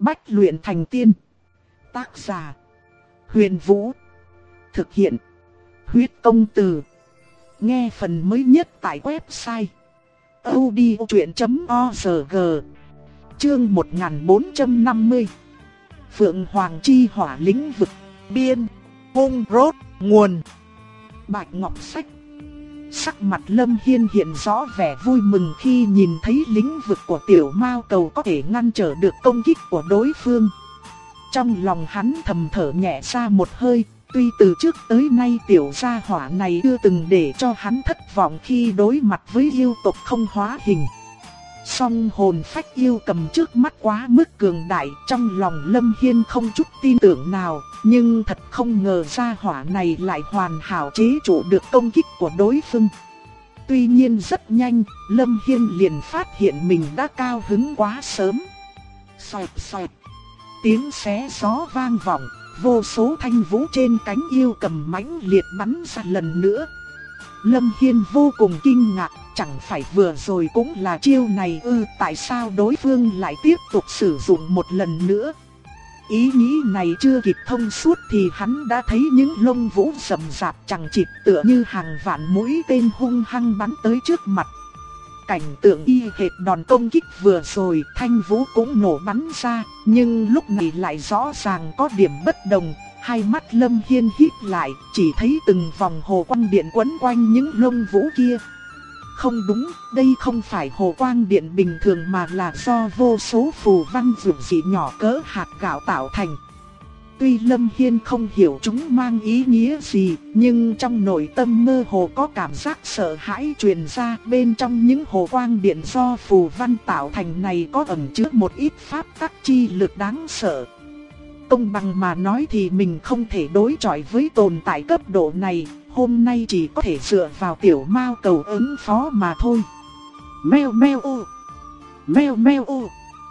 Bách luyện thành tiên. Tác giả: Huyền Vũ. Thực hiện: Huyết Công Từ. Nghe phần mới nhất tại website audiochuyện.org. Chương 1450. Phượng Hoàng Chi Hỏa lĩnh vực. Biên, Hung Rốt, nguồn Bạch Ngọc Sách. Sắc mặt Lâm Hiên hiện rõ vẻ vui mừng khi nhìn thấy lĩnh vực của tiểu mao cầu có thể ngăn trở được công kích của đối phương. Trong lòng hắn thầm thở nhẹ ra một hơi, tuy từ trước tới nay tiểu gia hỏa này chưa từng để cho hắn thất vọng khi đối mặt với yêu tộc không hóa hình. Song hồn phách yêu cầm trước mắt quá mức cường đại, trong lòng Lâm Hiên không chút tin tưởng nào, nhưng thật không ngờ gia hỏa này lại hoàn hảo chế trụ được công kích của đối phương. Tuy nhiên rất nhanh, Lâm Hiên liền phát hiện mình đã cao hứng quá sớm. Xoẹt xoẹt, tiếng xé gió vang vọng, vô số thanh vũ trên cánh yêu cầm mãnh liệt bắn ra lần nữa. Lâm Hiên vô cùng kinh ngạc, chẳng phải vừa rồi cũng là chiêu này ư, tại sao đối phương lại tiếp tục sử dụng một lần nữa? Ý nghĩ này chưa kịp thông suốt thì hắn đã thấy những lông vũ rậm rạp chằng chịt tựa như hàng vạn mũi tên hung hăng bắn tới trước mặt. Cảnh tượng y hệt đòn công kích vừa rồi, thanh vũ cũng nổ bắn ra, nhưng lúc này lại rõ ràng có điểm bất đồng. Hai mắt Lâm Hiên híp lại, chỉ thấy từng vòng hồ quang điện quấn quanh những lông vũ kia. Không đúng, đây không phải hồ quang điện bình thường mà là do vô số phù văn rực dị nhỏ cỡ hạt gạo tạo thành. Tuy Lâm Hiên không hiểu chúng mang ý nghĩa gì, nhưng trong nội tâm mơ hồ có cảm giác sợ hãi truyền ra. Bên trong những hồ quang điện do phù văn tạo thành này có ẩn chứa một ít pháp tắc chi lực đáng sợ. Công bằng mà nói thì mình không thể đối chọi với tồn tại cấp độ này, hôm nay chỉ có thể dựa vào tiểu mao cầu ứng phó mà thôi. Meo meo ô, meo meo ô.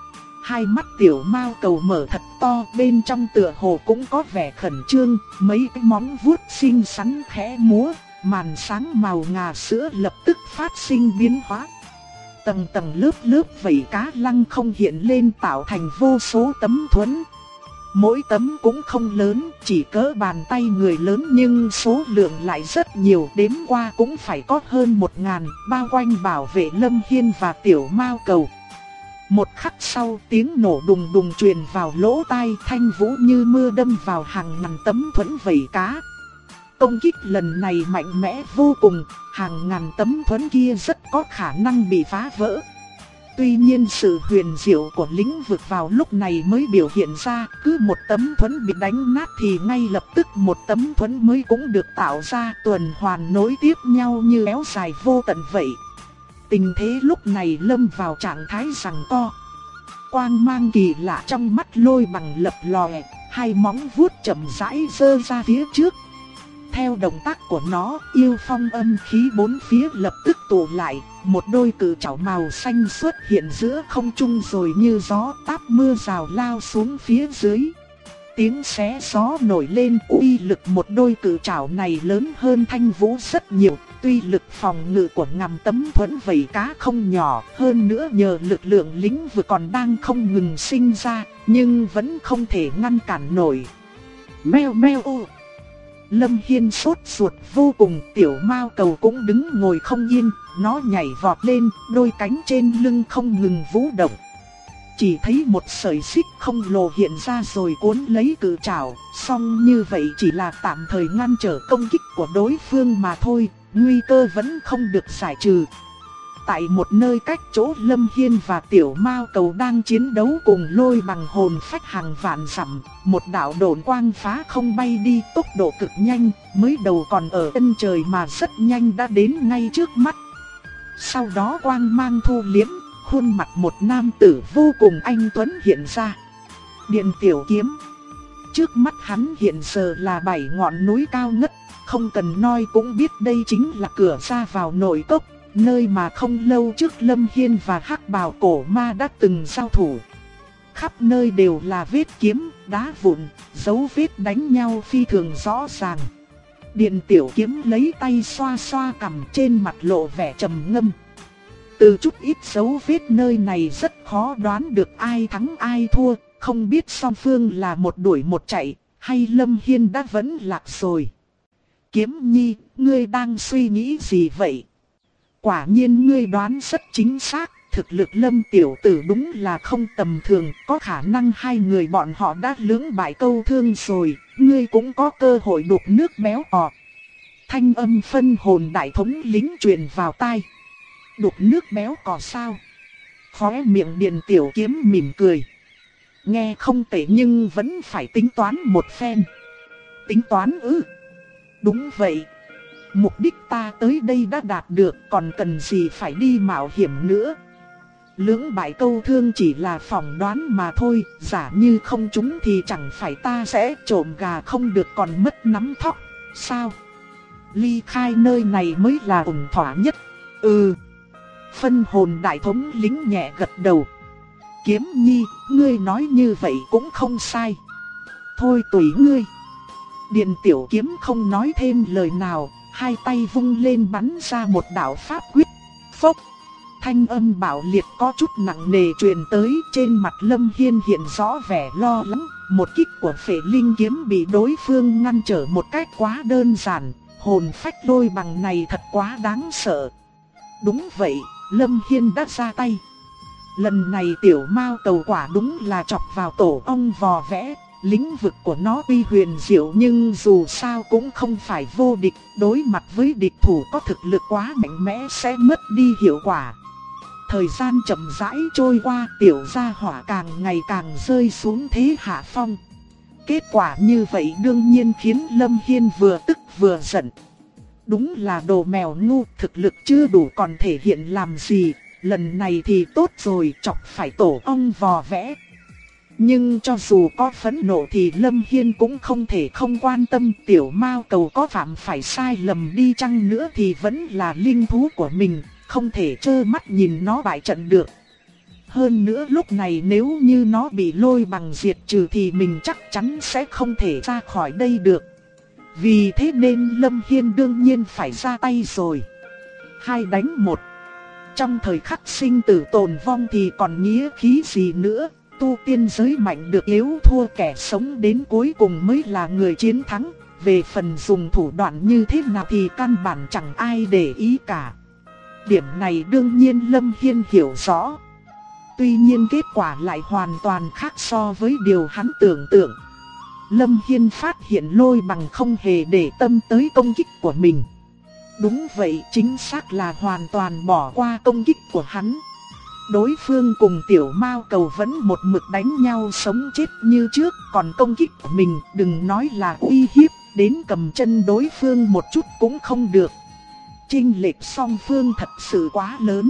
Hai mắt tiểu mao cầu mở thật to, bên trong tựa hồ cũng có vẻ khẩn trương, mấy cái móng vuốt xinh xắn khẽ múa, màn sáng màu ngà sữa lập tức phát sinh biến hóa. Tầng tầng lớp lớp vảy cá lăng không hiện lên tạo thành vô số tấm thuẫn. Mỗi tấm cũng không lớn, chỉ cỡ bàn tay người lớn nhưng số lượng lại rất nhiều, đếm qua cũng phải có hơn 1000, bao quanh bảo vệ Lâm Hiên và tiểu mao cầu. Một khắc sau, tiếng nổ đùng đùng truyền vào lỗ tai, thanh vũ như mưa đâm vào hàng ngàn tấm thuẫn vảy cá. Công kích lần này mạnh mẽ vô cùng, hàng ngàn tấm thuẫn kia rất có khả năng bị phá vỡ. Tuy nhiên sự huyền diệu của lĩnh vực vào lúc này mới biểu hiện ra, cứ một tấm thuẫn bị đánh nát thì ngay lập tức một tấm thuẫn mới cũng được tạo ra, tuần hoàn nối tiếp nhau như kéo dài vô tận vậy. Tình thế lúc này lâm vào trạng thái giằng co. Quang mang kỳ lạ trong mắt Lôi Bằng lập lòe, hai móng vuốt chậm rãi giơ ra phía trước. Theo động tác của nó, yêu phong âm khí bốn phía lập tức tụ lại, một đôi cự trảo màu xanh xuất hiện giữa không trung rồi như gió táp mưa rào lao xuống phía dưới. Tiếng xé gió nổi lên, uy lực một đôi cự trảo này lớn hơn thanh vũ rất nhiều. Tuy lực phòng ngự của ngầm tấm thuẫn vảy cá không nhỏ, hơn nữa nhờ lực lượng lĩnh vực còn đang không ngừng sinh ra, nhưng vẫn không thể ngăn cản nổi. Meo meo ô. Lâm Hiên sốt ruột vô cùng, tiểu mao cầu cũng đứng ngồi không yên, nó nhảy vọt lên, đôi cánh trên lưng không ngừng vũ động. Chỉ thấy một sợi xích khổng lồ hiện ra rồi cuốn lấy cự trảo, song như vậy chỉ là tạm thời ngăn trở công kích của đối phương mà thôi, nguy cơ vẫn không được giải trừ. Tại một nơi cách chỗ Lâm Hiên và tiểu mao cầu đang chiến đấu cùng Lôi Bằng hồn phách hàng vạn dặm, một đạo độn quang phá không bay đi tốc độ cực nhanh, mới đầu còn ở chân trời mà rất nhanh đã đến ngay trước mắt. Sau đó quang mang thu liếm, khuôn mặt một nam tử vô cùng anh tuấn hiện ra. Điện tiểu kiếm. Trước mắt hắn hiện giờ là 7 ngọn núi cao ngất, không cần nói cũng biết đây chính là cửa ra vào nội cốc, nơi mà không lâu trước Lâm Hiên và Hắc Bào Cổ Ma đã từng giao thủ. Khắp nơi đều là vết kiếm, đá vụn, dấu vết đánh nhau phi thường rõ ràng. Điện tiểu kiếm lấy tay xoa xoa cằm, trên mặt lộ vẻ trầm ngâm. Từ chút ít dấu vết nơi này rất khó đoán được ai thắng ai thua, Không biết song phương là một đuổi một chạy, hay Lâm Hiên đã vẫn lạc rồi. Kiếm Nhi, ngươi đang suy nghĩ gì vậy? Quả nhiên ngươi đoán rất chính xác, thực lực Lâm tiểu tử đúng là không tầm thường, có khả năng hai người bọn họ đã lưỡng bại câu thương rồi, ngươi cũng có cơ hội đục nước béo cò. Thanh âm phân hồn đại thống lĩnh truyền vào tai. Đục nước béo cò sao? Khóe miệng Điền Tiểu Kiếm mỉm cười. Nghe không tệ nhưng vẫn phải tính toán một phen. Tính toán ư? Đúng vậy. Mục đích ta tới đây đã đạt được, còn cần gì phải đi mạo hiểm nữa. Lưỡng bại câu thương chỉ là phỏng đoán mà thôi, giả như không trúng thì chẳng phải ta sẽ trộm gà không được còn mất nắm thóc, sao? Ly khai nơi này mới là ổn thỏa nhất. Ừ. Phân hồn đại thống lĩnh nhẹ gật đầu. Kiếm Nhi, ngươi nói như vậy cũng không sai. Thôi tùy ngươi. Điền Tiểu Kiếm không nói thêm lời nào, hai tay vung lên bắn ra một đạo pháp quyết. Phốc. Thanh âm bạo liệt có chút nặng nề truyền tới, trên mặt Lâm Hiên hiện rõ vẻ lo lắng. Một kích của Phệ Linh kiếm bị đối phương ngăn trở một cách quá đơn giản, hồn phách lôi bằng này thật quá đáng sợ. Đúng vậy, Lâm Hiên đã ra tay. Lần này tiểu mao cầu quả đúng là chọc vào tổ ong vò vẽ. Lĩnh vực của nó tuy huyền diệu nhưng dù sao cũng không phải vô địch. Đối mặt với địch thủ có thực lực quá mạnh mẽ sẽ mất đi hiệu quả. Thời gian chậm rãi trôi qua, tiểu gia hỏa càng ngày càng rơi xuống thế hạ phong. Kết quả như vậy đương nhiên khiến Lâm Hiên vừa tức vừa giận. Đúng là đồ mèo ngu, thực lực chưa đủ còn thể hiện làm gì. Lần này thì tốt rồi, chọc phải tổ ong vò vẽ. Nhưng cho dù có phẫn nộ thì Lâm Hiên cũng không thể không quan tâm. Tiểu mao cầu có phạm phải sai lầm đi chăng nữa thì vẫn là linh thú của mình, không thể trơ mắt nhìn nó bại trận được. Hơn nữa lúc này nếu như nó bị lôi bằng diệt trừ thì mình chắc chắn sẽ không thể ra khỏi đây được. Vì thế nên Lâm Hiên đương nhiên phải ra tay rồi. 2 đánh 1. Trong thời khắc sinh tử tồn vong thì còn nghĩa khí gì nữa. Tu tiên giới mạnh được yếu thua, kẻ sống đến cuối cùng mới là người chiến thắng. Về phần dùng thủ đoạn như thế nào thì căn bản chẳng ai để ý cả. Điểm này đương nhiên Lâm Hiên hiểu rõ. Tuy nhiên kết quả lại hoàn toàn khác so với điều hắn tưởng tượng. Lâm Hiên phát hiện lôi bằng không hề để tâm tới công kích của mình. Đúng vậy, chính xác là hoàn toàn bỏ qua công kích của hắn. Đối phương cùng tiểu mao cầu vẫn một mực đánh nhau sống chết như trước, còn công kích của mình đừng nói là uy hiếp, đến cầm chân đối phương một chút cũng không được. Chênh lệch song phương thật sự quá lớn.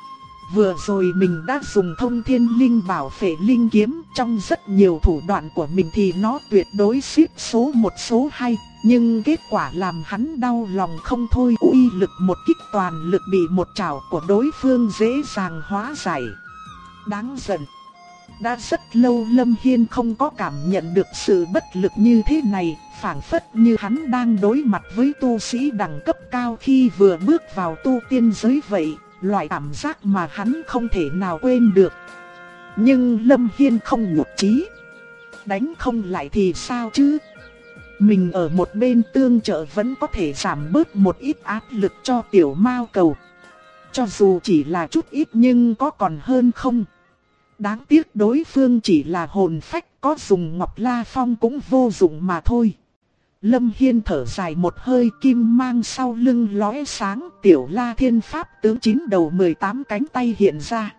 Vừa rồi mình đã dùng thông thiên linh bảo Phệ Linh kiếm, trong rất nhiều thủ đoạn của mình thì nó tuyệt đối xếp số 1 số 2, nhưng kết quả làm hắn đau lòng không thôi. Uy lực một kích toàn lực bị một chảo của đối phương dễ dàng hóa giải. Đáng giận. Đã rất lâu Lâm Hiên không có cảm nhận được sự bất lực như thế này, phảng phất như hắn đang đối mặt với tu sĩ đẳng cấp cao khi vừa bước vào tu tiên giới vậy. Loại cảm giác mà hắn không thể nào quên được. Nhưng Lâm Hiên không nhụt chí. Đánh không lại thì sao chứ? Mình ở một bên tương trợ vẫn có thể giảm bớt một ít áp lực cho tiểu mao cầu. Cho dù chỉ là chút ít nhưng có còn hơn không. Đáng tiếc đối phương chỉ là hồn phách, có dùng Ngọc La Phong cũng vô dụng mà thôi. Lâm Hiên thở dài một hơi, kim mang sau lưng lóe sáng, tiểu La Thiên Pháp tướng 9 đầu 18 cánh tay hiện ra.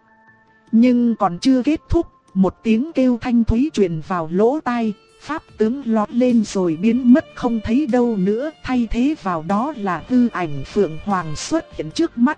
Nhưng còn chưa kết thúc, một tiếng kêu thanh thúy truyền vào lỗ tai, Pháp tướng lót lên rồi biến mất không thấy đâu nữa, thay thế vào đó là hư ảnh Phượng Hoàng xuất hiện trước mắt.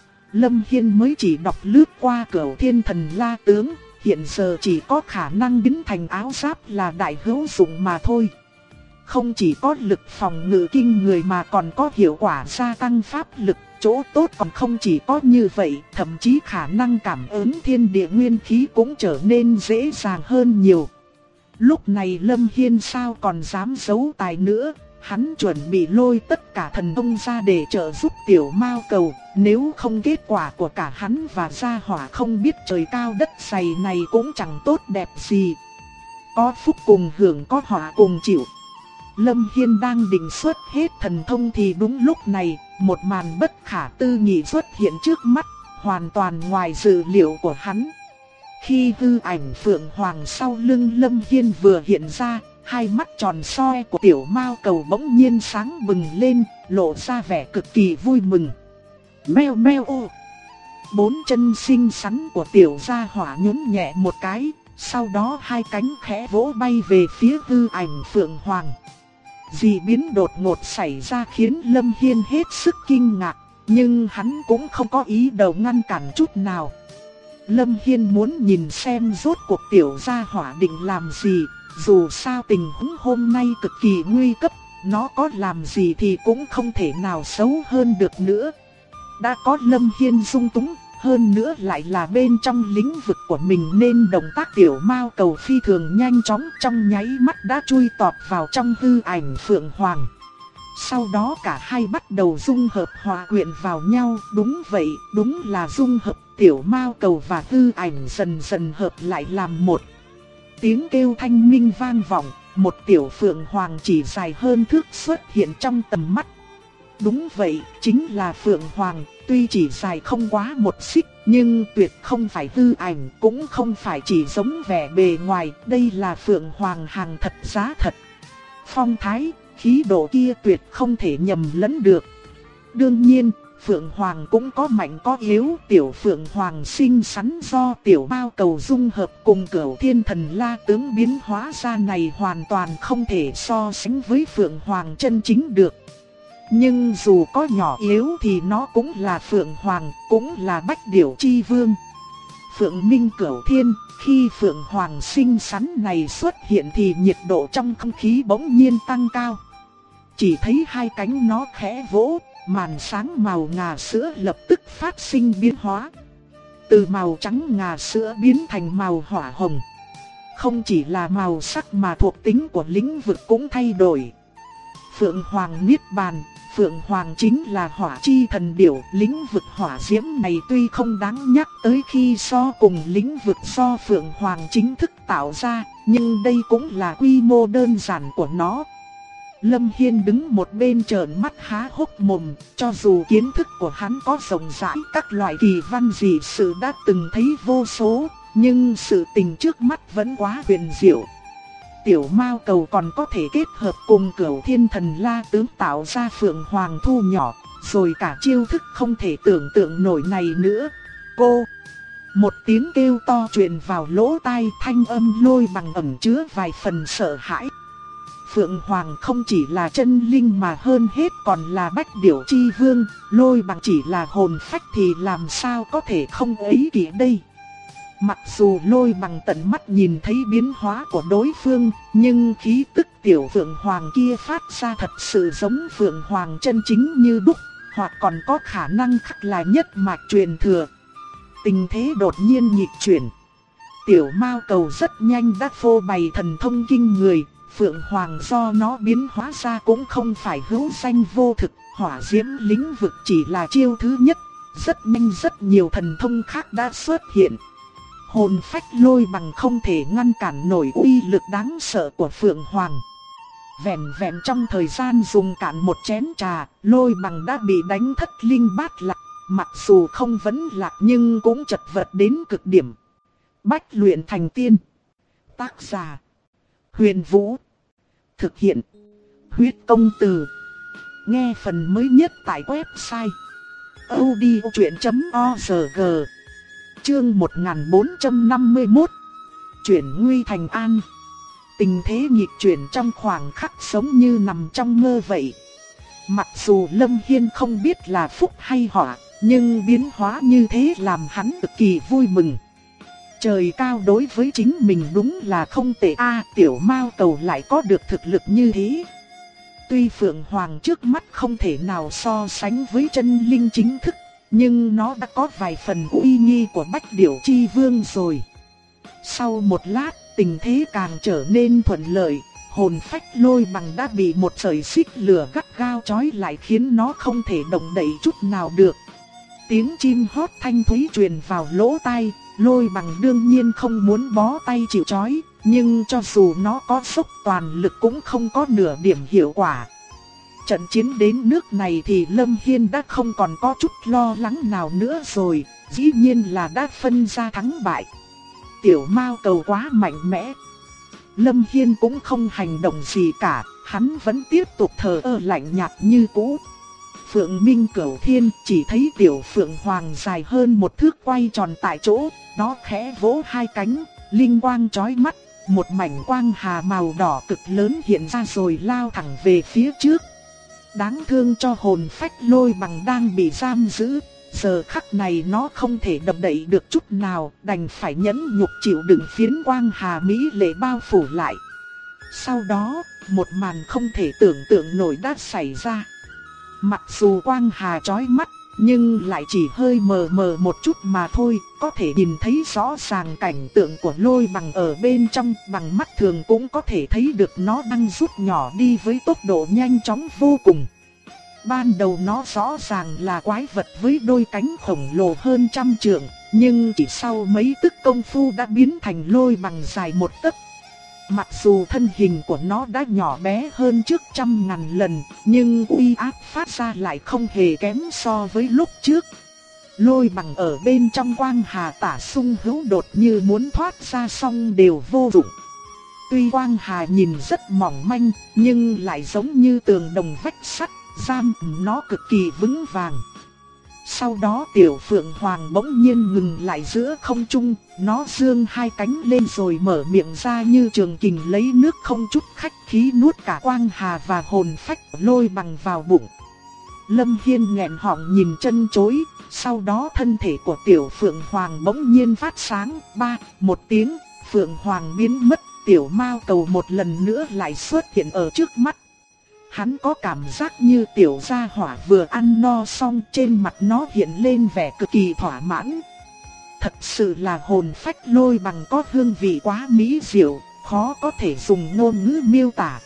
Lâm Hiên mới chỉ đọc lướt qua Cửu Thiên Thần La tướng, hiện giờ chỉ có khả năng biến thành áo giáp là đại hữu dụng mà thôi. Không chỉ có lực phòng ngự kinh người mà còn có hiệu quả gia tăng pháp lực, chỗ tốt còn không chỉ có như vậy, thậm chí khả năng cảm ứng thiên địa nguyên khí cũng trở nên dễ dàng hơn nhiều. Lúc này Lâm Hiên sao còn dám giấu tài nữa, hắn chuẩn bị lôi tất cả thần thông ra để trợ giúp tiểu mao cầu, nếu không kết quả của cả hắn và gia hỏa không biết trời cao đất dày này cũng chẳng tốt đẹp gì. có phúc cùng hưởng có họa cùng chịu. Lâm Hiên đang định xuất hết thần thông thì đúng lúc này, một màn bất khả tư nghị xuất hiện trước mắt, hoàn toàn ngoài dự liệu của hắn. Khi hư ảnh Phượng Hoàng sau lưng Lâm Hiên vừa hiện ra, hai mắt tròn soi của tiểu mao cầu bỗng nhiên sáng bừng lên, lộ ra vẻ cực kỳ vui mừng. Meo meo ô! Bốn chân xinh xắn của tiểu gia hỏa nhún nhẹ một cái, sau đó hai cánh khẽ vỗ bay về phía hư ảnh Phượng Hoàng. Dị biến đột ngột xảy ra khiến Lâm Hiên hết sức kinh ngạc, nhưng hắn cũng không có ý đồ ngăn cản chút nào. Lâm Hiên muốn nhìn xem rốt cuộc tiểu gia hỏa định làm gì, dù sao tình huống hôm nay cực kỳ nguy cấp, nó có làm gì thì cũng không thể nào xấu hơn được nữa. Đã có Lâm Hiên dung túng, hơn nữa lại là bên trong lĩnh vực của mình nên động tác tiểu mao cầu phi thường nhanh chóng, trong nháy mắt đã chui tọt vào trong hư ảnh Phượng Hoàng. Sau đó cả hai bắt đầu dung hợp hòa quyện vào nhau, đúng vậy, đúng là dung hợp, tiểu mao cầu và hư ảnh dần dần hợp lại làm một. Tiếng kêu thanh minh vang vọng, một tiểu Phượng Hoàng chỉ dài hơn thước xuất hiện trong tầm mắt. Đúng vậy, chính là Phượng Hoàng, tuy chỉ dài không quá một xích, nhưng tuyệt không phải hư ảnh, cũng không phải chỉ giống vẻ bề ngoài, đây là Phượng Hoàng hàng thật giá thật. Phong thái, khí độ kia tuyệt không thể nhầm lẫn được. Đương nhiên, Phượng Hoàng cũng có mạnh có yếu, tiểu Phượng Hoàng xinh xắn do tiểu mao cầu dung hợp cùng Cửu Thiên Thần La tướng biến hóa ra này hoàn toàn không thể so sánh với Phượng Hoàng chân chính được. Nhưng dù có nhỏ yếu thì nó cũng là Phượng Hoàng, cũng là Bách Điểu Chi Vương. Phượng Minh Cửu Thiên, khi Phượng Hoàng xinh xắn này xuất hiện thì nhiệt độ trong không khí bỗng nhiên tăng cao. Chỉ thấy hai cánh nó khẽ vỗ, màn sáng màu ngà sữa lập tức phát sinh biến hóa. Từ màu trắng ngà sữa biến thành màu hỏa hồng. Không chỉ là màu sắc mà thuộc tính của lĩnh vực cũng thay đổi. Phượng Hoàng Niết Bàn, Phượng Hoàng chính là hỏa chi thần điểu, lĩnh vực hỏa diễm này tuy không đáng nhắc tới khi so cùng lĩnh vực do Phượng Hoàng chính thức tạo ra, nhưng đây cũng là quy mô đơn giản của nó. Lâm Hiên đứng một bên trợn mắt há hốc mồm, cho dù kiến thức của hắn có rộng rãi các loại kỳ văn dị sự đã từng thấy vô số, nhưng sự tình trước mắt vẫn quá huyền diệu. Tiểu mao cầu còn có thể kết hợp cùng Cửu Thiên Thần La tướng tạo ra Phượng Hoàng thu nhỏ, rồi cả chiêu thức không thể tưởng tượng nổi này nữa. Cô! Một tiếng kêu to truyền vào lỗ tai, thanh âm Lôi Bằng ẩn chứa vài phần sợ hãi. Phượng Hoàng không chỉ là chân linh mà hơn hết còn là Bách Điểu Chi Vương, Lôi Bằng chỉ là hồn phách thì làm sao có thể không ấy kỹ đây. Mặc dù Lôi Bằng tận mắt nhìn thấy biến hóa của đối phương, nhưng khí tức tiểu Phượng Hoàng kia phát ra thật sự giống Phượng Hoàng chân chính như đúc, hoặc còn có khả năng khắc là nhất mạch truyền thừa. Tình thế đột nhiên nhịp chuyển. Tiểu mao cầu rất nhanh đã phô bày thần thông kinh người. Phượng Hoàng do nó biến hóa ra cũng không phải hữu danh vô thực, hỏa diễm lĩnh vực chỉ là chiêu thứ nhất, rất nhanh rất nhiều thần thông khác đã xuất hiện. Hồn phách Lôi Bằng không thể ngăn cản nổi uy lực đáng sợ của Phượng Hoàng. Vẹn vẹn trong thời gian dùng cạn một chén trà, Lôi Bằng đã bị đánh thất linh bát lạc, mặc dù không vấn lạc nhưng cũng chật vật đến cực điểm. Bách luyện thành tiên. Tác giả Huyền Vũ. Thực hiện Huyết Công Từ. Nghe phần mới nhất tại website audiochuyện.org. Chương 1451. Chuyển nguy thành an. Tình thế nghịch chuyển trong khoảng khắc giống như nằm trong mơ vậy. Mặc dù Lâm Hiên không biết là phúc hay họa, nhưng biến hóa như thế làm hắn cực kỳ vui mừng. Trời cao đối với chính mình đúng là không tệ a, tiểu mao cầu lại có được thực lực như thế. Tuy Phượng Hoàng trước mắt không thể nào so sánh với chân linh chính thức, nhưng nó đã có vài phần uy nghi của Bách Điểu Chi Vương rồi. Sau một lát, tình thế càng trở nên thuận lợi, hồn phách Lôi Bằng đã bị một sợi xích lửa gắt gao trói lại khiến nó không thể động đậy chút nào được. Tiếng chim hót thanh thúy truyền vào lỗ tai. Lôi Bằng đương nhiên không muốn bó tay chịu trói, nhưng cho dù nó có dốc toàn lực cũng không có nửa điểm hiệu quả. Trận chiến đến nước này thì Lâm Hiên đã không còn có chút lo lắng nào nữa rồi, dĩ nhiên là đã phân ra thắng bại. Tiểu Mao Cầu quá mạnh mẽ. Lâm Hiên cũng không hành động gì cả, hắn vẫn tiếp tục thờ ơ lạnh nhạt như cũ. Phượng Minh Cửu Thiên chỉ thấy tiểu phượng hoàng dài hơn một thước quay tròn tại chỗ, nó khẽ vỗ hai cánh, linh quang chói mắt, một mảnh quang hà màu đỏ cực lớn hiện ra rồi lao thẳng về phía trước. Đáng thương cho hồn phách Lôi Bằng đang bị giam giữ, giờ khắc này nó không thể động đậy được chút nào, đành phải nhẫn nhục chịu đựng phiến quang hà mỹ lệ bao phủ lại. Sau đó, một màn không thể tưởng tượng nổi đã xảy ra. Mặc dù quang hà chói mắt, nhưng lại chỉ hơi mờ mờ một chút mà thôi, có thể nhìn thấy rõ ràng cảnh tượng của Lôi Bằng ở bên trong, bằng mắt thường cũng có thể thấy được nó đang rút nhỏ đi với tốc độ nhanh chóng vô cùng. Ban đầu nó rõ ràng là quái vật với đôi cánh khổng lồ hơn 100 trượng, nhưng chỉ sau mấy tức công phu đã biến thành Lôi Bằng dài 1 tấc. Mặc dù thân hình của nó đã nhỏ bé hơn trước 100.000 lần, nhưng uy áp phát ra lại không hề kém so với lúc trước. Lôi Bằng ở bên trong quang hà tả sung hữu đột như muốn thoát ra song đều vô dụng. Tuy quang hà nhìn rất mỏng manh, nhưng lại giống như tường đồng vách sắt, giam nó cực kỳ vững vàng. Sau đó tiểu phượng hoàng bỗng nhiên ngừng lại giữa không trung, nó giương hai cánh lên rồi mở miệng ra như trường kình lấy nước không chút khách khí nuốt cả quang hà và hồn phách Lôi Bằng vào bụng. Lâm Hiên nghẹn họng nhìn chân chối, sau đó thân thể của tiểu phượng hoàng bỗng nhiên phát sáng, một tiếng, phượng hoàng biến mất, tiểu Mao Cầu một lần nữa lại xuất hiện ở trước mắt. Hắn có cảm giác như tiểu gia hỏa vừa ăn no xong, trên mặt nó hiện lên vẻ cực kỳ thỏa mãn. Thật sự là hồn phách Lôi Bằng có hương vị quá mỹ diệu, khó có thể dùng ngôn ngữ miêu tả.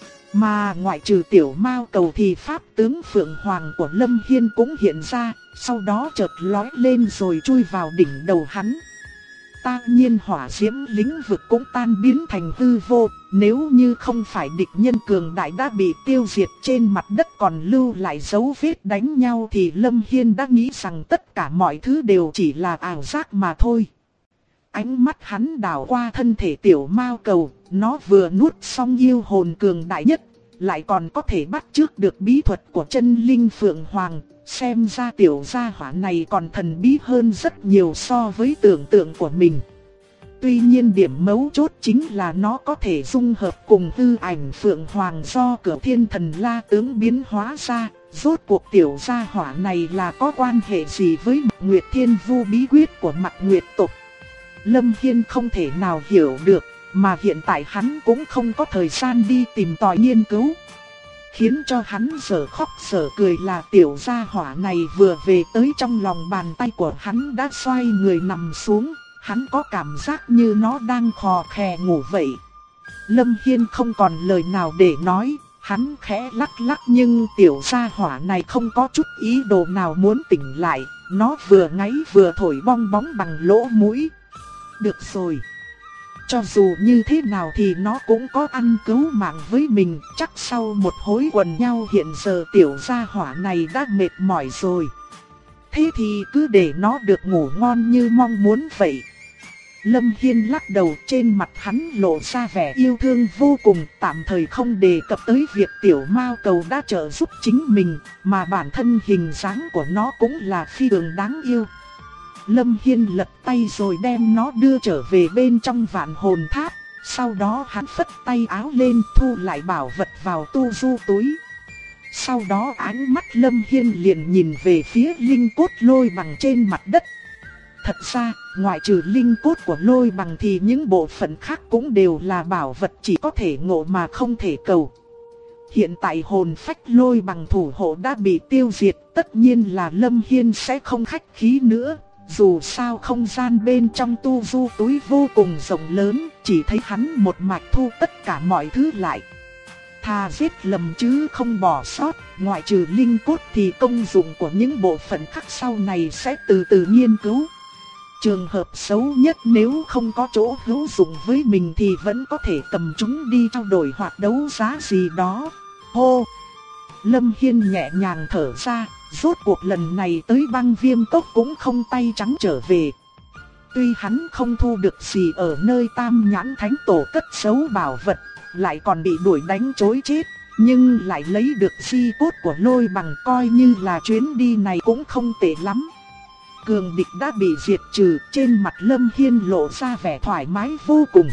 Mà ngoại trừ tiểu Mao Cầu thì pháp tướng Phượng Hoàng của Lâm Hiên cũng hiện ra, sau đó chợt lói lên rồi chui vào đỉnh đầu hắn. Ta nhiên hỏa diễm lĩnh vực cũng tan biến thành hư vô, nếu như không phải địch nhân cường đại đã bị tiêu diệt trên mặt đất còn lưu lại dấu vết đánh nhau thì Lâm Hiên đã nghĩ rằng tất cả mọi thứ đều chỉ là ảo giác mà thôi. Ánh mắt hắn đảo qua thân thể tiểu Mao Cầu, nó vừa nuốt xong yêu hồn cường đại nhất, lại còn có thể bắt chước được bí thuật của chân linh Phượng Hoàng. Xem ra tiểu gia hỏa này còn thần bí hơn rất nhiều so với tưởng tượng của mình. Tuy nhiên điểm mấu chốt chính là nó có thể dung hợp cùng hư ảnh Phượng Hoàng do Cửu Thiên Thần La tướng biến hóa ra. Rốt cuộc tiểu gia hỏa này là có quan hệ gì với Mạc Nguyệt Thiên Vu bí quyết của Mạc Nguyệt tộc? Lâm Hiên không thể nào hiểu được, mà hiện tại hắn cũng không có thời gian đi tìm tòi nghiên cứu. Khiến cho hắn giờ khóc giờ cười là tiểu gia hỏa này vừa về tới trong lòng bàn tay của hắn đã xoay người nằm xuống, hắn có cảm giác như nó đang khò khè ngủ vậy. Lâm Hiên không còn lời nào để nói, hắn khẽ lắc lắc nhưng tiểu gia hỏa này không có chút ý đồ nào muốn tỉnh lại, nó vừa ngáy vừa thổi bong bóng bằng lỗ mũi. Được rồi. Cho dù như thế nào thì nó cũng có ăn cứu mạng với mình, chắc sau một hồi quần nhau hiện giờ tiểu gia hỏa này đã mệt mỏi rồi. Thế thì cứ để nó được ngủ ngon như mong muốn vậy. Lâm Hiên lắc đầu, trên mặt hắn lộ ra vẻ yêu thương vô cùng, tạm thời không đề cập tới việc tiểu Mao Cầu đã trợ giúp chính mình, mà bản thân hình dáng của nó cũng là phi thường đáng yêu. Lâm Hiên lật tay rồi đem nó đưa trở về bên trong vạn hồn tháp, sau đó hắn phất tay áo lên thu lại bảo vật vào tu du túi. Sau đó ánh mắt Lâm Hiên liền nhìn về phía linh cốt Lôi Bằng trên mặt đất. Thật ra, ngoại trừ linh cốt của Lôi Bằng thì những bộ phận khác cũng đều là bảo vật chỉ có thể ngộ mà không thể cầu. Hiện tại hồn phách Lôi Bằng thủ hộ đã bị tiêu diệt, tất nhiên là Lâm Hiên sẽ không khách khí nữa. Dù sao không gian bên trong tu du túi vô cùng rộng lớn, chỉ thấy hắn một mạch thu tất cả mọi thứ lại. Thà giết lầm chứ không bỏ sót, ngoại trừ linh cốt thì công dụng của những bộ phận khác sau này sẽ từ từ nghiên cứu. Trường hợp xấu nhất nếu không có chỗ hữu dụng với mình thì vẫn có thể cầm chúng đi trao đổi hoặc đấu giá gì đó. Hô! Lâm Hiên nhẹ nhàng thở ra, rốt cuộc lần này tới Băng Viêm Cốc cũng không tay trắng trở về. Tuy hắn không thu được gì ở nơi Tam Nhãn Thánh Tổ cất giấu bảo vật, lại còn bị đuổi đánh trối chết, nhưng lại lấy được di cốt của Lôi Bằng, coi như là chuyến đi này cũng không tệ lắm. Cường địch đã bị diệt trừ, trên mặt Lâm Hiên lộ ra vẻ thoải mái vô cùng.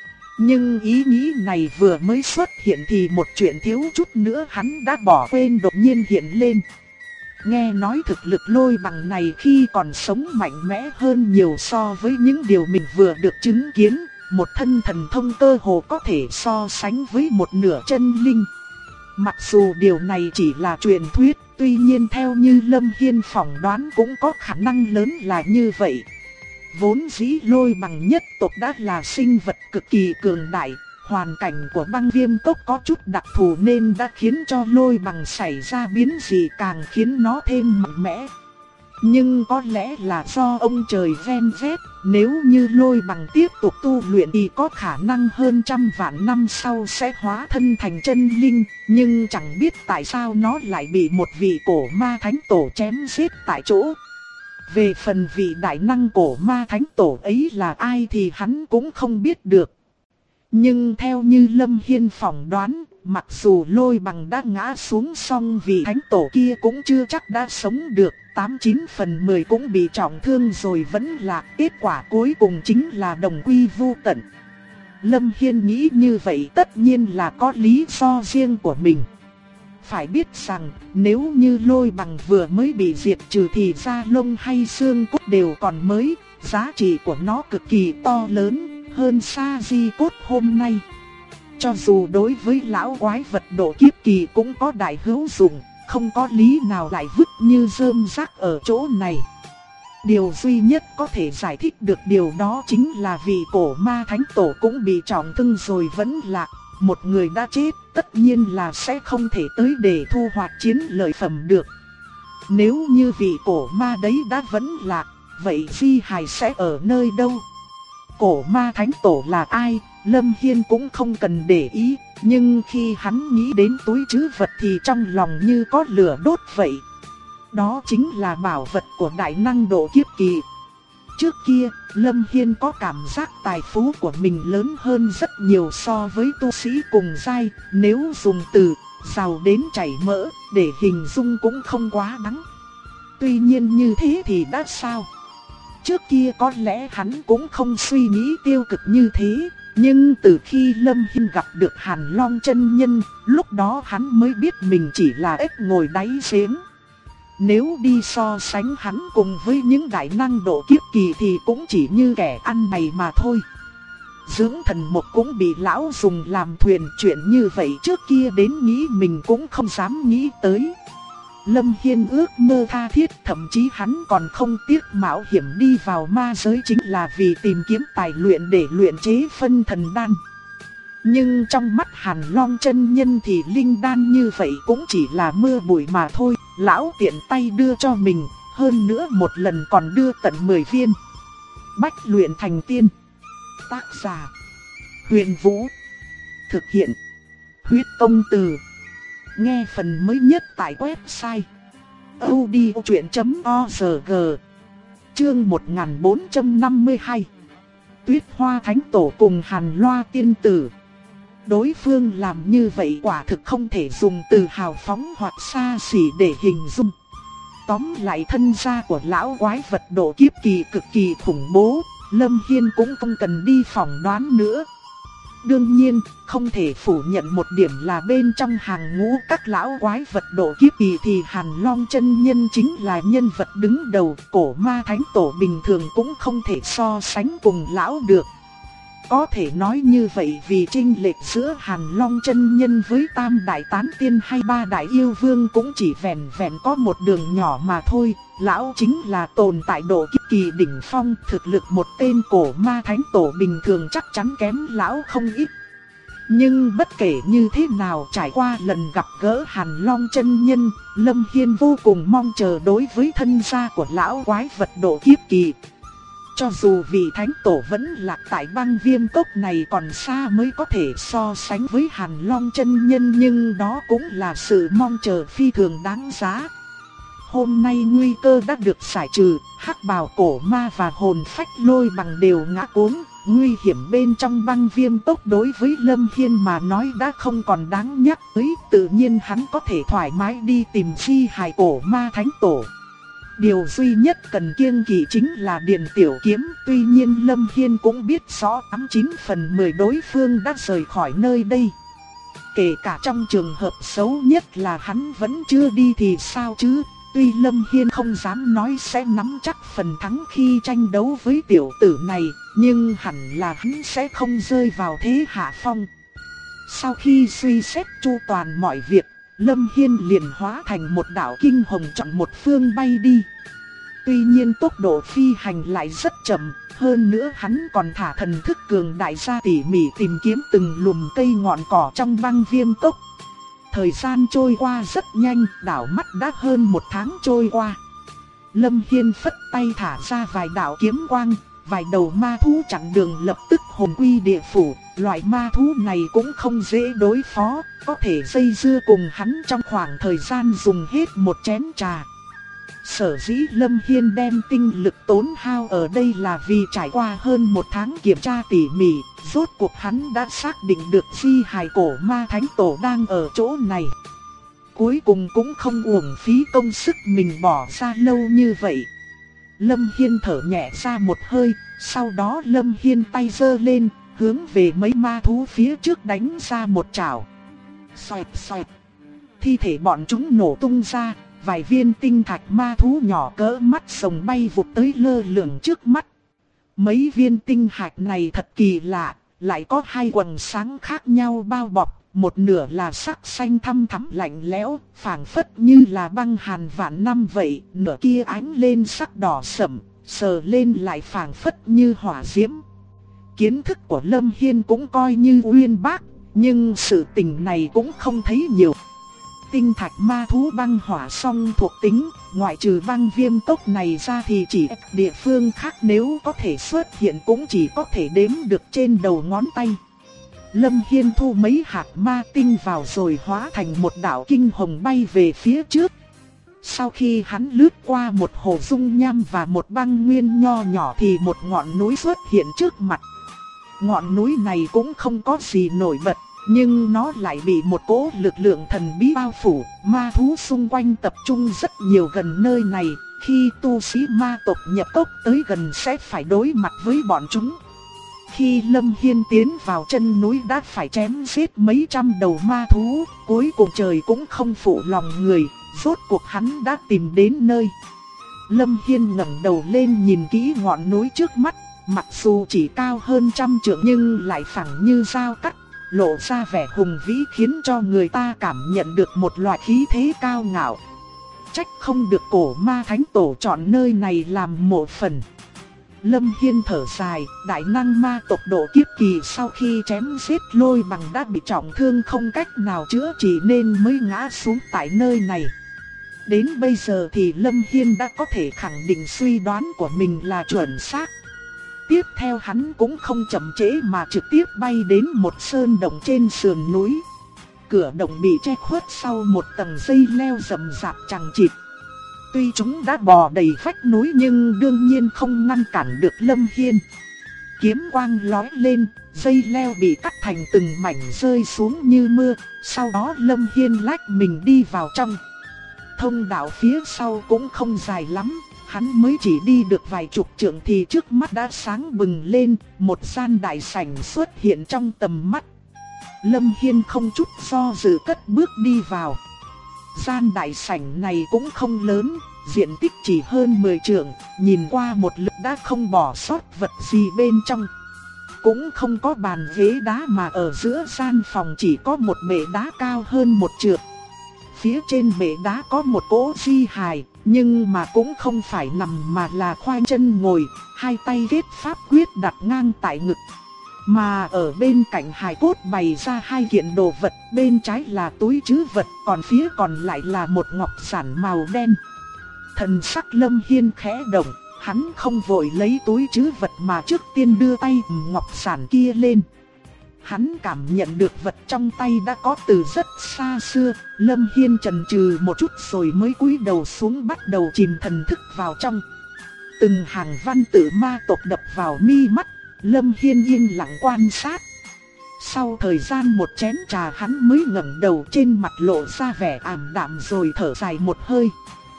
Nhưng ý nghĩ này vừa mới xuất hiện thì một chuyện thiếu chút nữa hắn đã bỏ quên đột nhiên hiện lên. Nghe nói thực lực Lôi Bằng này khi còn sống mạnh mẽ hơn nhiều so với những điều mình vừa được chứng kiến, một thân thần thông cơ hồ có thể so sánh với một nửa chân linh. Mặc dù điều này chỉ là truyền thuyết, tuy nhiên theo như Lâm Hiên phỏng đoán cũng có khả năng lớn là như vậy. Vốn dĩ Lôi Bằng nhất tộc đã là sinh vật cực kỳ cường đại, hoàn cảnh của Băng Viêm Cốc có chút đặc thù nên đã khiến cho Lôi Bằng xảy ra biến dị, càng khiến nó thêm mạnh mẽ. Nhưng có lẽ là do ông trời ven vét, nếu như Lôi Bằng tiếp tục tu luyện thì có khả năng hơn trăm vạn năm sau sẽ hóa thân thành chân linh, nhưng chẳng biết tại sao nó lại bị một vị cổ ma thánh tổ chém giết tại chỗ. Về phần vị đại năng cổ ma thánh tổ ấy là ai thì hắn cũng không biết được. Nhưng theo như Lâm Hiên phỏng đoán, mặc dù Lôi Bằng đã ngã xuống song vị thánh tổ kia cũng chưa chắc đã sống được, 89 phần 10 cũng bị trọng thương rồi vẫn là kết quả cuối cùng chính là đồng quy vu tận. Lâm Hiên nghĩ như vậy tất nhiên là có lý do riêng của mình. Phải biết rằng nếu như Lôi Bằng vừa mới bị diệt trừ thì da lông hay xương cốt đều còn mới, giá trị của nó cực kỳ to lớn, hơn xa di cốt hôm nay. Cho dù đối với lão quái vật độ kiếp kỳ cũng có đại hữu dụng, không có lý nào lại vứt như rơm rác ở chỗ này. Điều duy nhất có thể giải thích được điều đó chính là vị cổ ma thánh tổ cũng bị trọng thương rồi vẫn lạc. Một người đã chết tất nhiên là sẽ không thể tới để thu hoạch chiến lợi phẩm được. Nếu như vị cổ ma đấy đã vẫn lạc, vậy di hài sẽ ở nơi đâu? Cổ ma thánh tổ là ai, Lâm Hiên cũng không cần để ý, nhưng khi hắn nghĩ đến túi trữ vật thì trong lòng như có lửa đốt vậy. Đó chính là bảo vật của đại năng độ kiếp kỳ. Trước kia, Lâm Hiên có cảm giác tài phú của mình lớn hơn rất nhiều so với tu sĩ cùng giai, nếu dùng từ giàu đến chảy mỡ để hình dung cũng không quá đáng. Tuy nhiên như thế thì đã sao? Trước kia có lẽ hắn cũng không suy nghĩ tiêu cực như thế, nhưng từ khi Lâm Hiên gặp được Hàn Long chân nhân, lúc đó hắn mới biết mình chỉ là ếch ngồi đáy giếng. Nếu đi so sánh hắn cùng với những đại năng độ kiếp kỳ thì cũng chỉ như kẻ ăn mày mà thôi. Dưỡng thần mục cũng bị lão dùng làm thuyền, chuyện như vậy trước kia đến nghĩ mình cũng không dám nghĩ tới. Lâm Hiên ước mơ tha thiết, thậm chí hắn còn không tiếc mạo hiểm đi vào ma giới chính là vì tìm kiếm tài luyện để luyện chế phân thần đan. Nhưng trong mắt Hàn Long chân nhân thì linh đan như vậy cũng chỉ là mưa bụi mà thôi, lão tiện tay đưa cho mình, hơn nữa một lần còn đưa tận 10 viên. Bách luyện thành tiên. Tác giả: Huyền Vũ. Thực hiện: Huyết Công Từ. Nghe phần mới nhất tại website audiochuyện.org. Chương 1452. Tuyết Hoa Thánh Tổ cùng Hàn Loa Tiên Tử. Đối phương làm như vậy quả thực không thể dùng từ hào phóng hoặc xa xỉ để hình dung. Tóm lại thân gia của lão quái vật độ kiếp kỳ cực kỳ khủng bố, Lâm Hiên cũng không cần đi phỏng đoán nữa. Đương nhiên, không thể phủ nhận một điểm là bên trong hàng ngũ các lão quái vật độ kiếp kỳ thì Hàn Long chân nhân chính là nhân vật đứng đầu, cổ ma thánh tổ bình thường cũng không thể so sánh cùng lão được. Có thể nói như vậy vì chênh lệch giữa Hàn Long chân nhân với Tam Đại Tán Tiên hay Ba Đại Yêu Vương cũng chỉ vẹn vẹn có một đường nhỏ mà thôi. Lão chính là tồn tại độ kiếp kỳ đỉnh phong, thực lực một tên cổ ma thánh tổ bình thường chắc chắn kém lão không ít. Nhưng bất kể như thế nào, trải qua lần gặp gỡ Hàn Long chân nhân, Lâm Hiên vô cùng mong chờ đối với thân gia của lão quái vật độ kiếp kỳ. Cho dù vị thánh tổ vẫn lạc tại băng viêm cốc này còn xa mới có thể so sánh với Hàn Long chân nhân, nhưng đó cũng là sự mong chờ phi thường đáng giá. Hôm nay nguy cơ đã được giải trừ, hắc bào cổ ma và hồn phách lôi bằng đều ngã cuống. Nguy hiểm bên trong băng viêm cốc đối với Lâm Hiên mà nói đã không còn đáng nhắc tới, tự nhiên hắn có thể thoải mái đi tìm di hài cổ ma thánh tổ. Điều duy nhất cần kiêng kỵ chính là Điền Tiểu Kiếm, tuy nhiên Lâm Hiên cũng biết rõ 89/10 đối phương đã rời khỏi nơi đây. Kể cả trong trường hợp xấu nhất là hắn vẫn chưa đi thì sao chứ? Tuy Lâm Hiên không dám nói sẽ nắm chắc phần thắng khi tranh đấu với tiểu tử này, nhưng hẳn là hắn sẽ không rơi vào thế hạ phong. Sau khi suy xét chu toàn mọi việc, Lâm Hiên liền hóa thành một đạo kinh hồng chọn một phương bay đi. Tuy nhiên tốc độ phi hành lại rất chậm, hơn nữa hắn còn thả thần thức cường đại ra tỉ mỉ tìm kiếm từng lùm cây ngọn cỏ trong băng viêm cốc. Thời gian trôi qua rất nhanh, đảo mắt đã hơn 1 tháng trôi qua. Lâm Hiên phất tay thả ra vài đạo kiếm quang, vài đầu ma thú chặn đường lập tức hồn quy địa phủ. Loại ma thú này cũng không dễ đối phó, có thể dây dưa cùng hắn trong khoảng thời gian dùng hết một chén trà. Sở dĩ Lâm Hiên đem tinh lực tốn hao ở đây là vì trải qua hơn 1 tháng kiểm tra tỉ mỉ, rốt cuộc hắn đã xác định được di hài cổ ma thánh tổ đang ở chỗ này. Cuối cùng cũng không uổng phí công sức mình bỏ ra lâu như vậy. Lâm Hiên thở nhẹ ra một hơi, sau đó Lâm Hiên tay giơ lên, hướng về mấy ma thú phía trước đánh ra một chảo. Xoẹt xoẹt. Thi thể bọn chúng nổ tung ra, vài viên tinh thạch ma thú nhỏ cỡ mắt sồng bay vụt tới lơ lửng trước mắt. Mấy viên tinh thạch này thật kỳ lạ, lại có 2 quầng sáng khác nhau bao bọc, một nửa là sắc xanh thăm thẳm lạnh lẽo, phảng phất như là băng hàn vạn năm vậy, nửa kia ánh lên sắc đỏ sẫm, sờ lên lại phảng phất như hỏa diễm. Kiến thức của Lâm Hiên cũng coi như uyên bác, nhưng sự tình này cũng không thấy nhiều. Tinh thạch ma thú băng hỏa song thuộc tính, ngoại trừ băng viêm cốc này ra thì chỉ địa phương khác nếu có thể xuất hiện cũng chỉ có thể đếm được trên đầu ngón tay. Lâm Hiên thu mấy hạt ma tinh vào rồi hóa thành một đạo kinh hồng bay về phía trước. Sau khi hắn lướt qua một hồ dung nham và một băng nguyên nho nhỏ thì một ngọn núi xuất hiện trước mặt. Ngọn núi này cũng không có gì nổi bật, nhưng nó lại bị một cỗ lực lượng thần bí bao phủ, ma thú xung quanh tập trung rất nhiều gần nơi này, khi tu sĩ ma tộc nhập cốc tới gần sẽ phải đối mặt với bọn chúng. Khi Lâm Hiên tiến vào chân núi đã phải chém giết mấy trăm đầu ma thú, cuối cùng trời cũng không phụ lòng người, rốt cuộc hắn đã tìm đến nơi. Lâm Hiên ngẩng đầu lên nhìn kỹ ngọn núi trước mắt, mặc dù chỉ cao hơn 100 trượng nhưng lại phẳng như dao cắt, lộ ra vẻ hùng vĩ khiến cho người ta cảm nhận được một loại khí thế cao ngạo. Trách không được cổ ma thánh tổ chọn nơi này làm mộ phần. Lâm Hiên thở dài, đại năng ma tộc độ kiếp kỳ sau khi chém giết lôi bằng đã bị trọng thương không cách nào chữa trị nên mới ngã xuống tại nơi này. Đến bây giờ thì Lâm Hiên đã có thể khẳng định suy đoán của mình là chuẩn xác. Tiếp theo hắn cũng không chậm trễ mà trực tiếp bay đến một sơn động trên sườn núi. Cửa động bị che khuất sau một tầng dây leo rậm rạp chằng chịt. Tuy chúng đã bò đầy vách núi nhưng đương nhiên không ngăn cản được Lâm Hiên. Kiếm quang lóe lên, dây leo bị cắt thành từng mảnh rơi xuống như mưa. Sau đó Lâm Hiên lách mình đi vào trong. Thông đạo phía sau cũng không dài lắm, hắn mới chỉ đi được vài chục trượng thì trước mắt đã sáng bừng lên, một gian đại sảnh xuất hiện trong tầm mắt. Lâm Hiên không chút do dự cất bước đi vào. Gian đại sảnh này cũng không lớn, diện tích chỉ hơn 10 trượng, nhìn qua một lượt đã không bỏ sót vật gì bên trong. Cũng không có bàn ghế đá mà ở giữa gian phòng chỉ có một bệ đá cao hơn 1 trượng. Phía trên bệ đá có một cỗ di hài, nhưng mà cũng không phải nằm mà là khoanh chân ngồi, hai tay kết pháp quyết đặt ngang tại ngực. Mà ở bên cạnh hài cốt bày ra 2 kiện đồ vật, bên trái là túi trữ vật, còn phía còn lại là một ngọc giản màu đen. Thần sắc Lâm Hiên khẽ động, Hắn không vội lấy túi trữ vật mà trước tiên đưa tay ngọc giản kia lên. Hắn cảm nhận được vật trong tay đã có từ rất xa xưa. Lâm Hiên chần chừ một chút rồi mới cúi đầu xuống bắt đầu chìm thần thức vào trong. Từng hàng văn tự ma tộc đập vào mi mắt, Lâm Hiên yên lặng quan sát. Sau thời gian một chén trà hắn mới ngẩng đầu, trên mặt lộ ra vẻ ảm đạm rồi thở dài một hơi.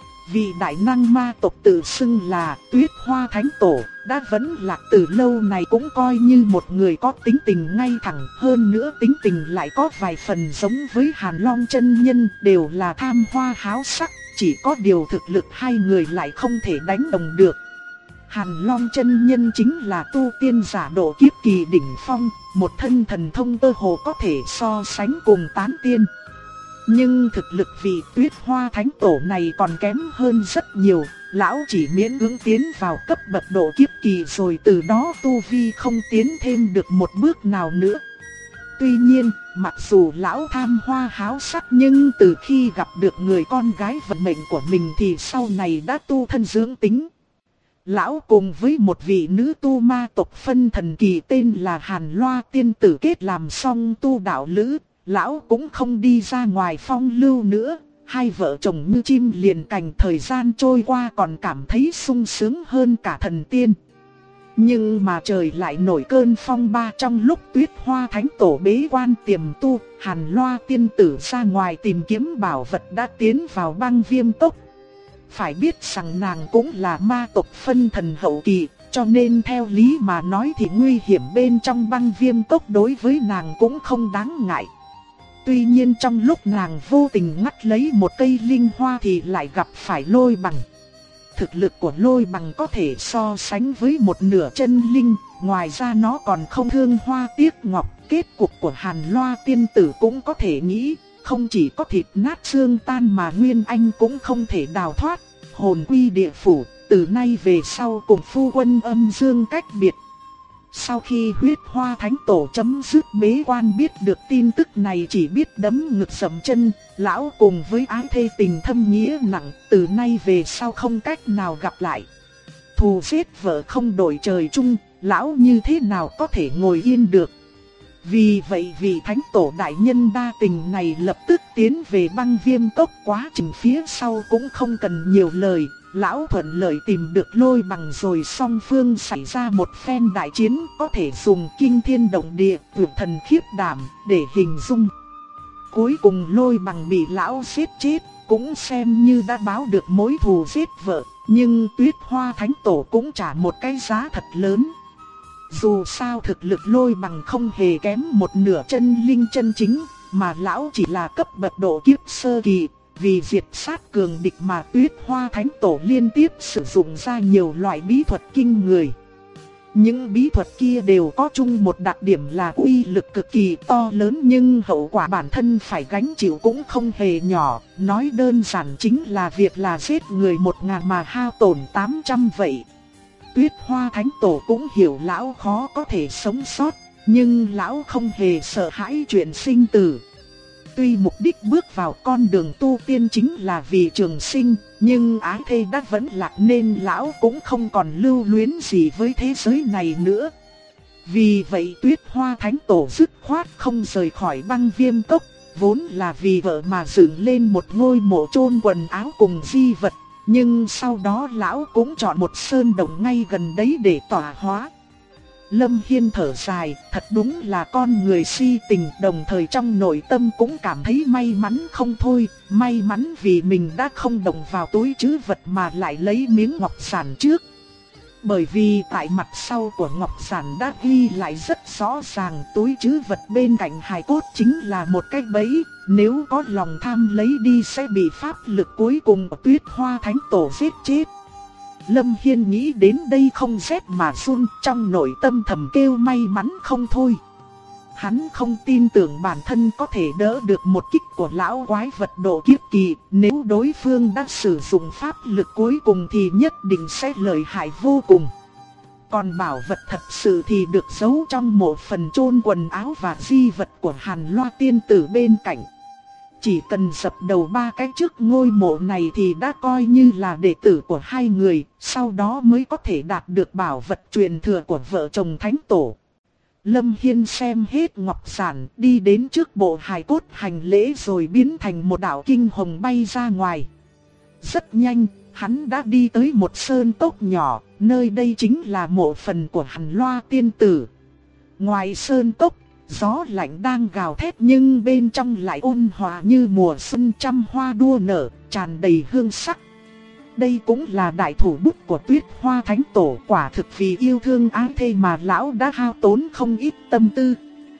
Vị đại năng ma tộc tự xưng là Tuyết Hoa Thánh Tổ, đã vẫn lạc từ lâu này cũng coi như một người có tính tình ngay thẳng. Hơn nữa tính tình lại có vài phần giống với Hàn Long chân nhân, đều là tham hoa háo sắc. Chỉ có điều thực lực hai người lại không thể đánh đồng được. Hàn Long chân nhân chính là tu tiên giả độ kiếp kỳ đỉnh phong, một thân thần thông cơ hồ có thể so sánh cùng tán tiên. Nhưng thực lực vị Tuyết Hoa Thánh Tổ này còn kém hơn rất nhiều, lão chỉ miễn cưỡng tiến vào cấp bậc độ kiếp kỳ rồi từ đó tu vi không tiến thêm được một bước nào nữa. Tuy nhiên, mặc dù lão tham hoa háo sắc nhưng từ khi gặp được người con gái vận mệnh của mình thì sau này đã tu thân dưỡng tính. Lão cùng với một vị nữ tu ma tộc phân thần kỳ tên là Hàn Loa tiên tử kết làm xong tu đạo lữ. Lão cũng không đi ra ngoài phong lưu nữa, hai vợ chồng như chim liền cành, thời gian trôi qua còn cảm thấy sung sướng hơn cả thần tiên. Nhưng mà trời lại nổi cơn phong ba trong lúc Tuyết Hoa Thánh Tổ bế quan tiềm tu, Hàn Loa tiên tử ra ngoài tìm kiếm bảo vật đã tiến vào Băng Viêm Cốc. Phải biết rằng nàng cũng là ma tộc phân thần hậu kỳ, cho nên theo lý mà nói thì nguy hiểm bên trong Băng Viêm Cốc đối với nàng cũng không đáng ngại. Tuy nhiên trong lúc nàng vô tình ngắt lấy một cây linh hoa thì lại gặp phải Lôi Bằng. Thực lực của Lôi Bằng có thể so sánh với một nửa chân linh, ngoài ra nó còn không thương hoa tiếc ngọc. Kết cục của Hàn Loa tiên tử cũng có thể nghĩ, không chỉ có thịt nát xương tan mà Nguyên Anh cũng không thể đào thoát. Hồn quy địa phủ, từ nay về sau cùng phu quân âm dương cách biệt. Sau khi Huyết Hoa Thánh Tổ chấm dứt bế quan biết được tin tức này chỉ biết đấm ngực sầm chân, lão cùng với ái thê tình thâm nghĩa nặng, từ nay về sau không cách nào gặp lại. Thù giết vợ không đổi trời chung, lão như thế nào có thể ngồi yên được. Vì vậy vị Thánh Tổ đại nhân đa tình này lập tức tiến về Băng Viêm Cốc, quá trình phía sau cũng không cần nhiều lời. Lão thuận lợi tìm được Lôi Bằng rồi song phương xảy ra một phen đại chiến có thể dùng kinh thiên động địa, vượt thần khiếp đảm để hình dung. Cuối cùng Lôi Bằng bị lão giết chết, cũng xem như đã báo được mối thù giết vợ, nhưng Tuyết Hoa Thánh Tổ cũng trả một cái giá thật lớn. Dù sao thực lực Lôi Bằng không hề kém một nửa chân linh chân chính, mà lão chỉ là cấp bậc độ kiếp sơ kỳ. Vì diệt sát cường địch mà Tuyết Hoa Thánh Tổ liên tiếp sử dụng ra nhiều loại bí thuật kinh người. Những bí thuật kia đều có chung một đặc điểm là uy lực cực kỳ to lớn, nhưng hậu quả bản thân phải gánh chịu cũng không hề nhỏ. Nói đơn giản chính là việc là giết người 1000 mà hao tổn 800 vậy. Tuyết Hoa Thánh Tổ cũng hiểu lão khó có thể sống sót, nhưng lão không hề sợ hãi chuyện sinh tử. Tuy mục đích bước vào con đường tu tiên chính là vì trường sinh, nhưng ái thê đã vẫn lạc nên lão cũng không còn lưu luyến gì với thế giới này nữa. Vì vậy Tuyết Hoa Thánh Tổ dứt khoát không rời khỏi Băng Viêm Cốc, vốn là vì vợ mà dựng lên một ngôi mộ chôn quần áo cùng di vật, nhưng sau đó lão cũng chọn một sơn động ngay gần đấy để tọa hóa. Lâm Hiên thở dài, thật đúng là con người si tình, đồng thời trong nội tâm cũng cảm thấy may mắn không thôi, may mắn vì mình đã không động vào túi trữ vật mà lại lấy miếng ngọc giản trước. Bởi vì tại mặt sau của ngọc giản đã ghi lại rất rõ ràng túi trữ vật bên cạnh hài cốt chính là một cái bẫy, nếu có lòng tham lấy đi sẽ bị pháp lực cuối cùng của Tuyết Hoa Thánh Tổ giết chết. Lâm Hiên nghĩ đến đây không rét mà run, trong nội tâm thầm kêu may mắn không thôi. Hắn không tin tưởng bản thân có thể đỡ được một kích của lão quái vật độ kiếp kỳ, nếu đối phương đã sử dụng pháp lực cuối cùng thì nhất định sẽ lợi hại vô cùng. Còn bảo vật thật sự thì được giấu trong một phần chôn quần áo và di vật của Hàn Loa tiên tử bên cạnh. chỉ cần dập đầu 3 cái trước ngôi mộ này thì đã coi như là đệ tử của hai người, sau đó mới có thể đạt được bảo vật truyền thừa của vợ chồng thánh tổ. Lâm Hiên xem hết ngọc giản, đi đến trước bộ hài cốt hành lễ rồi biến thành một đạo kinh hồng bay ra ngoài. Rất nhanh, hắn đã đi tới một sơn cốc nhỏ, nơi đây chính là mộ phần của Hàn Loa tiên tử. Ngoài sơn cốc, gió lạnh đang gào thét nhưng bên trong lại ôn hòa như mùa xuân trăm hoa đua nở, tràn đầy hương sắc. Đây cũng là đại thủ bút của Tuyết Hoa Thánh Tổ, quả thực vì yêu thương ái thê mà lão đã hao tốn không ít tâm tư.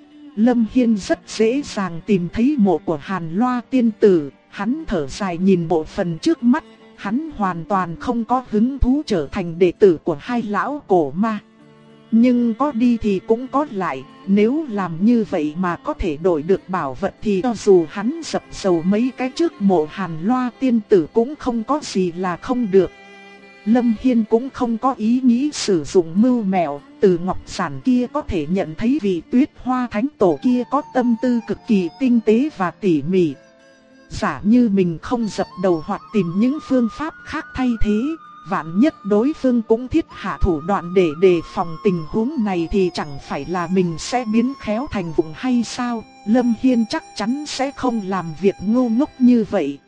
Lâm Hiên rất dễ dàng tìm thấy mộ của Hàn Loa tiên tử, hắn thở dài nhìn bộ phần trước mắt, hắn hoàn toàn không có hứng thú trở thành đệ tử của hai lão cổ ma. Nhưng có đi thì cũng có lại, nếu làm như vậy mà có thể đổi được bảo vật thì cho dù hắn dập dầu mấy cái trước mộ Hàn Loa tiên tử cũng không có gì là không được. Lâm Hiên cũng không có ý nghĩ sử dụng mưu mẹo, từ ngọc giản kia có thể nhận thấy vị Tuyết Hoa Thánh Tổ kia có tâm tư cực kỳ tinh tế và tỉ mỉ. Giả như mình không dập đầu hoặc tìm những phương pháp khác thay thế, vạn nhất đối phương cũng thiết hạ thủ đoạn để đề phòng tình huống này thì chẳng phải là mình sẽ biến khéo thành vụng hay sao? Lâm Hiên chắc chắn sẽ không làm việc ngu ngốc như vậy.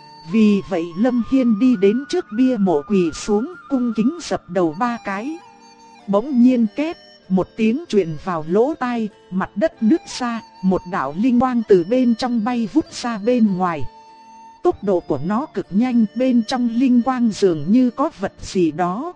Vì vậy Lâm Hiên đi đến trước bia mộ quỳ xuống, cung kính dập đầu 3 cái. Bỗng nhiên két, một tiếng truyền vào lỗ tai, mặt đất nứt ra, một đạo linh quang từ bên trong bay vút ra bên ngoài. Tốc độ của nó cực nhanh, bên trong linh quang dường như có vật gì đó.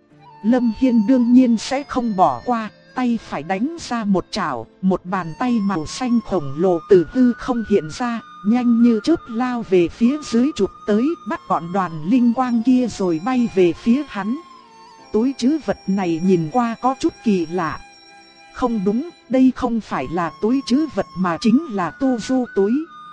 Lâm Hiên đương nhiên sẽ không bỏ qua, tay phải đánh ra một chảo, một bàn tay màu xanh khổng lồ từ hư không hiện ra, nhanh như chớp lao về phía dưới chụp tới, bắt gọn đoàn linh quang kia rồi bay về phía hắn. Túi trữ vật này nhìn qua có chút kỳ lạ. Không đúng, đây không phải là túi trữ vật mà chính là tu du túi.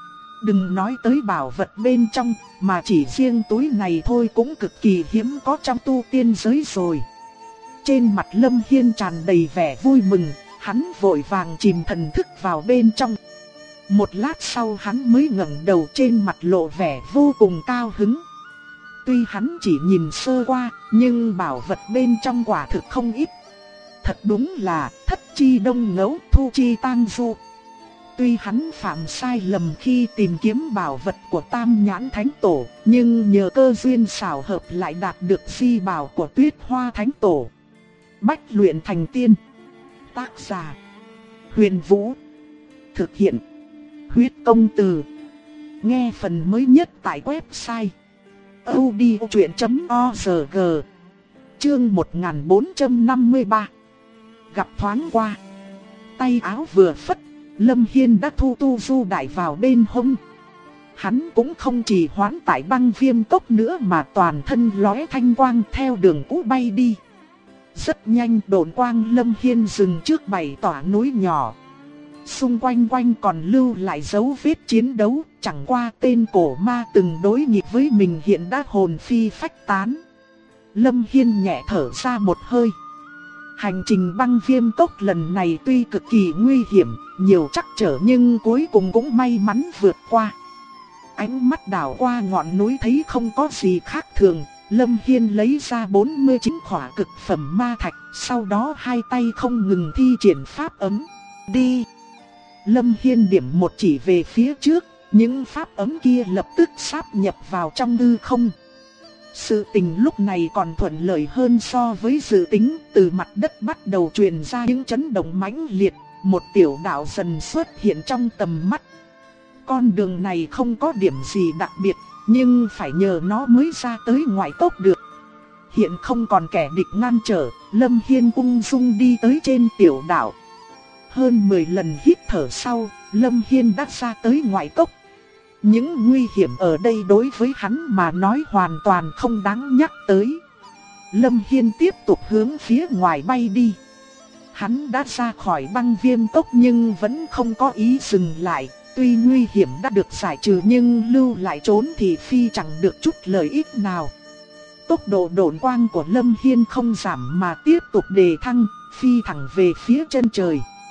Đừng nói tới bảo vật bên trong, mà chỉ riêng túi này thôi cũng cực kỳ hiếm có trong tu tiên giới rồi. Trên mặt Lâm Hiên tràn đầy vẻ vui mừng, hắn vội vàng chìm thần thức vào bên trong. Một lát sau hắn mới ngẩng đầu, trên mặt lộ vẻ vô cùng cao hứng. Tuy hắn chỉ nhìn sơ qua, nhưng bảo vật bên trong quả thực không ít. Thật đúng là thất chi đông ngẫu, thu chi tang du. Tuy hắn phạm sai lầm khi tìm kiếm bảo vật của Tam Nhãn Thánh Tổ, nhưng nhờ cơ duyên xảo hợp lại đạt được di bảo của Tuyết Hoa Thánh Tổ. Bách luyện thành tiên. Tác giả: Huyền Vũ. Thực hiện: Huyết Công Từ. Nghe phần mới nhất tại website audiochuyện.org. Chương 1453. Gặp thoáng qua. Tay áo vừa phất, Lâm Hiên đã thu tu du đại vào bên hông. Hắn cũng không chỉ hoãn tại băng viêm cốc nữa mà toàn thân lóe thanh quang theo đường cũ bay đi. Rất nhanh độn quang Lâm Hiên dừng trước 7 tòa núi nhỏ. Xung quanh còn lưu lại dấu vết chiến đấu, chẳng qua tên cổ ma từng đối nghịch với mình hiện đã hồn phi phách tán. Lâm Hiên nhẹ thở ra một hơi. Hành trình băng viêm cốc lần này tuy cực kỳ nguy hiểm, nhiều trắc trở nhưng cuối cùng cũng may mắn vượt qua. Ánh mắt đảo qua ngọn núi thấy không có gì khác thường, Lâm Hiên lấy ra 49 khỏa cực phẩm ma thạch, sau đó hai tay không ngừng thi triển pháp ấm. Đi! Lâm Hiên điểm một chỉ về phía trước, những pháp ấm kia lập tức sáp nhập vào trong hư không. Sự tình lúc này còn thuận lợi hơn so với dự tính, từ mặt đất bắt đầu truyền ra những chấn động mãnh liệt, một tiểu đạo dần xuất hiện trong tầm mắt. Con đường này không có điểm gì đặc biệt, nhưng phải nhờ nó mới ra tới ngoại cốc được. Hiện không còn kẻ địch ngăn trở, Lâm Hiên ung dung đi tới trên tiểu đạo. Hơn 10 lần hít thở sau, Lâm Hiên đã ra tới ngoại cốc. Những nguy hiểm ở đây đối với hắn mà nói hoàn toàn không đáng nhắc tới. Lâm Hiên tiếp tục hướng phía ngoài bay đi. Hắn đã ra khỏi băng viêm cốc nhưng vẫn không có ý dừng lại. Tuy nguy hiểm đã được giải trừ nhưng lưu lại trốn thì phi chẳng được chút lợi ích nào. Tốc độ độn quang của Lâm Hiên không giảm mà tiếp tục đề thăng, phi thẳng về phía chân trời.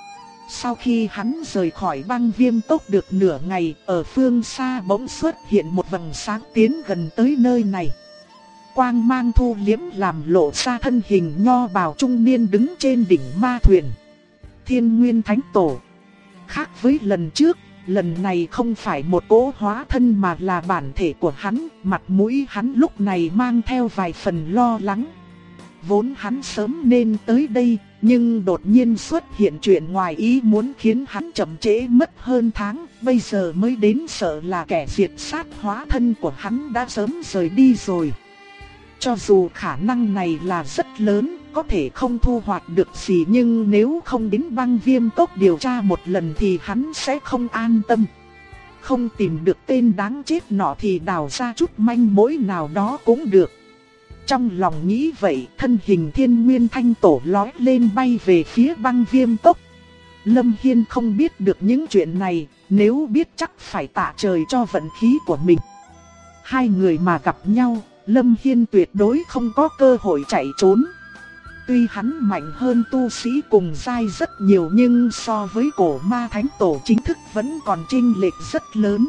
Sau khi hắn rời khỏi băng viêm tốc được nửa ngày, ở phương xa bỗng xuất hiện một vầng sáng tiến gần tới nơi này. Quang mang thu liếm làm lộ ra thân hình nho bào trung niên đứng trên đỉnh ma thuyền. Thiên Nguyên Thánh Tổ. Khác với lần trước, lần này không phải một cỗ hóa thân mà là bản thể của hắn, mặt mũi hắn lúc này mang theo vài phần lo lắng. Vốn hắn sớm nên tới đây, nhưng đột nhiên xuất hiện chuyện ngoài ý muốn khiến hắn chậm trễ mất hơn tháng, bây giờ mới đến sợ là kẻ diệt sát hóa thân của hắn đã sớm rời đi rồi. Cho dù khả năng này là rất lớn, có thể không thu hoạch được gì, nhưng nếu không đến băng viêm tốc điều tra một lần thì hắn sẽ không an tâm. Không tìm được tên đáng chết nọ thì đào ra chút manh mối nào đó cũng được. Trong lòng nghĩ vậy, thân hình Thiên Nguyên Thanh Tổ lói lên bay về phía băng viêm tốc. Lâm Hiên không biết được những chuyện này, nếu biết chắc phải tạ trời cho vận khí của mình. Hai người mà gặp nhau, Lâm Hiên tuyệt đối không có cơ hội chạy trốn. Tuy hắn mạnh hơn tu sĩ cùng giai rất nhiều, nhưng so với cổ ma thánh tổ chính thức vẫn còn chênh lệch rất lớn.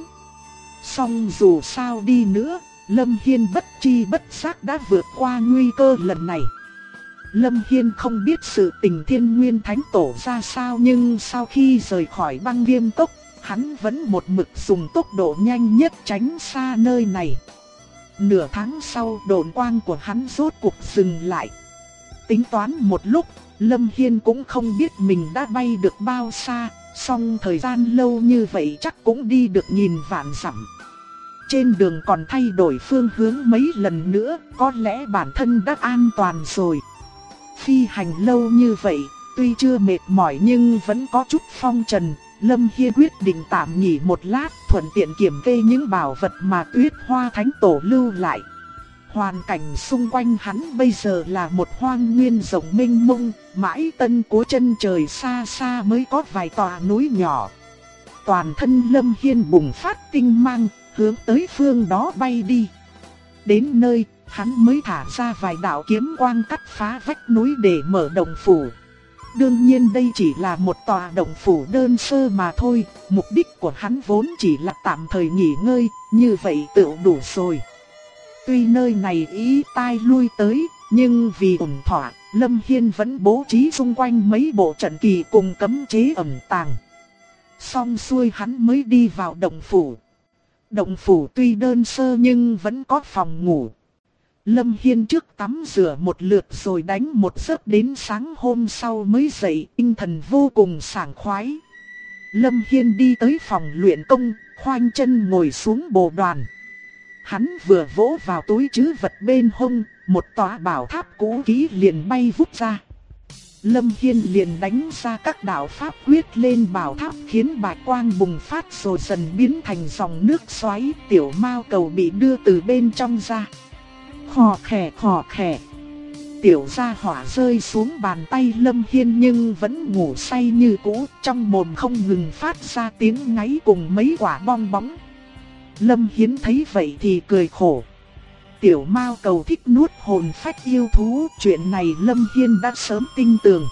Song dù sao đi nữa, Lâm Hiên bất chi bất giác đã vượt qua nguy cơ lần này. Lâm Hiên không biết sự tình Thiên Nguyên Thánh Tổ ra sao, nhưng sau khi rời khỏi băng viêm tốc, hắn vẫn một mực dùng tốc độ nhanh nhất tránh xa nơi này. Nửa tháng sau, độn quang của hắn rốt cuộc dừng lại. Tính toán một lúc, Lâm Hiên cũng không biết mình đã bay được bao xa, song thời gian lâu như vậy chắc cũng đi được nghìn vạn dặm. Trên đường còn thay đổi phương hướng mấy lần nữa, có lẽ bản thân đã an toàn rồi. Phi hành lâu như vậy, tuy chưa mệt mỏi nhưng vẫn có chút phong trần. Lâm Hiên quyết định tạm nghỉ một lát, thuận tiện kiểm kê những bảo vật mà Tuyết Hoa Thánh Tổ lưu lại. Hoàn cảnh xung quanh hắn bây giờ là một hoang nguyên rộng mênh mông, mãi tân cuối chân trời xa xa mới có vài tòa núi nhỏ. Toàn thân Lâm Hiên bùng phát tinh mang, hướng tới phương đó bay đi. Đến nơi, hắn mới thả ra vài đạo kiếm quang cắt phá vách núi để mở động phủ. Đương nhiên đây chỉ là một tòa động phủ đơn sơ mà thôi, mục đích của hắn vốn chỉ là tạm thời nghỉ ngơi, như vậy tự đủ rồi. Tuy nơi này ý tai lui tới, nhưng vì ổn thỏa, Lâm Hiên vẫn bố trí xung quanh mấy bộ trận kỳ cùng cấm chế ẩn tàng. Xong xuôi hắn mới đi vào động phủ. Động phủ tuy đơn sơ nhưng vẫn có phòng ngủ. Lâm Hiên trước tắm rửa một lượt rồi đánh một giấc đến sáng hôm sau mới dậy, tinh thần vô cùng sảng khoái. Lâm Hiên đi tới phòng luyện công, khoanh chân ngồi xuống bồ đoàn. Hắn vừa vỗ vào túi trữ vật bên hông, một tòa bảo tháp cũ kỹ liền bay vút ra. Lâm Hiên liền đánh ra các đạo pháp quyết lên bảo tháp, khiến bạch quang bùng phát rồi dần biến thành dòng nước xoáy. Tiểu mao cầu bị đưa từ bên trong ra. Khò khè. Tiểu gia hỏa rơi xuống bàn tay Lâm Hiên nhưng vẫn ngủ say như cũ, trong mồm không ngừng phát ra tiếng ngáy cùng mấy quả bong bóng. Lâm Hiên thấy vậy thì cười khổ. Tiểu mao cầu thích nuốt hồn phách yêu thú, chuyện này Lâm Hiên đã sớm tin tưởng.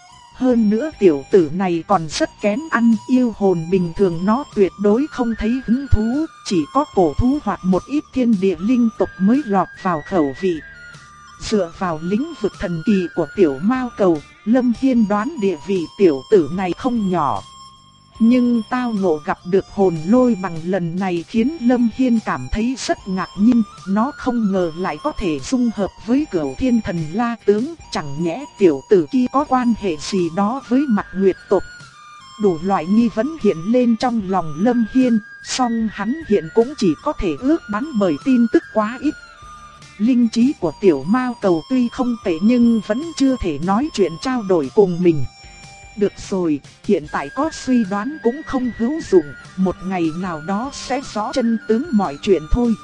Hơn nữa tiểu tử này còn rất kén ăn, yêu hồn bình thường nó tuyệt đối không thấy hứng thú, chỉ có cổ thú hoặc một ít thiên địa linh tộc mới lọt vào khẩu vị. Dựa vào lĩnh vực thần kỳ của tiểu mao cầu, Lâm Hiên đoán địa vị tiểu tử này không nhỏ. Nhưng tao ngộ gặp được hồn lôi bằng lần này khiến Lâm Hiên cảm thấy rất ngạc nhiên, nó không ngờ lại có thể dung hợp với Cửu Thiên Thần La Tướng, chẳng nhẽ tiểu tử kia có quan hệ gì đó với Mạc Nguyệt tộc. Đủ loại nghi vấn hiện lên trong lòng Lâm Hiên, song hắn hiện cũng chỉ có thể ước đoán bởi tin tức quá ít. Linh trí của tiểu mao cầu tuy không tệ nhưng vẫn chưa thể nói chuyện trao đổi cùng mình. Được rồi, hiện tại có suy đoán cũng không hữu dụng, một ngày nào đó sẽ rõ chân tướng mọi chuyện thôi.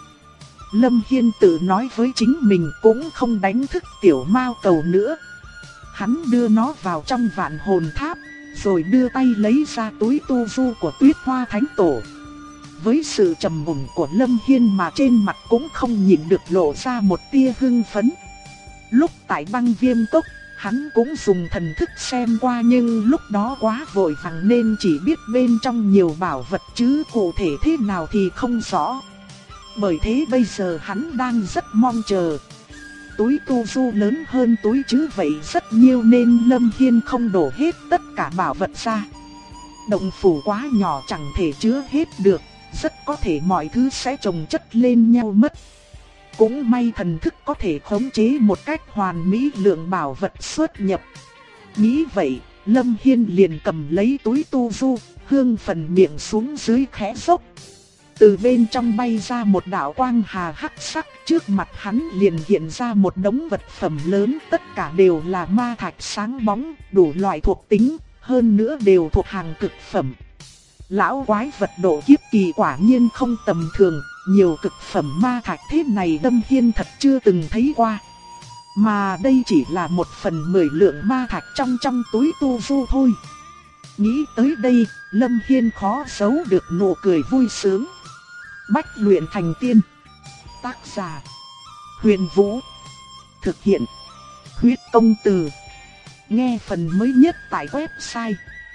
Lâm Hiên tự nói với chính mình cũng không đánh thức tiểu mao cầu nữa. Hắn đưa nó vào trong vạn hồn tháp, rồi đưa tay lấy ra túi tu du của Tuyết Hoa Thánh Tổ. Với sự trầm mùn của Lâm Hiên mà trên mặt cũng không nhịn được lộ ra một tia hưng phấn. Lúc tại băng viêm cốc, Hắn cũng dùng thần thức xem qua nhưng lúc đó quá vội vàng nên chỉ biết bên trong nhiều bảo vật chứ cụ thể thế nào thì không rõ. Bởi thế bây giờ hắn đang rất mong chờ. Túi tu du lớn hơn túi trữ vậy rất nhiều nên Lâm Hiên không đổ hết tất cả bảo vật ra. Động phủ quá nhỏ chẳng thể chứa hết được, rất có thể mọi thứ sẽ chồng chất lên nhau mất. Cũng may thần thức có thể khống chế một cách hoàn mỹ lượng bảo vật xuất nhập. Nghĩ vậy, Lâm Hiên liền cầm lấy túi tu du, hương phần miệng xuống dưới khẽ dốc. Từ bên trong bay ra một đạo quang hà hắc sắc, trước mặt hắn liền hiện ra một đống vật phẩm lớn, tất cả đều là ma thạch sáng bóng, đủ loại thuộc tính, hơn nữa đều thuộc hàng cực phẩm. Lão quái vật độ kiếp kỳ quả nhiên không tầm thường, nhiều cực phẩm ma thạch thế này Lâm Hiên thật chưa từng thấy qua. Mà đây chỉ là 1/10 lượng ma thạch trong túi tu du thôi. Nghĩ tới đây, Lâm Hiên khó giấu được nụ cười vui sướng. Bách luyện thành tiên. Tác giả: Huyền Vũ. Thực hiện: Huyết Công Từ. Nghe phần mới nhất tại website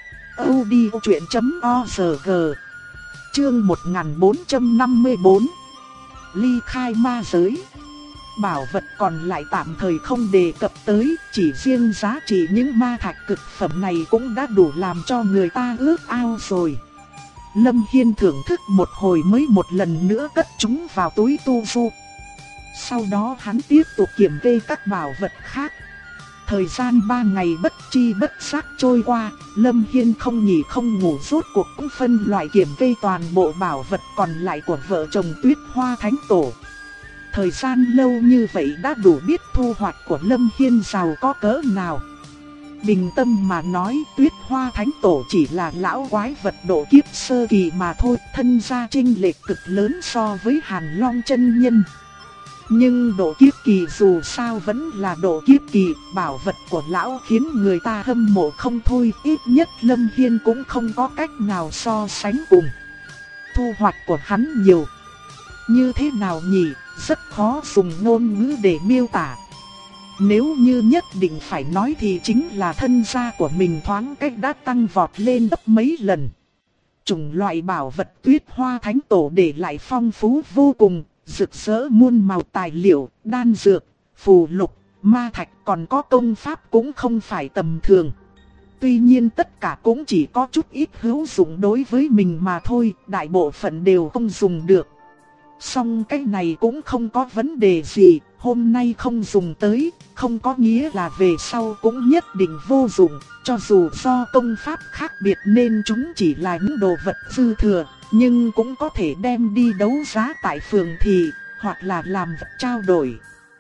audiochuyện.org. Chương 1454. Ly khai ma giới. Bảo vật còn lại tạm thời không đề cập tới, chỉ riêng giá trị những ma thạch cực phẩm này cũng đã đủ làm cho người ta ước ao rồi. Lâm Hiên thưởng thức một hồi mới một lần nữa cất chúng vào túi tu du. Sau đó hắn tiếp tục kiểm kê các bảo vật khác. Thời gian 3 ngày bất chi bất giác trôi qua, Lâm Hiên không nghỉ không ngủ rốt cuộc cũng phân loại kiểm kê toàn bộ bảo vật còn lại của vợ chồng Tuyết Hoa Thánh Tổ. Thời gian lâu như vậy đã đủ biết thu hoạch của Lâm Hiên giàu có cỡ nào. Bình tâm mà nói, Tuyết Hoa Thánh Tổ chỉ là lão quái vật độ kiếp sơ kỳ mà thôi, thân gia chênh lệch cực lớn so với Hàn Long chân nhân. Nhưng độ kiếp kỳ dù sao vẫn là độ kiếp kỳ, bảo vật của lão khiến người ta hâm mộ không thôi, ít nhất Lâm Hiên cũng không có cách nào so sánh cùng. Thu hoạch của hắn nhiều. Như thế nào nhỉ, rất khó dùng ngôn ngữ để miêu tả. Nếu như nhất định phải nói thì chính là thân gia của mình thoáng cách đã tăng vọt lên gấp mấy lần. Chủng loại bảo vật Tuyết Hoa Thánh Tổ để lại phong phú vô cùng, rực rỡ muôn màu tài liệu, đan dược, phù lục, ma thạch còn có công pháp cũng không phải tầm thường. Tuy nhiên tất cả cũng chỉ có chút ít hữu dụng đối với mình mà thôi, đại bộ phận đều không dùng được. Song cái này cũng không có vấn đề gì, hôm nay không dùng tới, không có nghĩa là về sau cũng nhất định vô dụng, cho dù do công pháp khác biệt nên chúng chỉ là những đồ vật dư thừa, nhưng cũng có thể đem đi đấu giá tại phường thị, hoặc là làm vật trao đổi.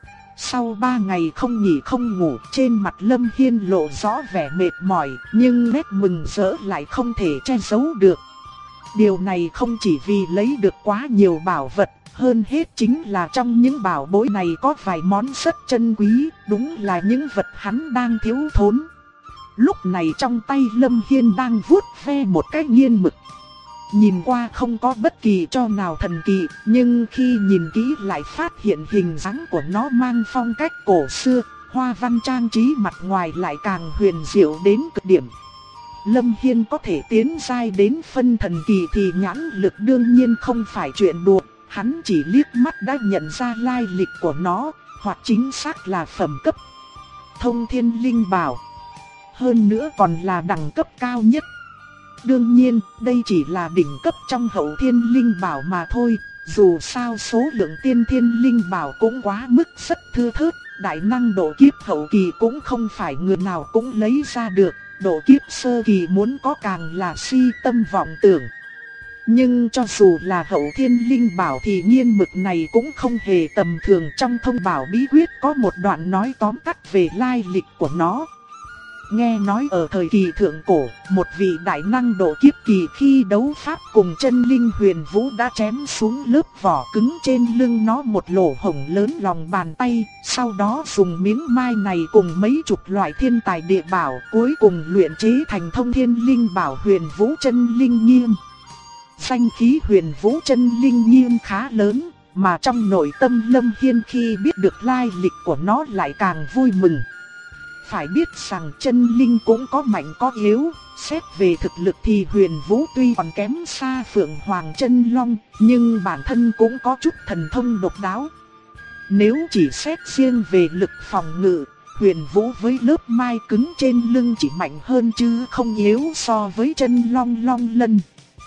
Sau 3 ngày không nghỉ không ngủ, trên mặt Lâm Hiên lộ rõ vẻ mệt mỏi, nhưng nét mừng rỡ lại không thể che giấu được. Điều này không chỉ vì lấy được quá nhiều bảo vật, hơn hết chính là trong những bảo bối này có vài món rất chân quý, đúng là những vật hắn đang thiếu thốn. Lúc này trong tay Lâm Hiên đang vuốt ve một cái nghiên mực. Nhìn qua không có bất kỳ cho nào thần kỳ, nhưng khi nhìn kỹ lại phát hiện hình dáng của nó mang phong cách cổ xưa, hoa văn trang trí mặt ngoài lại càng huyền diệu đến cực điểm. Lâm Hiên có thể tiến giai đến phân thần kỳ thì nhãn lực đương nhiên không phải chuyện đùa, hắn chỉ liếc mắt đã nhận ra lai lịch của nó, hoặc chính xác là phẩm cấp Thông Thiên Linh Bảo. Hơn nữa còn là đẳng cấp cao nhất. Đương nhiên, đây chỉ là đỉnh cấp trong Hậu Thiên Linh Bảo mà thôi, dù sao số lượng Tiên Thiên Linh Bảo cũng quá mức rất thưa thớt, đại năng độ kiếp hậu kỳ cũng không phải người nào cũng lấy ra được, độ kiếp sơ kỳ muốn có càng là si tâm vọng tưởng. Nhưng cho dù là Hậu Thiên Linh Bảo thì nghiên mực này cũng không hề tầm thường, trong thông bảo bí quyết có một đoạn nói tóm tắt về lai lịch của nó. Nghe nói ở thời kỳ thượng cổ, một vị đại năng độ kiếp kỳ khi đấu pháp cùng chân linh Huyền Vũ đã chém xuống lớp vỏ cứng trên lưng nó một lỗ hổng lớn lòng bàn tay, sau đó dùng miếng mai này cùng mấy chục loại thiên tài địa bảo cuối cùng luyện chế thành Thông Thiên Linh Bảo Huyền Vũ Chân Linh Nghiêm. Danh khí Huyền Vũ Chân Linh Nghiêm khá lớn, mà trong nội tâm Lâm Hiên khi biết được lai lịch của nó lại càng vui mừng. Phải biết rằng chân linh cũng có mạnh có yếu, xét về thực lực thì Huyền Vũ tuy còn kém xa Phượng Hoàng Chân Long, nhưng bản thân cũng có chút thần thông độc đáo. Nếu chỉ xét riêng về lực phòng ngự, Huyền Vũ với lớp mai cứng trên lưng chỉ mạnh hơn chứ không yếu so với Chân Long Long Lân.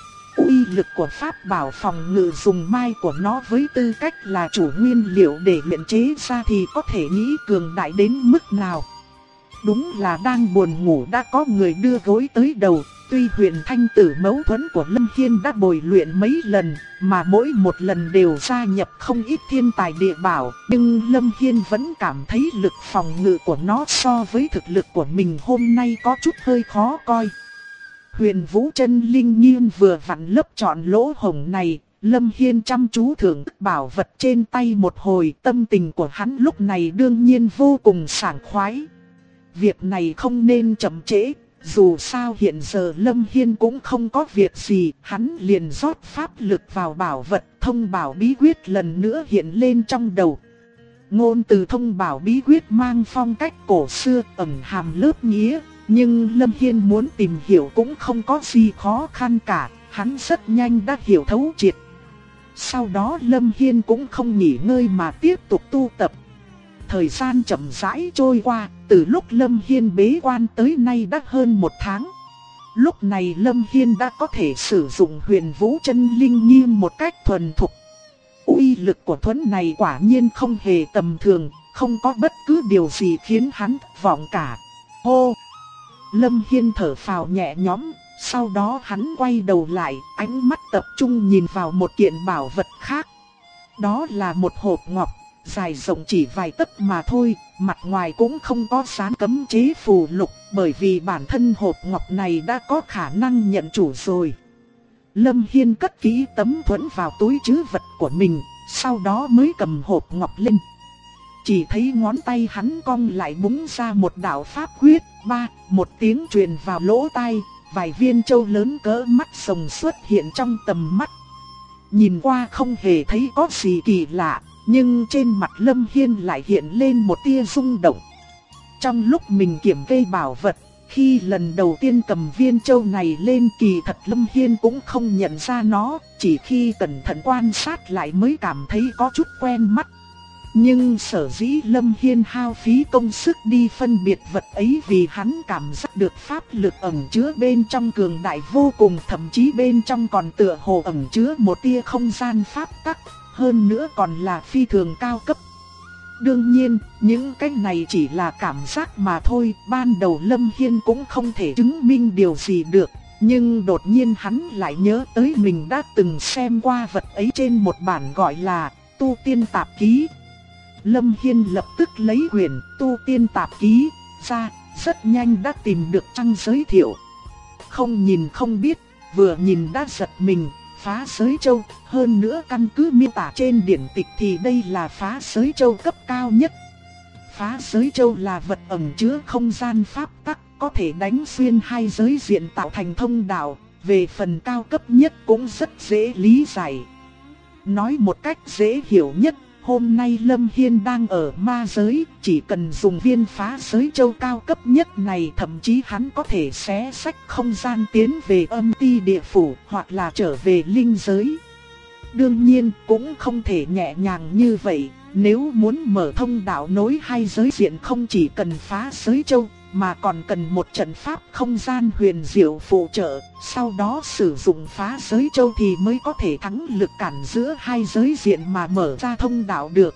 Uy lực của pháp bảo phòng ngự dùng mai của nó với tư cách là chủ nguyên liệu để luyện chế ra thì có thể nghĩ cường đại đến mức nào. Đúng là đang buồn ngủ đã có người đưa gối tới đầu. Tuy huyền thanh tử mấu thuẫn của Lâm Hiên đã bồi luyện mấy lần, mà mỗi một lần đều gia nhập không ít thiên tài địa bảo, nhưng Lâm Hiên vẫn cảm thấy lực phòng ngự của nó so với thực lực của mình hôm nay có chút hơi khó coi. Huyền Vũ chân linh nghiêng vừa vặn lấp trọn lỗ hổng này, Lâm Hiên chăm chú thưởng thức bảo vật trên tay một hồi, tâm tình của hắn lúc này đương nhiên vô cùng sảng khoái. Việc này không nên chậm trễ, dù sao hiện giờ Lâm Hiên cũng không có việc gì, hắn liền rót pháp lực vào bảo vật, thông bảo bí quyết lần nữa hiện lên trong đầu. Ngôn từ thông bảo bí quyết mang phong cách cổ xưa, ẩn hàm lớp nghĩa, nhưng Lâm Hiên muốn tìm hiểu cũng không có gì khó khăn cả, hắn rất nhanh đã hiểu thấu triệt. Sau đó Lâm Hiên cũng không nghỉ ngơi mà tiếp tục tu tập. Thời gian chậm rãi trôi qua, từ lúc Lâm Hiên bế quan tới nay đã hơn 1 tháng. Lúc này Lâm Hiên đã có thể sử dụng Huyền Vũ chân linh nghiêng một cách thuần thục. Uy lực của thuẫn này quả nhiên không hề tầm thường, không có bất cứ điều gì khiến hắn thất vọng cả. Hô! Lâm Hiên thở phào nhẹ nhõm, sau đó hắn quay đầu lại, ánh mắt tập trung nhìn vào một kiện bảo vật khác. Đó là một hộp ngọc, dài rộng chỉ vài tấc mà thôi, mặt ngoài cũng không có dán cấm chế phù lục, bởi vì bản thân hộp ngọc này đã có khả năng nhận chủ rồi. Lâm Hiên cất kỹ tấm thuẫn vào túi trữ vật của mình, sau đó mới cầm hộp ngọc lên. Chỉ thấy ngón tay hắn cong lại búng ra một đạo pháp quyết, một tiếng truyền vào lỗ tai, vài viên châu lớn cỡ mắt rồng xuất hiện trong tầm mắt. Nhìn qua không hề thấy có gì kỳ lạ, nhưng trên mặt Lâm Hiên lại hiện lên một tia rung động. Trong lúc mình kiểm kê bảo vật, khi lần đầu tiên cầm viên châu này lên kỳ thật Lâm Hiên cũng không nhận ra nó, chỉ khi cẩn thận quan sát lại mới cảm thấy có chút quen mắt. Nhưng sở dĩ Lâm Hiên hao phí công sức đi phân biệt vật ấy vì hắn cảm giác được pháp lực ẩn chứa bên trong cường đại vô cùng, thậm chí bên trong còn tựa hồ ẩn chứa một tia không gian pháp tắc, hơn nữa còn là phi thường cao cấp. Đương nhiên, những cái này chỉ là cảm giác mà thôi, ban đầu Lâm Hiên cũng không thể chứng minh điều gì được, nhưng đột nhiên hắn lại nhớ tới mình đã từng xem qua vật ấy trên một bản gọi là Tu Tiên Tạp Ký. Lâm Hiên lập tức lấy quyển Tu Tiên Tạp Ký ra, rất nhanh đã tìm được trang giới thiệu. Không nhìn không biết, vừa nhìn đã giật mình, phá giới châu, hơn nữa căn cứ miêu tả trên điển tịch thì đây là phá giới châu cấp cao nhất. Phá giới châu là vật ẩn chứa không gian pháp tắc, có thể đánh xuyên hai giới diện tạo thành thông đạo, về phần cao cấp nhất cũng rất dễ lý giải. Nói một cách dễ hiểu nhất, hôm nay Lâm Hiên đang ở ma giới, chỉ cần dùng viên phá giới châu cao cấp nhất này, thậm chí hắn có thể xé sách không gian tiến về âm ti địa phủ hoặc là trở về linh giới. Đương nhiên cũng không thể nhẹ nhàng như vậy, nếu muốn mở thông đạo nối hai giới diện không chỉ cần phá giới châu, mà còn cần một trận pháp không gian huyền diệu phụ trợ, sau đó sử dụng phá giới châu thì mới có thể thắng lực cản giữa hai giới diện mà mở ra thông đạo được.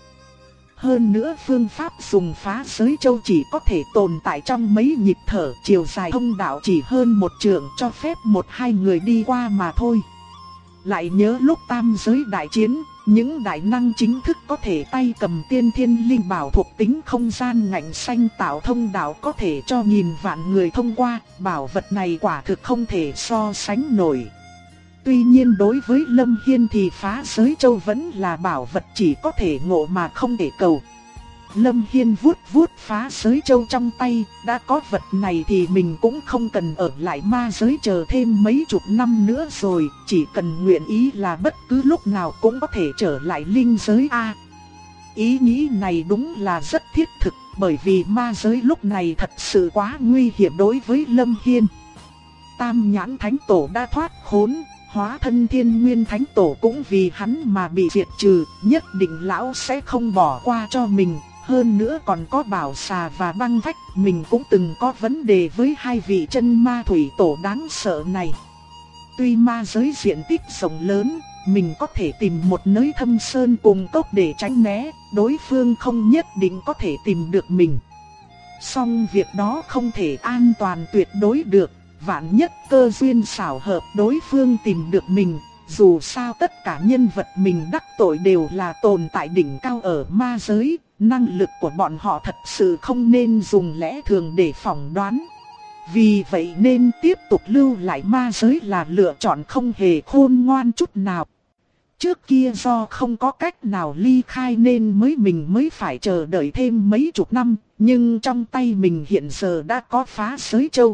Hơn nữa phương pháp dùng phá giới châu chỉ có thể tồn tại trong mấy nhịp thở, chiều dài thông đạo chỉ hơn 1 trượng, cho phép 1-2 người đi qua mà thôi. Lại nhớ lúc tam giới đại chiến, những đại năng chính thức có thể tay cầm tiên thiên linh bảo thuộc tính không gian ngạnh xanh tạo thông đạo có thể cho nghìn vạn người thông qua, bảo vật này quả thực không thể so sánh nổi. Tuy nhiên đối với Lâm Hiên thì phá giới châu vẫn là bảo vật chỉ có thể ngộ mà không thể cầu. Lâm Hiên vuốt vuốt phá giới châu trong tay, đã có vật này thì mình cũng không cần ở lại ma giới chờ thêm mấy chục năm nữa rồi, chỉ cần nguyện ý là bất cứ lúc nào cũng có thể trở lại linh giới a. Ý nghĩ này đúng là rất thiết thực, bởi vì ma giới lúc này thật sự quá nguy hiểm đối với Lâm Hiên. Tam nhãn thánh tổ đã thoát khốn, hóa thân Thiên Nguyên thánh tổ cũng vì hắn mà bị diệt trừ, nhất định lão sẽ không bỏ qua cho mình. Hơn nữa còn có bảo xà và băng vách, mình cũng từng có vấn đề với hai vị chân ma thủy tổ đáng sợ này. Tuy ma giới diện tích rộng lớn, mình có thể tìm một nơi thâm sơn cùng cốc để tránh né, đối phương không nhất định có thể tìm được mình. Song việc đó không thể an toàn tuyệt đối được, vạn nhất cơ duyên xảo hợp đối phương tìm được mình. Dù sao tất cả nhân vật mình đắc tội đều là tồn tại đỉnh cao ở ma giới, năng lực của bọn họ thật sự không nên dùng lẽ thường để phỏng đoán. Vì vậy nên tiếp tục lưu lại ma giới là lựa chọn không hề khôn ngoan chút nào. Trước kia do không có cách nào ly khai nên mình mới phải chờ đợi thêm mấy chục năm, nhưng trong tay mình hiện giờ đã có phá giới châu.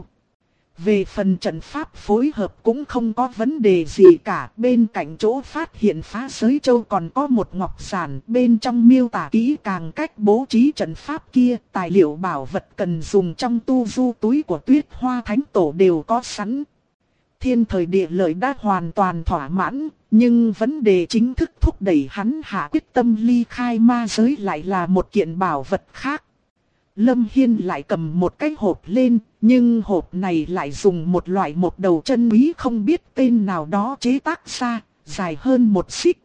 Về phần trận pháp phối hợp cũng không có vấn đề gì cả, bên cạnh chỗ phát hiện phá giới châu còn có một ngọc giản, bên trong miêu tả kỹ càng cách bố trí trận pháp kia, tài liệu bảo vật cần dùng trong tu du túi của Tuyết Hoa Thánh Tổ đều có sẵn. Thiên thời địa lợi đã hoàn toàn thỏa mãn, nhưng vấn đề chính thức thúc đẩy hắn hạ quyết tâm ly khai ma giới lại là một kiện bảo vật khác. Lâm Hiên lại cầm một cái hộp lên, nhưng hộp này lại dùng một loại một đầu chân quý không biết tên nào đó chế tác ra, dài hơn một xích.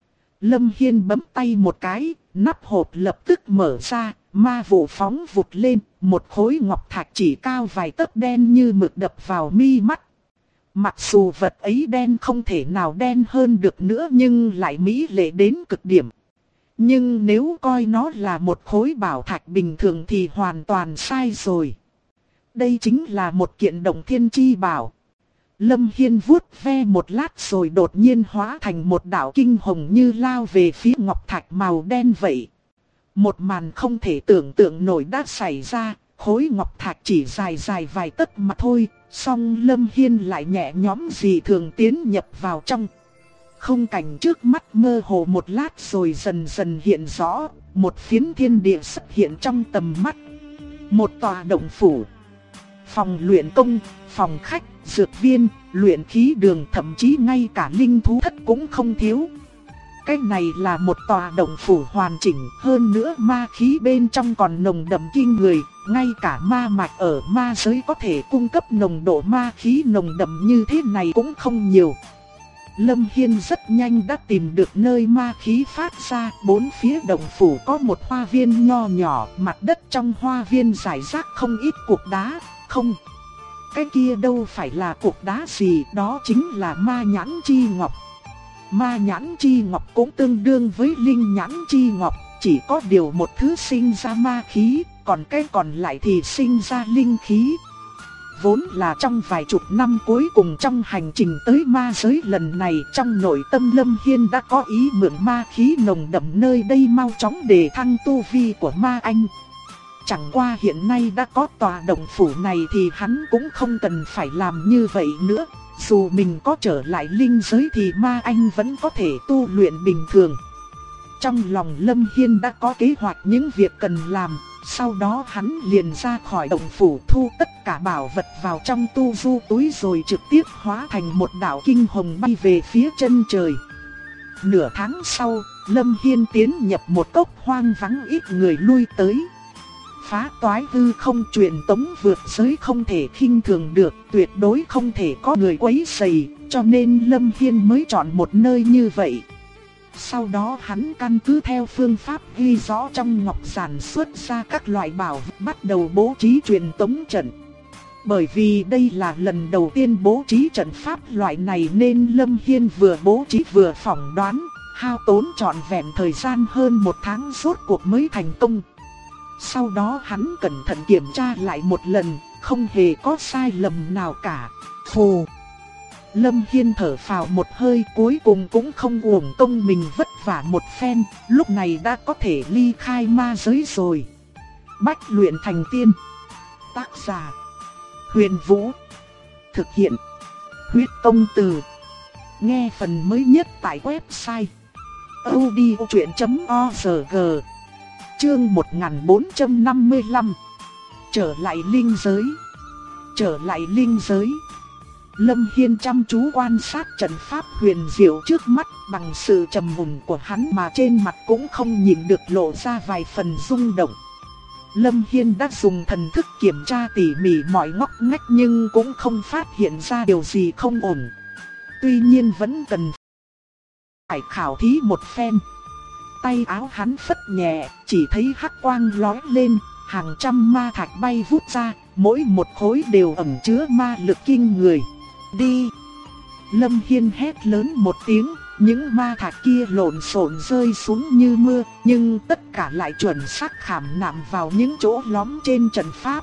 Lâm Hiên bấm tay một cái, nắp hộp lập tức mở ra, ma vụ phóng vụt lên, một khối ngọc thạch chỉ cao vài tấc đen như mực đập vào mi mắt. Mặc dù vật ấy đen không thể nào đen hơn được nữa nhưng lại mỹ lệ đến cực điểm. Nhưng nếu coi nó là một khối bảo thạch bình thường thì hoàn toàn sai rồi. Đây chính là một kiện động thiên chi bảo. Lâm Hiên vuốt ve một lát rồi đột nhiên hóa thành một đạo kinh hồng như lao về phía ngọc thạch màu đen vậy. Một màn không thể tưởng tượng nổi đã xảy ra, khối ngọc thạch chỉ dài vài tấc mà thôi, song Lâm Hiên lại nhẹ nhõm dị thường tiến nhập vào trong. Không cảnh trước mắt mơ hồ một lát rồi dần dần hiện rõ, một phiến thiên địa xuất hiện trong tầm mắt. Một tòa động phủ, phòng luyện công, phòng khách, dược viên, luyện khí đường, thậm chí ngay cả linh thú thất cũng không thiếu. Cái này là một tòa động phủ hoàn chỉnh, hơn nữa ma khí bên trong còn nồng đậm kinh người, ngay cả ma mạch ở ma giới có thể cung cấp nồng độ ma khí nồng đậm như thế này cũng không nhiều. Lâm Hiên rất nhanh đã tìm được nơi ma khí phát ra, bốn phía động phủ có một hoa viên nho nhỏ, mặt đất trong hoa viên rải rác không ít cục đá, không. Cái kia đâu phải là cục đá gì, đó chính là ma nhãn chi ngọc. Ma nhãn chi ngọc cũng tương đương với linh nhãn chi ngọc, chỉ có điều một thứ sinh ra ma khí, còn cái còn lại thì sinh ra linh khí. Vốn là trong vài chục năm cuối cùng trong hành trình tới ma giới lần này, trong nội tâm Lâm Hiên đã có ý mượn ma khí nồng đậm nơi đây mau chóng để thăng tu vi của ma anh. Chẳng qua hiện nay đã có tòa động phủ này thì hắn cũng không cần phải làm như vậy nữa. Dù mình có trở lại linh giới thì ma anh vẫn có thể tu luyện bình thường. Trong lòng Lâm Hiên đã có kế hoạch những việc cần làm. Sau đó hắn liền ra khỏi động phủ, thu tất cả bảo vật vào trong tu du túi rồi trực tiếp hóa thành một đạo kinh hồng bay về phía chân trời. Nửa tháng sau, Lâm Hiên tiến nhập một cốc hoang vắng ít người lui tới. Phá toái hư không, truyền tống vượt giới không thể khinh thường được, tuyệt đối không thể có người quấy rầy, cho nên Lâm Hiên mới chọn một nơi như vậy. Sau đó hắn căn cứ theo phương pháp ghi rõ trong ngọc giản xuất ra các loại bảo vật, bắt đầu bố trí truyền tống trận. Bởi vì đây là lần đầu tiên bố trí trận pháp loại này nên Lâm Hiên vừa bố trí vừa phỏng đoán, hao tốn trọn vẹn thời gian hơn một tháng rốt cuộc mới thành công. Sau đó hắn cẩn thận kiểm tra lại một lần, không hề có sai lầm nào cả. Phù! Lâm Hiên thở phào một hơi, cuối cùng cũng không uổng công mình vất vả một phen, lúc này đã có thể ly khai ma giới rồi. Bách luyện thành tiên. Tác giả: Huyền Vũ. Thực hiện: Huyết Công Từ. Nghe phần mới nhất tại website audiochuyen.org. Chương 1455. Trở lại linh giới. Trở lại linh giới. Lâm Hiên chăm chú quan sát trận pháp huyền diệu trước mắt, bằng sự trầm mùn của hắn mà trên mặt cũng không nhìn được lộ ra vài phần rung động. Lâm Hiên đã dùng thần thức kiểm tra tỉ mỉ mọi ngóc ngách nhưng cũng không phát hiện ra điều gì không ổn. Tuy nhiên vẫn cần phải khảo thí một phen. Tay áo hắn phất nhẹ, chỉ thấy hắc quang lóe lên, hàng trăm ma thạch bay vút ra, mỗi một khối đều ẩn chứa ma lực kinh người. Đi! Lâm Hiên hét lớn một tiếng, những ma thạch kia lộn xộn rơi xuống như mưa, nhưng tất cả lại chuẩn xác khảm nạm vào những chỗ lõm trên trận pháp.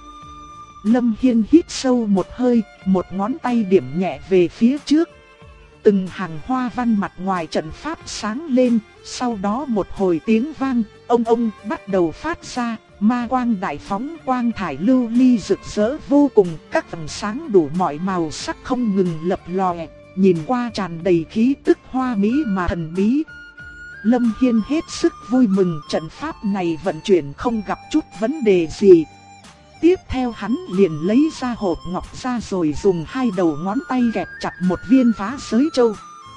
Lâm Hiên hít sâu một hơi, một ngón tay điểm nhẹ về phía trước. Từng hàng hoa văn mặt ngoài trận pháp sáng lên, sau đó một hồi tiếng vang, ông bắt đầu phát ra, ma quang đại phóng, quang thải lưu ly rực rỡ vô cùng, các vầng sáng đủ mọi màu sắc không ngừng lập lòe, nhìn qua tràn đầy khí tức hoa mỹ mà thần bí. Lâm Hiên hết sức vui mừng, trận pháp này vận chuyển không gặp chút vấn đề gì. Tiếp theo hắn liền lấy ra hộp ngọc ra rồi dùng hai đầu ngón tay kẹp chặt một viên phá giới châu.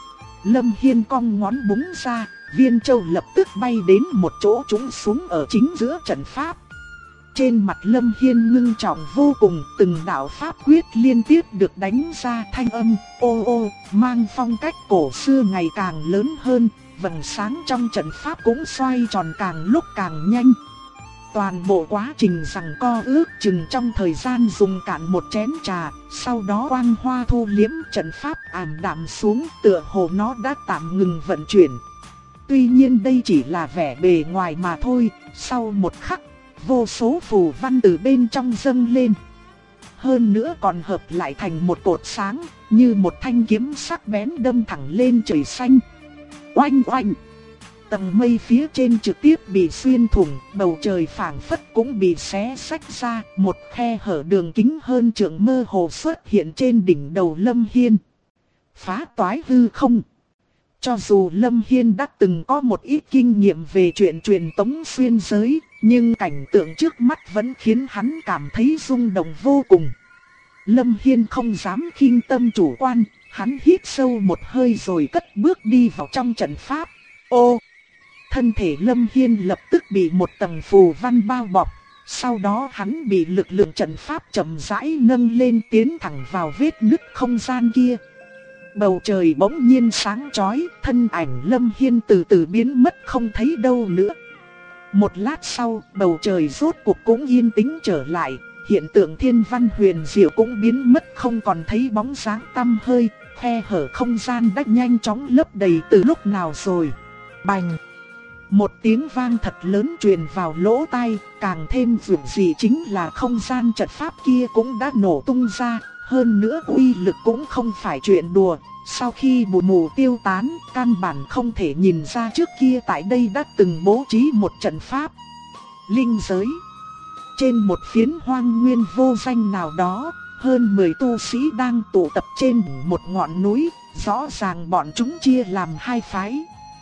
Lâm Hiên cong ngón búng ra, viên châu lập tức bay đến một chỗ trũng xuống ở chính giữa trận pháp. Trên mặt Lâm Hiên ngưng trọng vô cùng, từng đạo pháp quyết liên tiếp được đánh ra, thanh âm ô ô mang phong cách cổ xưa ngày càng lớn hơn, vầng sáng trong trận pháp cũng xoay tròn càng lúc càng nhanh. Toàn bộ quá trình giằng co ước chừng trong thời gian dùng cạn một chén trà, sau đó quang hoa thu liễm, trận pháp ảm đạm xuống, tựa hồ nó đã tạm ngừng vận chuyển. Tuy nhiên đây chỉ là vẻ bề ngoài mà thôi, sau một khắc, vô số phù văn từ bên trong dâng lên. Hơn nữa còn hợp lại thành một cột sáng, như một thanh kiếm sắc bén đâm thẳng lên trời xanh. Oanh oanh! Tầng mây phía trên trực tiếp bị xuyên thủng, bầu trời phảng phất cũng bị xé xách ra, một khe hở đường kính hơn trượng mơ hồ xuất hiện trên đỉnh đầu Lâm Hiên. Phá toái hư không. Cho dù Lâm Hiên đã từng có một ít kinh nghiệm về chuyện truyền tống xuyên giới, nhưng cảnh tượng trước mắt vẫn khiến hắn cảm thấy rung động vô cùng. Lâm Hiên không dám khinh tâm chủ quan, hắn hít sâu một hơi rồi cất bước đi vào trong trận pháp. Ô! Thân thể Lâm Hiên lập tức bị một tầng phù văn bao bọc, sau đó hắn bị lực lượng trận pháp chậm rãi nâng lên tiến thẳng vào vết nứt không gian kia. Bầu trời bỗng nhiên sáng chói, thân ảnh Lâm Hiên từ từ biến mất không thấy đâu nữa. Một lát sau, bầu trời rốt cuộc cũng yên tĩnh trở lại, hiện tượng thiên văn huyền diệu cũng biến mất không còn thấy bóng dáng tăm hơi, khe hở không gian đã nhanh chóng lấp đầy từ lúc nào rồi. Bành! Một tiếng vang thật lớn truyền vào lỗ tai, càng thêm dữ dị chính là không gian trận pháp kia cũng đã nổ tung ra, hơn nữa uy lực cũng không phải chuyện đùa. Sau khi bụi mù tiêu tán, căn bản không thể nhìn ra trước kia tại đây đã từng bố trí một trận pháp. Linh giới. Trên một phiến hoang nguyên vô danh nào đó, hơn 10 tu sĩ đang tụ tập trên một ngọn núi, rõ ràng bọn chúng chia làm hai phái.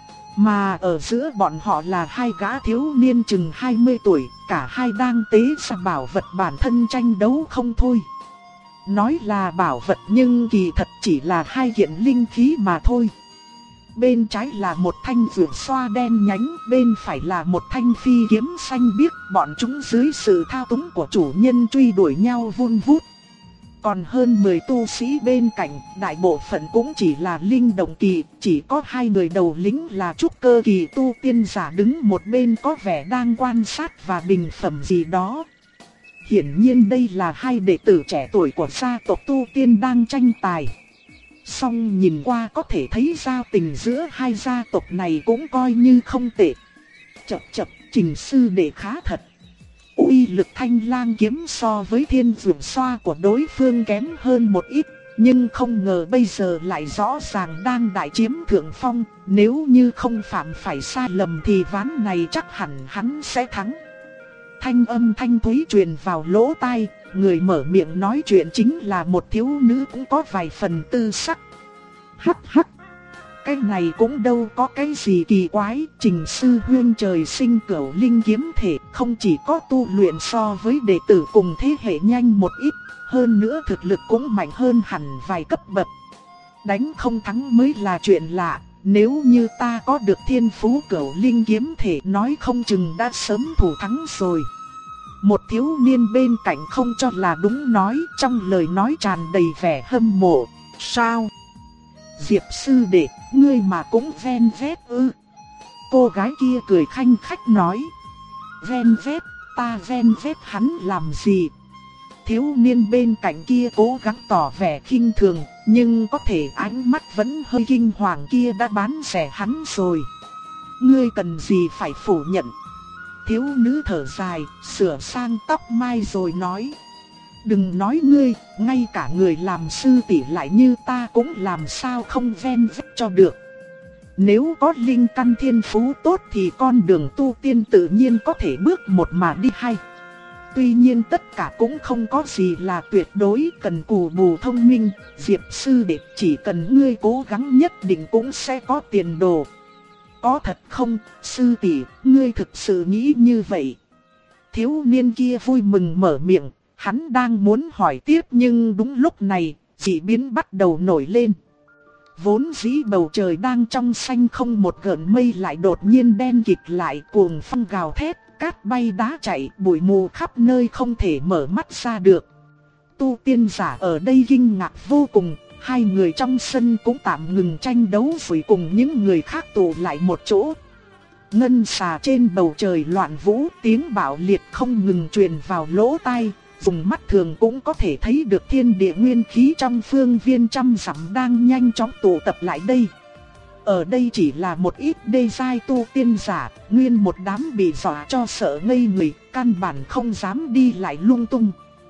Mà ở giữa bọn họ là hai gã thiếu niên chừng 20 tuổi, cả hai đang tế ra bảo vật bản thân tranh đấu không thôi. Nói là bảo vật nhưng kỳ thật chỉ là hai kiện linh khí mà thôi. Bên trái là một thanh vượt xoa đen nhánh, bên phải là một thanh phi kiếm xanh biếc, bọn chúng dưới sự thao túng của chủ nhân truy đuổi nhau vun vút. Còn hơn 10 tu sĩ bên cạnh, đại bộ phận cũng chỉ là linh động kỳ, chỉ có hai người đầu lĩnh là trúc cơ kỳ tu tiên giả đứng một bên có vẻ đang quan sát và bình phẩm gì đó. Hiển nhiên đây là hai đệ tử trẻ tuổi của gia tộc tu tiên đang tranh tài. Song nhìn qua có thể thấy giao tình giữa hai gia tộc này cũng coi như không tệ. Chậc, Trình sư đệ khá thật. Uy lực thanh lang kiếm so với thiên dược xoa của đối phương kém hơn một ít, nhưng không ngờ bây giờ lại rõ ràng đang đại chiếm thượng phong. Nếu như không phạm phải sai lầm thì ván này chắc hẳn hắn sẽ thắng. Thanh âm thanh thúy truyền vào lỗ tai, người mở miệng nói chuyện chính là một thiếu nữ cũng có vài phần tư sắc. Hắc hắc. Cái này cũng đâu có cái gì kỳ quái, Trình sư huynh trời sinh cửu linh kiếm thể, không chỉ có tu luyện so với đệ tử cùng thế hệ nhanh một ít, hơn nữa thực lực cũng mạnh hơn hẳn vài cấp bậc. Đánh không thắng mới là chuyện lạ, nếu như ta có được thiên phú cửu linh kiếm thể nói không chừng đã sớm thủ thắng rồi. Một thiếu niên bên cạnh không cho là đúng nói, trong lời nói tràn đầy vẻ hâm mộ. Sao? Diệp sư đệ, ngươi mà cũng ven vét ư? Cô gái kia cười khanh khách nói. Ven vét, ta ven vét hắn làm gì? Thiếu niên bên cạnh kia cố gắng tỏ vẻ khinh thường, nhưng có thể ánh mắt vẫn hơi kinh hoàng kia đã bán rẻ hắn rồi. Ngươi cần gì phải phủ nhận? Thiếu nữ thở dài, sửa sang tóc mai rồi nói. Đừng nói ngươi, ngay cả người làm sư tỷ lại như ta cũng làm sao không ven vét cho được. Nếu có linh căn thiên phú tốt thì con đường tu tiên tự nhiên có thể bước một mà đi hai. Tuy nhiên tất cả cũng không có gì là tuyệt đối, cần cù bù thông minh, Diệp sư đệ chỉ cần ngươi cố gắng nhất định cũng sẽ có tiền đồ. Có thật không, sư tỷ, ngươi thực sự nghĩ như vậy? Thiếu niên kia vui mừng mở miệng, hắn đang muốn hỏi tiếp nhưng đúng lúc này, dị biến bắt đầu nổi lên. Vốn dĩ bầu trời đang trong xanh không một gợn mây lại đột nhiên đen kịt lại, cuồng phong gào thét, cát bay đá chạy, bụi mù khắp nơi không thể mở mắt ra được. Tu tiên giả ở đây kinh ngạc vô cùng, hai người trong sân cũng tạm ngừng tranh đấu rồi cùng những người khác tụ lại một chỗ. Ngân xà trên bầu trời loạn vũ, tiếng bạo liệt không ngừng truyền vào lỗ tai, dùng mắt thường cũng có thể thấy được thiên địa nguyên khí trong phương viên trăm dặm đang nhanh chóng tụ tập lại đây. Ở đây chỉ là một ít đê giai tu tiên giả, nguyên một đám bị dọa cho sợ ngây người, căn bản không dám đi lại lung tung.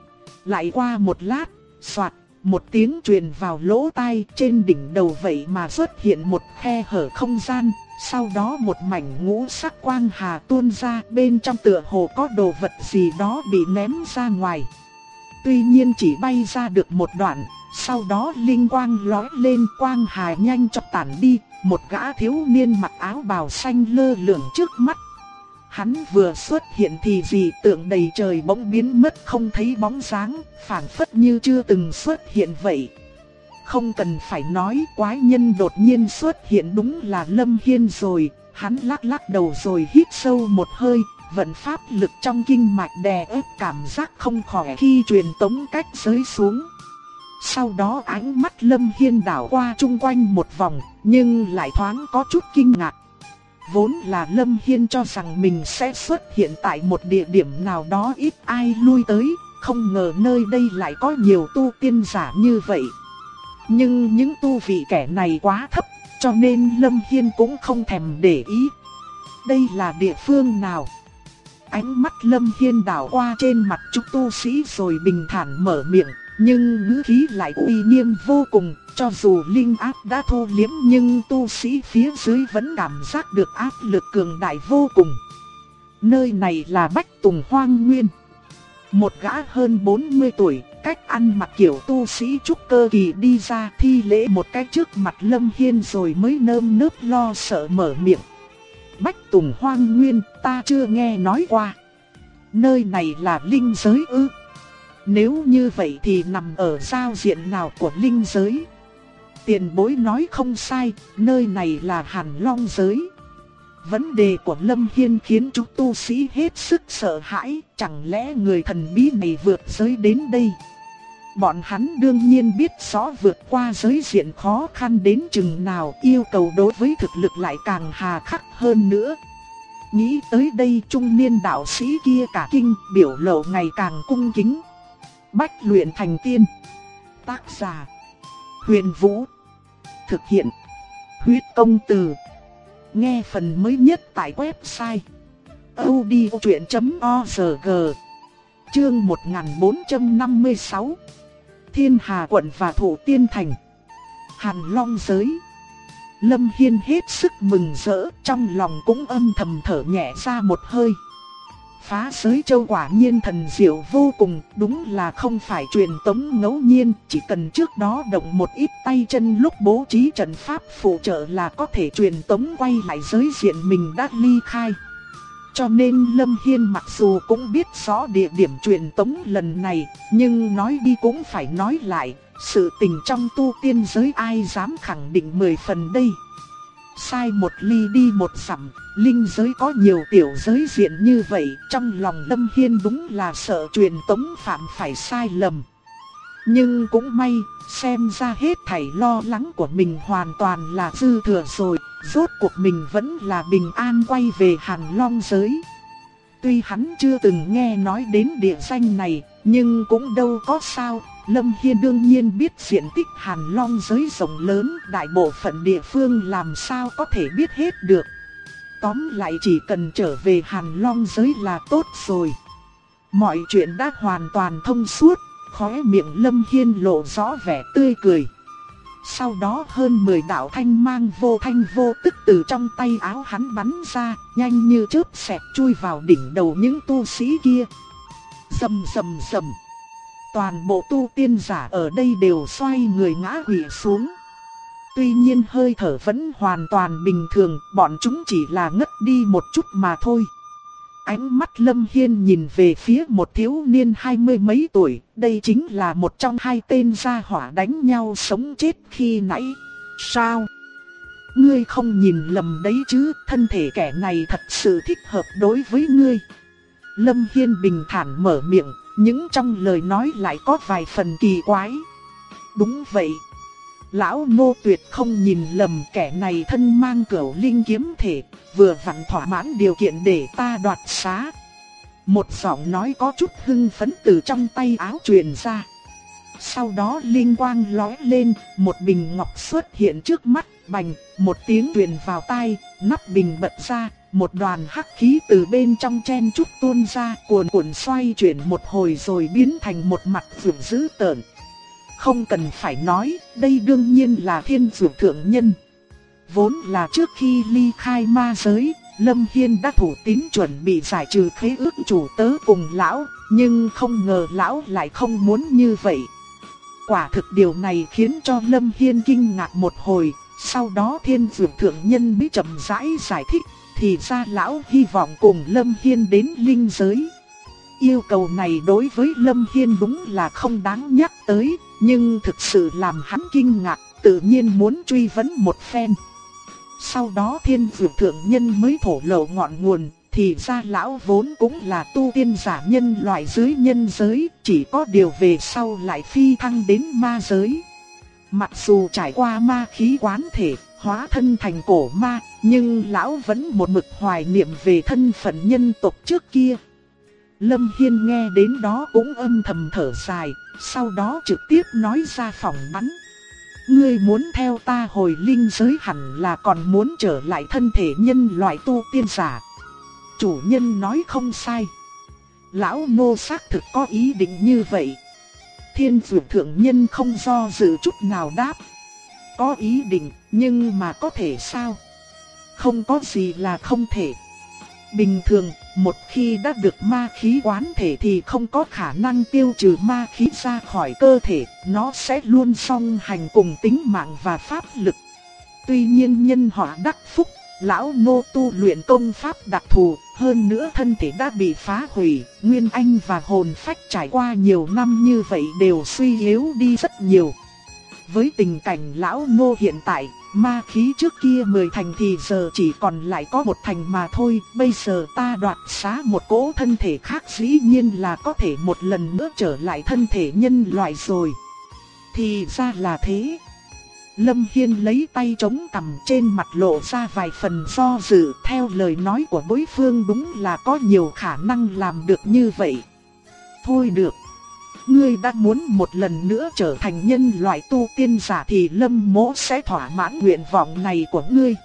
Lại qua một lát, xoạt, một tiếng truyền vào lỗ tai, trên đỉnh đầu vậy mà xuất hiện một khe hở không gian, sau đó một mảnh ngũ sắc quang hà tuôn ra, bên trong tựa hồ có đồ vật gì đó bị ném ra ngoài. Tuy nhiên chỉ bay ra được một đoạn, sau đó linh quang lóe lên, quang hà nhanh chóng tản đi, một gã thiếu niên mặc áo bào xanh lơ lửng trước mắt. Hắn vừa xuất hiện thì dị tượng đầy trời bỗng biến mất không thấy bóng dáng, phảng phất như chưa từng xuất hiện vậy. Không cần phải nói, quái nhân đột nhiên xuất hiện đúng là Lâm Hiên rồi. Hắn lắc lắc đầu rồi hít sâu một hơi, vận pháp lực trong kinh mạch đè ép cảm giác không khỏe khi truyền tống cách giới xuống. Sau đó ánh mắt Lâm Hiên đảo qua chung quanh một vòng, nhưng lại thoáng có chút kinh ngạc. Vốn là Lâm Hiên cho rằng mình sẽ xuất hiện tại một địa điểm nào đó ít ai lui tới, không ngờ nơi đây lại có nhiều tu tiên giả như vậy. Nhưng những tu vị kẻ này quá thấp, cho nên Lâm Hiên cũng không thèm để ý. Đây là địa phương nào? Ánh mắt Lâm Hiên đảo qua trên mặt chúng tu sĩ rồi bình thản mở miệng, nhưng ngữ khí lại uy nghiêm vô cùng. Cho dù linh áp đã thu liếm nhưng tu sĩ phía dưới vẫn cảm giác được áp lực cường đại vô cùng. Nơi này là Bách Tùng Hoang Nguyên. Một gã hơn 40 tuổi, cách ăn mặc kiểu tu sĩ trúc cơ kỳ đi ra thi lễ một cái trước mặt Lâm Hiên rồi mới nơm nớp lo sợ mở miệng. Bách Tùng Hoang Nguyên, ta chưa nghe nói qua. Nơi này là linh giới ư? Nếu như vậy thì nằm ở giao diện nào của linh giới? Tiền bối nói không sai, nơi này là Hàn Long giới. Vấn đề của Lâm Hiên khiến chúng tu sĩ hết sức sợ hãi, chẳng lẽ người thần bí này vượt giới đến đây? Bọn hắn đương nhiên biết rõ vượt qua giới diện khó khăn đến chừng nào, yêu cầu đối với thực lực lại càng hà khắc hơn nữa. Nghĩ tới đây trung niên đạo sĩ kia cả kinh, biểu lộ ngày càng cung kính. Bách luyện thành tiên. Tác giả: Huyền Vũ. Thực hiện: Huyết Công Từ. Nghe phần mới nhất tại website audiochuyện.org. Chương 1456. Thiên Hà quận và Thủ Tiên thành. Hàn Long giới. Lâm Hiên hết sức mừng rỡ, trong lòng cũng âm thầm thở nhẹ ra một hơi. Phá giới châu quả nhiên thần diệu vô cùng, đúng là không phải truyền tống ngẫu nhiên, chỉ cần trước đó động một ít tay chân lúc bố trí trận pháp phụ trợ là có thể truyền tống quay lại giới diện mình đã ly khai. Cho nên Lâm Hiên mặc dù cũng biết rõ địa điểm truyền tống lần này, nhưng nói đi cũng phải nói lại, sự tình trong tu tiên giới ai dám khẳng định 10 phần đây. Sai một ly đi một dặm, linh giới có nhiều tiểu giới diện như vậy, trong lòng Lâm Hiên đúng là sợ truyền tống phạm phải sai lầm. Nhưng cũng may, xem ra hết thảy lo lắng của mình hoàn toàn là dư thừa rồi, rốt cuộc mình vẫn là bình an quay về Hàn Long giới. Tuy hắn chưa từng nghe nói đến địa danh này, nhưng cũng đâu có sao. Lâm Hiên đương nhiên biết diện tích Hàn Long giới rộng lớn, đại bộ phận địa phương làm sao có thể biết hết được. Tóm lại chỉ cần trở về Hàn Long giới là tốt rồi. Mọi chuyện đã hoàn toàn thông suốt, khóe miệng Lâm Hiên lộ rõ vẻ tươi cười. Sau đó hơn 10 đạo thanh mang vô thanh vô tức từ trong tay áo hắn bắn ra, nhanh như chớp xẹt chui vào đỉnh đầu những tu sĩ kia. Rầm rầm rầm. Toàn bộ tu tiên giả ở đây đều xoay người ngã quỵ xuống. Tuy nhiên hơi thở vẫn hoàn toàn bình thường, bọn chúng chỉ là ngất đi một chút mà thôi. Ánh mắt Lâm Hiên nhìn về phía một thiếu niên 20 mấy tuổi, đây chính là một trong hai tên gia hỏa đánh nhau sống chết khi nãy. Sao? Ngươi không nhìn lầm đấy chứ, thân thể kẻ này thật sự thích hợp đối với ngươi. Lâm Hiên bình thản mở miệng, nhưng trong lời nói lại có vài phần kỳ quái. Đúng vậy. Lão nô tuyệt không nhìn lầm, kẻ này thân mang cửu linh kiếm thể, vừa vặn thỏa mãn điều kiện để ta đoạt xá. Một giọng nói có chút hưng phấn từ trong tay áo truyền ra. Sau đó linh quang lóe lên, một bình ngọc xuất hiện trước mắt, bành, một tiếng truyền vào tai, nắp bình bật ra, một đoàn hắc khí từ bên trong chen chúc tuôn ra, cuồn cuộn xoay chuyển một hồi rồi biến thành một mặt dữ dữ tợn. Không cần phải nói, đây đương nhiên là Thiên Dược Thượng Nhân. Vốn là trước khi ly khai ma giới, Lâm Hiên đã thủ tín chuẩn bị giải trừ khế ước chủ tớ cùng lão, nhưng không ngờ lão lại không muốn như vậy. Quả thực điều này khiến cho Lâm Hiên kinh ngạc một hồi, sau đó Thiên Dược Thượng Nhân mới chậm rãi giải thích, thì ra lão hy vọng cùng Lâm Hiên đến linh giới. Yêu cầu này đối với Lâm Hiên đúng là không đáng nhắc tới, nhưng thực sự làm hắn kinh ngạc, tự nhiên muốn truy vấn một phen. Sau đó Thiên Dược Thượng Nhân mới thổ lộ ngọn nguồn, thì ra lão vốn cũng là tu tiên giả nhân loại dưới nhân giới, chỉ có điều về sau lại phi thăng đến ma giới. Mặc dù trải qua ma khí quán thể, hóa thân thành cổ ma, nhưng lão vẫn một mực hoài niệm về thân phận nhân tộc trước kia. Lâm Hiên nghe đến đó cũng âm thầm thở dài, sau đó trực tiếp nói ra phỏng bắn. Ngươi muốn theo ta hồi linh giới hẳn là còn muốn trở lại thân thể nhân loại tu tiên giả. Chủ nhân nói không sai. Lão nô xác thực có ý định như vậy. Thiên Dược Thượng Nhân không do dự chút nào đáp. Có ý định, nhưng mà có thể sao? Không có gì là không thể. Bình thường, một khi đã được ma khí quán thể thì không có khả năng tiêu trừ ma khí ra khỏi cơ thể, nó sẽ luôn song hành cùng tính mạng và pháp lực. Tuy nhiên nhân họ đắc phúc, lão nô tu luyện công pháp đặc thù, hơn nữa thân thể đã bị phá hủy, nguyên anh và hồn phách trải qua nhiều năm như vậy đều suy yếu đi rất nhiều. Với tình cảnh lão nô hiện tại, ma khí trước kia 10 thành thì giờ chỉ còn lại có 1 thành mà thôi. Bây giờ ta đoạt xá một cỗ thân thể khác, dĩ nhiên là có thể một lần nữa trở lại thân thể nhân loại rồi. Thì ra là thế. Lâm Hiên lấy tay chống cằm, trên mặt lộ ra vài phần do dự. Theo lời nói của đối phương đúng là có nhiều khả năng làm được như vậy. Thôi được. Ngươi đã muốn một lần nữa trở thành nhân loại tu tiên giả thì Lâm mỗ sẽ thỏa mãn nguyện vọng này của ngươi.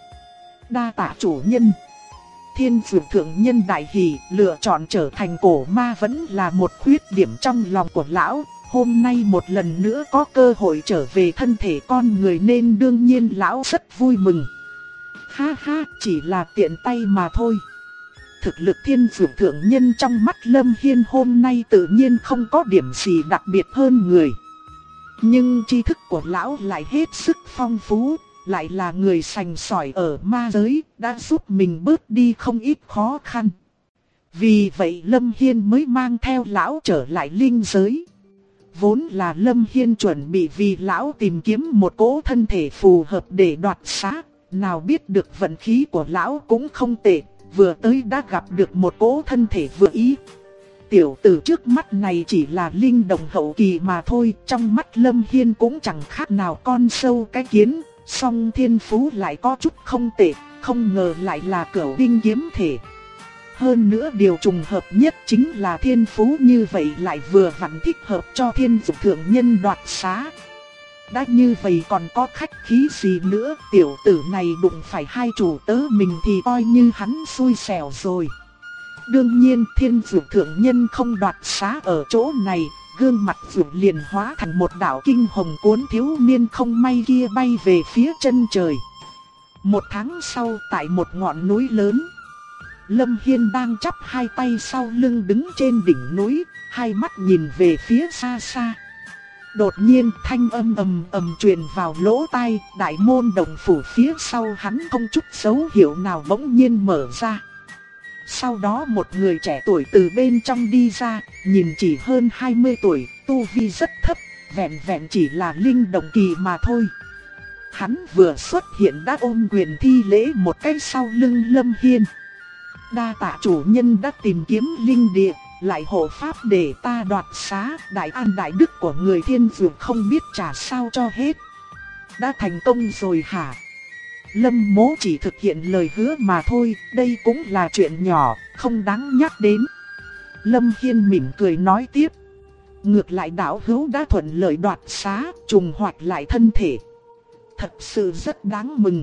Đa tạ chủ nhân. Thiên Dược Thượng Nhân đại hỉ, lựa chọn trở thành cổ ma vẫn là một khuyết điểm trong lòng của lão. Hôm nay một lần nữa có cơ hội trở về thân thể con người nên đương nhiên lão rất vui mừng. Ha ha, chỉ là tiện tay mà thôi. thực lực Thiên Dược Thượng Nhân trong mắt Lâm Hiên hôm nay tự nhiên không có điểm gì đặc biệt hơn người. Nhưng tri thức của lão lại hết sức phong phú, lại là người sành sỏi ở ma giới, đã giúp mình bớt đi không ít khó khăn. Vì vậy Lâm Hiên mới mang theo lão trở lại linh giới. Vốn là Lâm Hiên chuẩn bị vì lão tìm kiếm một cỗ thân thể phù hợp để đoạt xá, nào biết được vận khí của lão cũng không tệ, vừa tới đã gặp được một cỗ thân thể vừa ý. Tiểu tử trước mắt này chỉ là linh đồng hậu kỳ mà thôi, trong mắt Lâm Hiên cũng chẳng khác nào con sâu cái kiến, song thiên phú lại có chút không tệ, không ngờ lại là cửu đinh kiếm thể. Hơn nữa điều trùng hợp nhất chính là thiên phú như vậy lại vừa vặn thích hợp cho Thiên Dược Thượng Nhân đoạt xá. Đã như vậy còn có khách khí gì nữa, tiểu tử này đụng phải hai chủ tớ mình thì coi như hắn xui xẻo rồi. Đương nhiên Thiên Dược Thượng Nhân không đoạt xá ở chỗ này, gương mặt Dược liền hóa thành một đạo kinh hồng cuốn thiếu niên không may kia bay về phía chân trời. Một tháng sau tại một ngọn núi lớn, Lâm Hiên đang chắp hai tay sau lưng đứng trên đỉnh núi, hai mắt nhìn về phía xa xa. Đột nhiên thanh âm ầm ầm truyền vào lỗ tai, đại môn động phủ phía sau hắn không chút dấu hiệu nào bỗng nhiên mở ra. Sau đó một người trẻ tuổi từ bên trong đi ra, nhìn chỉ hơn 20 tuổi, tu vi rất thấp, vẹn vẹn chỉ là linh động kỳ mà thôi. Hắn vừa xuất hiện đã ôm quyền thi lễ một cái sau lưng Lâm Hiên. Đa tạ chủ nhân đã tìm kiếm linh địa, lại hộ pháp để ta đoạt xá, đại an đại đức của người Thiên Dược không biết trả sao cho hết. Đã thành công rồi hả? Lâm Mỗ chỉ thực hiện lời hứa mà thôi, đây cũng là chuyện nhỏ, không đáng nhắc đến. Lâm Hiên mỉm cười nói tiếp. Ngược lại đạo hữu đã thuận lợi đoạt xá, trùng hoạch lại thân thể. Thật sự rất đáng mừng.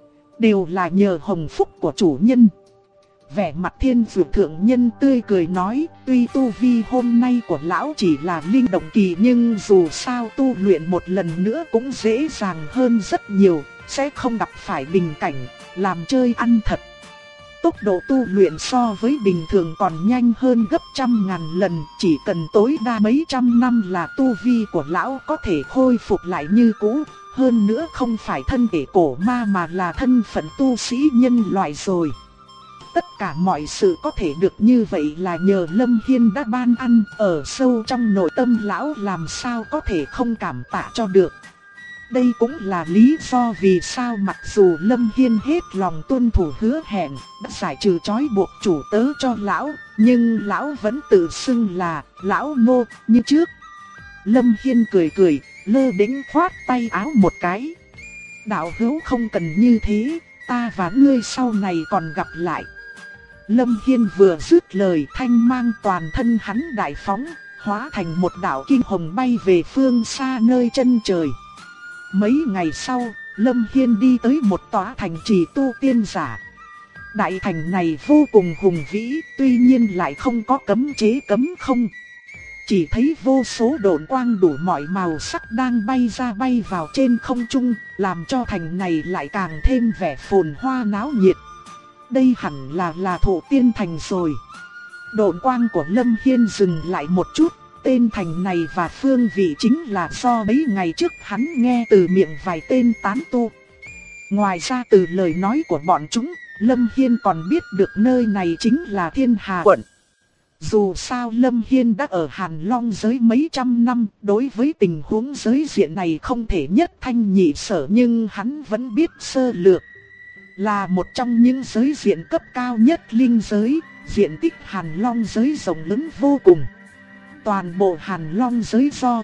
Đều là nhờ hồng phúc của chủ nhân. Vẻ mặt Thiên Dược Thượng Nhân tươi cười nói, tuy tu vi hôm nay của lão chỉ là linh động kỳ nhưng dù sao tu luyện một lần nữa cũng dễ dàng hơn rất nhiều, sẽ không gặp phải bình cảnh, làm chơi ăn thật. Tốc độ tu luyện so với bình thường còn nhanh hơn gấp trăm ngàn lần, chỉ cần tối đa mấy trăm năm là tu vi của lão có thể khôi phục lại như cũ, hơn nữa không phải thân thể cổ ma mà là thân phận tu sĩ nhân loại rồi. Tất cả mọi sự có thể được như vậy là nhờ Lâm Hiên đã ban ăn, ở sâu trong nội tâm lão làm sao có thể không cảm tạ cho được. Đây cũng là lý do vì sao mặc dù Lâm Hiên hết lòng tuân thủ hứa hẹn, đã giải trừ trói buộc chủ tớ cho lão, nhưng lão vẫn tự xưng là lão nô như trước. Lâm Hiên cười cười, lơ đễnh khoát tay áo một cái. Đạo hữu không cần như thế, ta và ngươi sau này còn gặp lại. Lâm Hiên vừa dứt lời, thanh mang toàn thân hắn đại phóng, hóa thành một đạo kinh hồng bay về phương xa nơi chân trời. Mấy ngày sau, Lâm Hiên đi tới một tòa thành trì tu tiên giả. Đại thành này vô cùng hùng vĩ, tuy nhiên lại không có cấm chế cấm không. Chỉ thấy vô số độn quang đủ mọi màu sắc đang bay ra bay vào trên không trung, làm cho thành này lại càng thêm vẻ phồn hoa náo nhiệt. Đây hẳn là Thổ Tiên Thành rồi. Độn quang của Lâm Hiên dừng lại một chút. Tên thành này và phương vị chính là do mấy ngày trước hắn nghe từ miệng vài tên tán tu. Ngoài ra từ lời nói của bọn chúng, Lâm Hiên còn biết được nơi này chính là Thiên Hà quận. Dù sao Lâm Hiên đã ở Hàn Long giới mấy trăm năm, đối với tình huống giới diện này không thể nhất thanh nhị sở, nhưng hắn vẫn biết sơ lược. Là một trong những giới diện cấp cao nhất linh giới, diện tích Hàn Long giới rộng lớn vô cùng. Toàn bộ Hàn Long giới do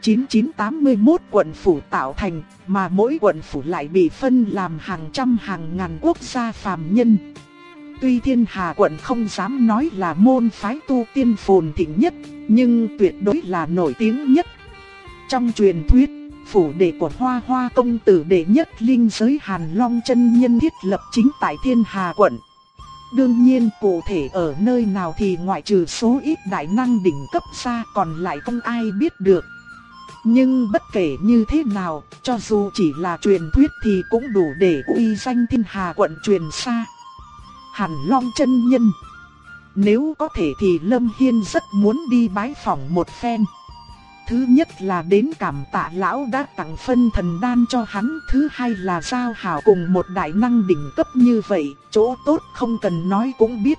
9981 quận phủ tạo thành, mà mỗi quận phủ lại bị phân làm hàng trăm hàng ngàn quốc gia phàm nhân. Tuy Thiên Hà quận không dám nói là môn phái tu tiên phồn thịnh nhất, nhưng tuyệt đối là nổi tiếng nhất. Trong truyền thuyết, phủ đệ của Hoa Hoa công tử đệ nhất linh giới Hàn Long chân nhân thiết lập chính tại Thiên Hà quận. Đương nhiên cụ thể ở nơi nào thì ngoại trừ số ít đại năng đỉnh cấp ra còn lại không ai biết được. Nhưng bất kể như thế nào, cho dù chỉ là truyền thuyết thì cũng đủ để uy danh Thiên Hà quận truyền xa. Hàn Long chân nhân, nếu có thể thì Lâm Hiên rất muốn đi bái phỏng một phen. Thứ nhất là đến cảm tạ lão đã tặng phân thần đan cho hắn, thứ hai là giao hảo cùng một đại năng đỉnh cấp như vậy, chỗ tốt không cần nói cũng biết.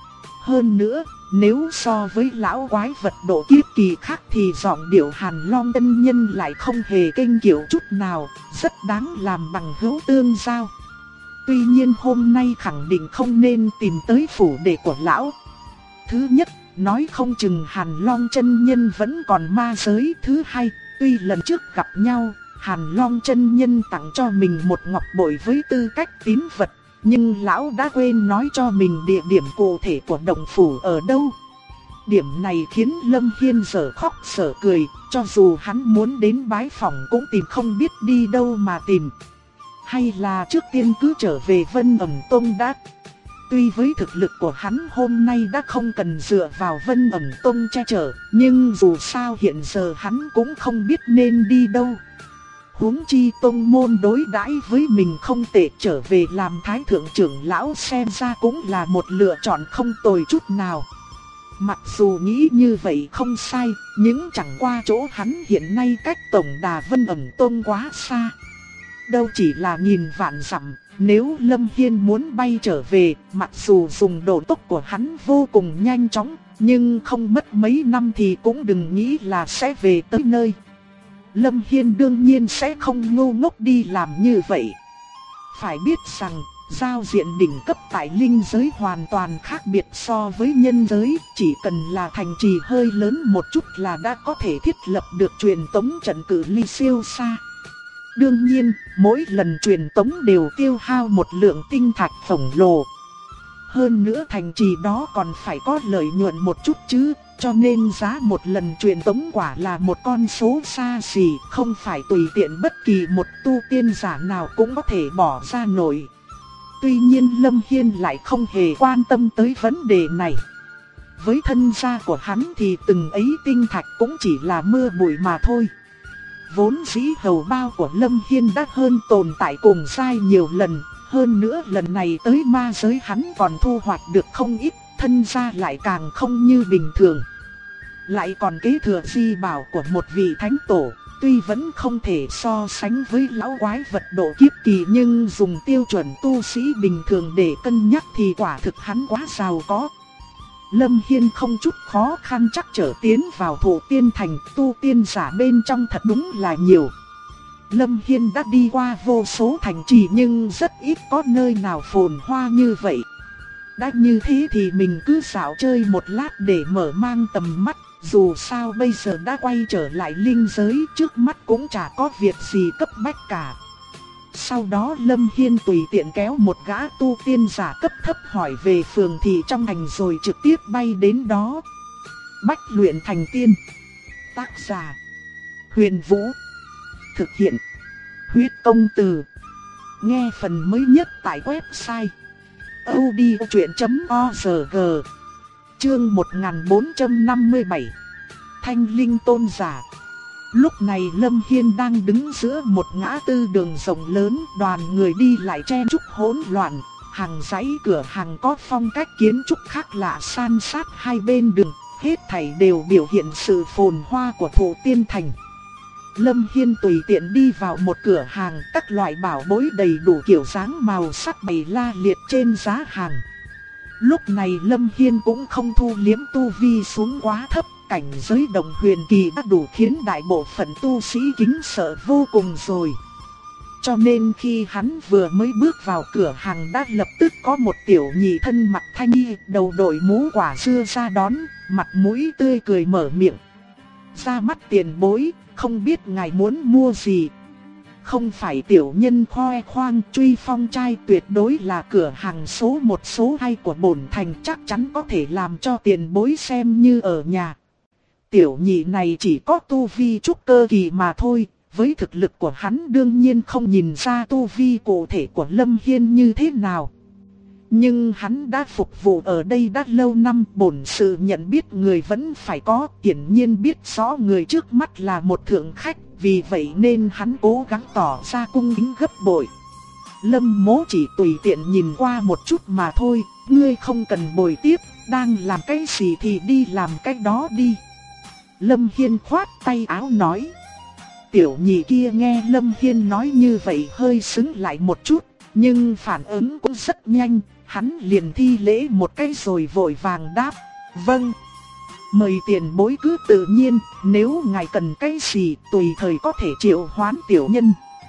Hơn nữa, nếu so với lão quái vật độ kiếp kỳ khác thì giọng điệu Hàn Long chân nhân lại không hề kênh kiệu chút nào, rất đáng làm bằng hữu tương giao. Tuy nhiên hôm nay khẳng định không nên tìm tới phủ đệ của lão. Thứ nhất, nói không chừng Hàn Long chân nhân vẫn còn ma giới. Thứ hai, tuy lần trước gặp nhau, Hàn Long chân nhân tặng cho mình một ngọc bội với tư cách tín vật, nhưng lão đã quên nói cho mình địa điểm cụ thể của động phủ ở đâu. Điểm này khiến Lâm Hiên dở khóc dở cười, cho dù hắn muốn đến bái phỏng cũng tìm không biết đi đâu mà tìm. Hay là trước tiên cứ trở về Vân Ẩm Tông đã. Tuy với thực lực của hắn hôm nay đã không cần dựa vào Vân Ẩm Tông che chở, nhưng dù sao hiện giờ hắn cũng không biết nên đi đâu. Huống chi tông môn đối đãi với mình không tệ, trở về làm thái thượng trưởng lão xem ra cũng là một lựa chọn không tồi chút nào. Mặc dù nghĩ như vậy không sai, nhưng chẳng qua chỗ hắn hiện nay cách tổng đà Vân Ẩm Tông quá xa. Đâu chỉ là nghìn vạn dặm, nếu Lâm Hiên muốn bay trở về, mặc dù dùng độ tốc của hắn vô cùng nhanh chóng, nhưng không mất mấy năm thì cũng đừng nghĩ là sẽ về tới nơi. Lâm Hiên đương nhiên sẽ không ngu ngốc đi làm như vậy. Phải biết rằng, giao diện đỉnh cấp tại linh giới hoàn toàn khác biệt so với nhân giới, chỉ cần là thành trì hơi lớn một chút là đã có thể thiết lập được truyền tống trận cự ly siêu xa. Đương nhiên, mỗi lần truyền tống đều tiêu hao một lượng tinh thạch khổng lồ. Hơn nữa thành trì đó còn phải có lợi nhuận một chút chứ, cho nên giá một lần truyền tống quả là một con số xa xỉ, không phải tùy tiện bất kỳ một tu tiên giả nào cũng có thể bỏ ra nổi. Tuy nhiên Lâm Hiên lại không hề quan tâm tới vấn đề này. Với thân gia của hắn thì từng ấy tinh thạch cũng chỉ là mưa bụi mà thôi. Vốn dĩ hầu bao của Lâm Hiên đã hơn tồn tại cùng sai nhiều lần, hơn nữa lần này tới ma giới hắn còn thu hoạch được không ít, thân gia lại càng không như bình thường. Lại còn kế thừa di bảo của một vị thánh tổ, tuy vẫn không thể so sánh với lão quái vật độ kiếp kỳ, nhưng dùng tiêu chuẩn tu sĩ bình thường để cân nhắc thì quả thực hắn quá giàu có. Lâm Hiên không chút khó khăn chắc trở tiến vào Thổ Tiên Thành, tu tiên giả bên trong thật đúng là nhiều. Lâm Hiên đã đi qua vô số thành trì nhưng rất ít có nơi nào phồn hoa như vậy. Đã như thế thì mình cứ dạo chơi một lát để mở mang tầm mắt, dù sao bây giờ đã quay trở lại linh giới, trước mắt cũng chả có việc gì cấp bách cả. Sau đó Lâm Hiên tùy tiện kéo một gã tu tiên giả cấp thấp hỏi về phường thị trong thành rồi trực tiếp bay đến đó. Bách luyện thành tiên. Tác giả: Huyền Vũ. Thực hiện: Huyết Công Từ. Nghe phần mới nhất tại website audiochuyện.org. Chương 1457. Thanh Linh Tôn Giả. Lúc này Lâm Hiên đang đứng giữa một ngã tư đường rộng lớn, đoàn người đi lại chen chúc hỗn loạn, hàng dãy cửa hàng có phong cách kiến trúc khác lạ san sát hai bên đường, hết thảy đều biểu hiện sự phồn hoa của Thổ Tiên Thành. Lâm Hiên tùy tiện đi vào một cửa hàng, các loại bảo bối đầy đủ kiểu dáng màu sắc bày la liệt trên giá hàng. Lúc này Lâm Hiên cũng không thu liếm tu vi xuống quá thấp, cảnh giới đồng huyền kỳ đã đủ khiến đại bộ phận tu sĩ kính sợ vô cùng rồi. Cho nên khi hắn vừa mới bước vào cửa hàng đã lập tức có một tiểu nhị thân mặc thanh y, đầu đội mũ quả dưa ra đón, mặt mũi tươi cười mở miệng. Ra mắt tiền bối, không biết ngài muốn mua gì? Không phải tiểu nhân khoe khoang, Truy Phong trai tuyệt đối là cửa hàng số 1 số 2 của bổn thành, chắc chắn có thể làm cho tiền bối xem như ở nhà. Tiểu nhị này chỉ có tu vi trúc cơ kỳ mà thôi, với thực lực của hắn đương nhiên không nhìn ra tu vi cụ thể của Lâm Hiên như thế nào. Nhưng hắn đã phục vụ ở đây đã lâu năm, bổn sự nhận biết người vẫn phải có, hiển nhiên biết rõ người trước mắt là một thượng khách, vì vậy nên hắn cố gắng tỏ ra cung kính gấp bội. Lâm Mỗ chỉ tùy tiện nhìn qua một chút mà thôi, ngươi không cần bồi tiếp, đang làm cái gì thì đi làm cái đó đi. Lâm Hiên khoát tay áo nói. Tiểu nhị kia nghe Lâm Hiên nói như vậy hơi sững lại một chút, nhưng phản ứng cũng rất nhanh, hắn liền thi lễ một cái rồi vội vàng đáp. Vâng. Mời tiền bối cứ tự nhiên, nếu ngài cần cái gì tùy thời có thể triệu hoán tiểu nhân.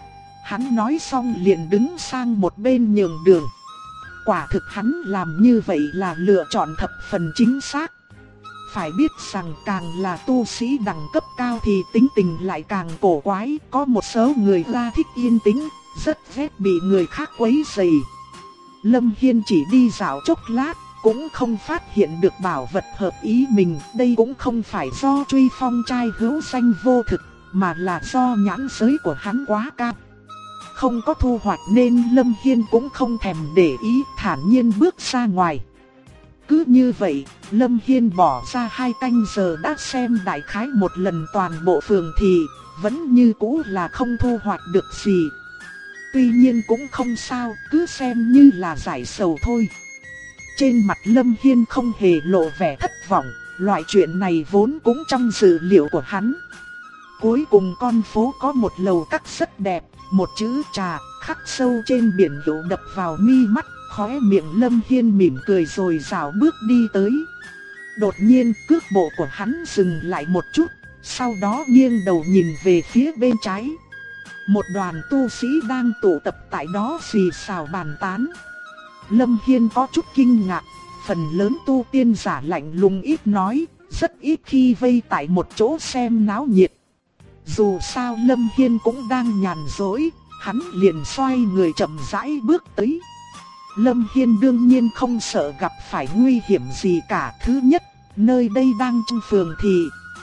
Hắn nói xong liền đứng sang một bên nhường đường. Quả thực hắn làm như vậy là lựa chọn thập phần chính xác. Phải biết rằng càng là tu sĩ đẳng cấp cao thì tính tình lại càng cổ quái. Có một số người ra thích yên tĩnh, rất ghét bị người khác quấy rầy. Lâm Hiên chỉ đi dạo chốc lát, cũng không phát hiện được bảo vật hợp ý mình. Đây cũng không phải do Truy Phong trai hữu danh vô thực, mà là do nhãn giới của hắn quá cao. Không có thu hoạch nên Lâm Hiên cũng không thèm để ý, thản nhiên bước ra ngoài. Cứ như vậy, Lâm Hiên bỏ ra 2 canh giờ đã xem đại khái một lần toàn bộ phường thị, vẫn như cũ là không thu hoạch được gì. Tuy nhiên cũng không sao, cứ xem như là giải sầu thôi. Trên mặt Lâm Hiên không hề lộ vẻ thất vọng, loại chuyện này vốn cũng trong dự liệu của hắn. Cuối cùng con phố có một lầu các rất đẹp, một chữ trà khắc sâu trên biển hiệu đập vào mi mắt, khóe miệng Lâm Hiên mỉm cười rồi rảo bước đi tới. Đột nhiên cước bộ của hắn dừng lại một chút, sau đó nghiêng đầu nhìn về phía bên trái. Một đoàn tu sĩ đang tụ tập tại đó xì xào bàn tán. Lâm Hiên có chút kinh ngạc, phần lớn tu tiên giả lạnh lùng ít nói, rất ít khi vây tại một chỗ xem náo nhiệt. Dù sao Lâm Hiên cũng đang nhàn rỗi, hắn liền xoay người chậm rãi bước tới. Lâm Hiên đương nhiên không sợ gặp phải nguy hiểm gì cả. Thứ nhất, nơi đây đang trong phường thị.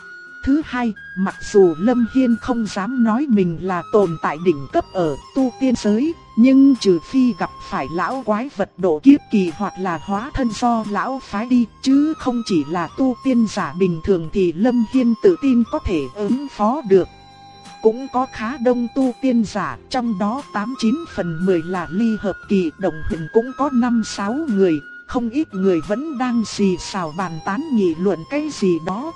Thứ hai, mặc dù Lâm Hiên không dám nói mình là tồn tại đỉnh cấp ở tu tiên giới, nhưng trừ phi gặp phải lão quái vật độ kiếp kỳ hoặc là hóa thân do lão phái đi, chứ không chỉ là tu tiên giả bình thường thì Lâm Hiên tự tin có thể ứng phó được. Cũng có khá đông tu tiên giả, trong đó 89 phần 10 là ly hợp kỳ, đồng huyền cũng có 5-6 người, không ít người vẫn đang xì xào bàn tán nghị luận cái gì đó.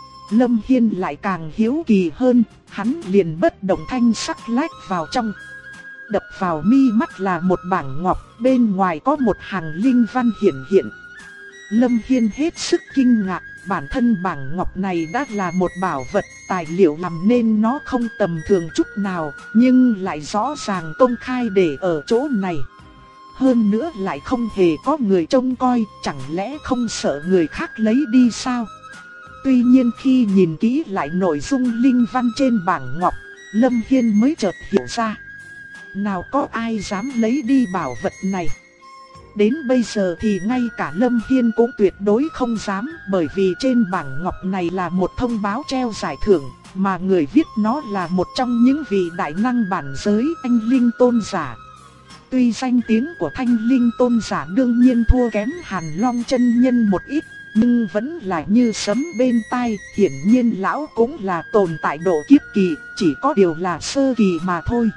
Lâm Hiên lại càng hiếu kỳ hơn, hắn liền bất động thanh sắc lách vào trong. Đập vào mi mắt là một bảng ngọc, bên ngoài có một hàng linh văn hiển hiện. Lâm Hiên hết sức kinh ngạc, bản thân bảng ngọc này đã là một bảo vật, tài liệu làm nên nó không tầm thường chút nào, nhưng lại rõ ràng công khai để ở chỗ này. Hơn nữa lại không hề có người trông coi, chẳng lẽ không sợ người khác lấy đi sao? Tuy nhiên khi nhìn kỹ lại nội dung linh văn trên bảng ngọc, Lâm Hiên mới chợt hiểu ra. Nào có ai dám lấy đi bảo vật này? Đến bây giờ thì ngay cả Lâm Hiên cũng tuyệt đối không dám, bởi vì trên bảng ngọc này là một thông báo treo giải thưởng, mà người viết nó là một trong những vị đại năng bản giới Thanh Linh Tôn Giả. Tuy danh tiếng của Thanh Linh Tôn Giả đương nhiên thua kém Hàn Long chân nhân một ít, nhưng vẫn là như sấm bên tai. Hiển nhiên lão cũng là tồn tại độ kiếp kỳ, chỉ có điều là sơ kỳ mà thôi.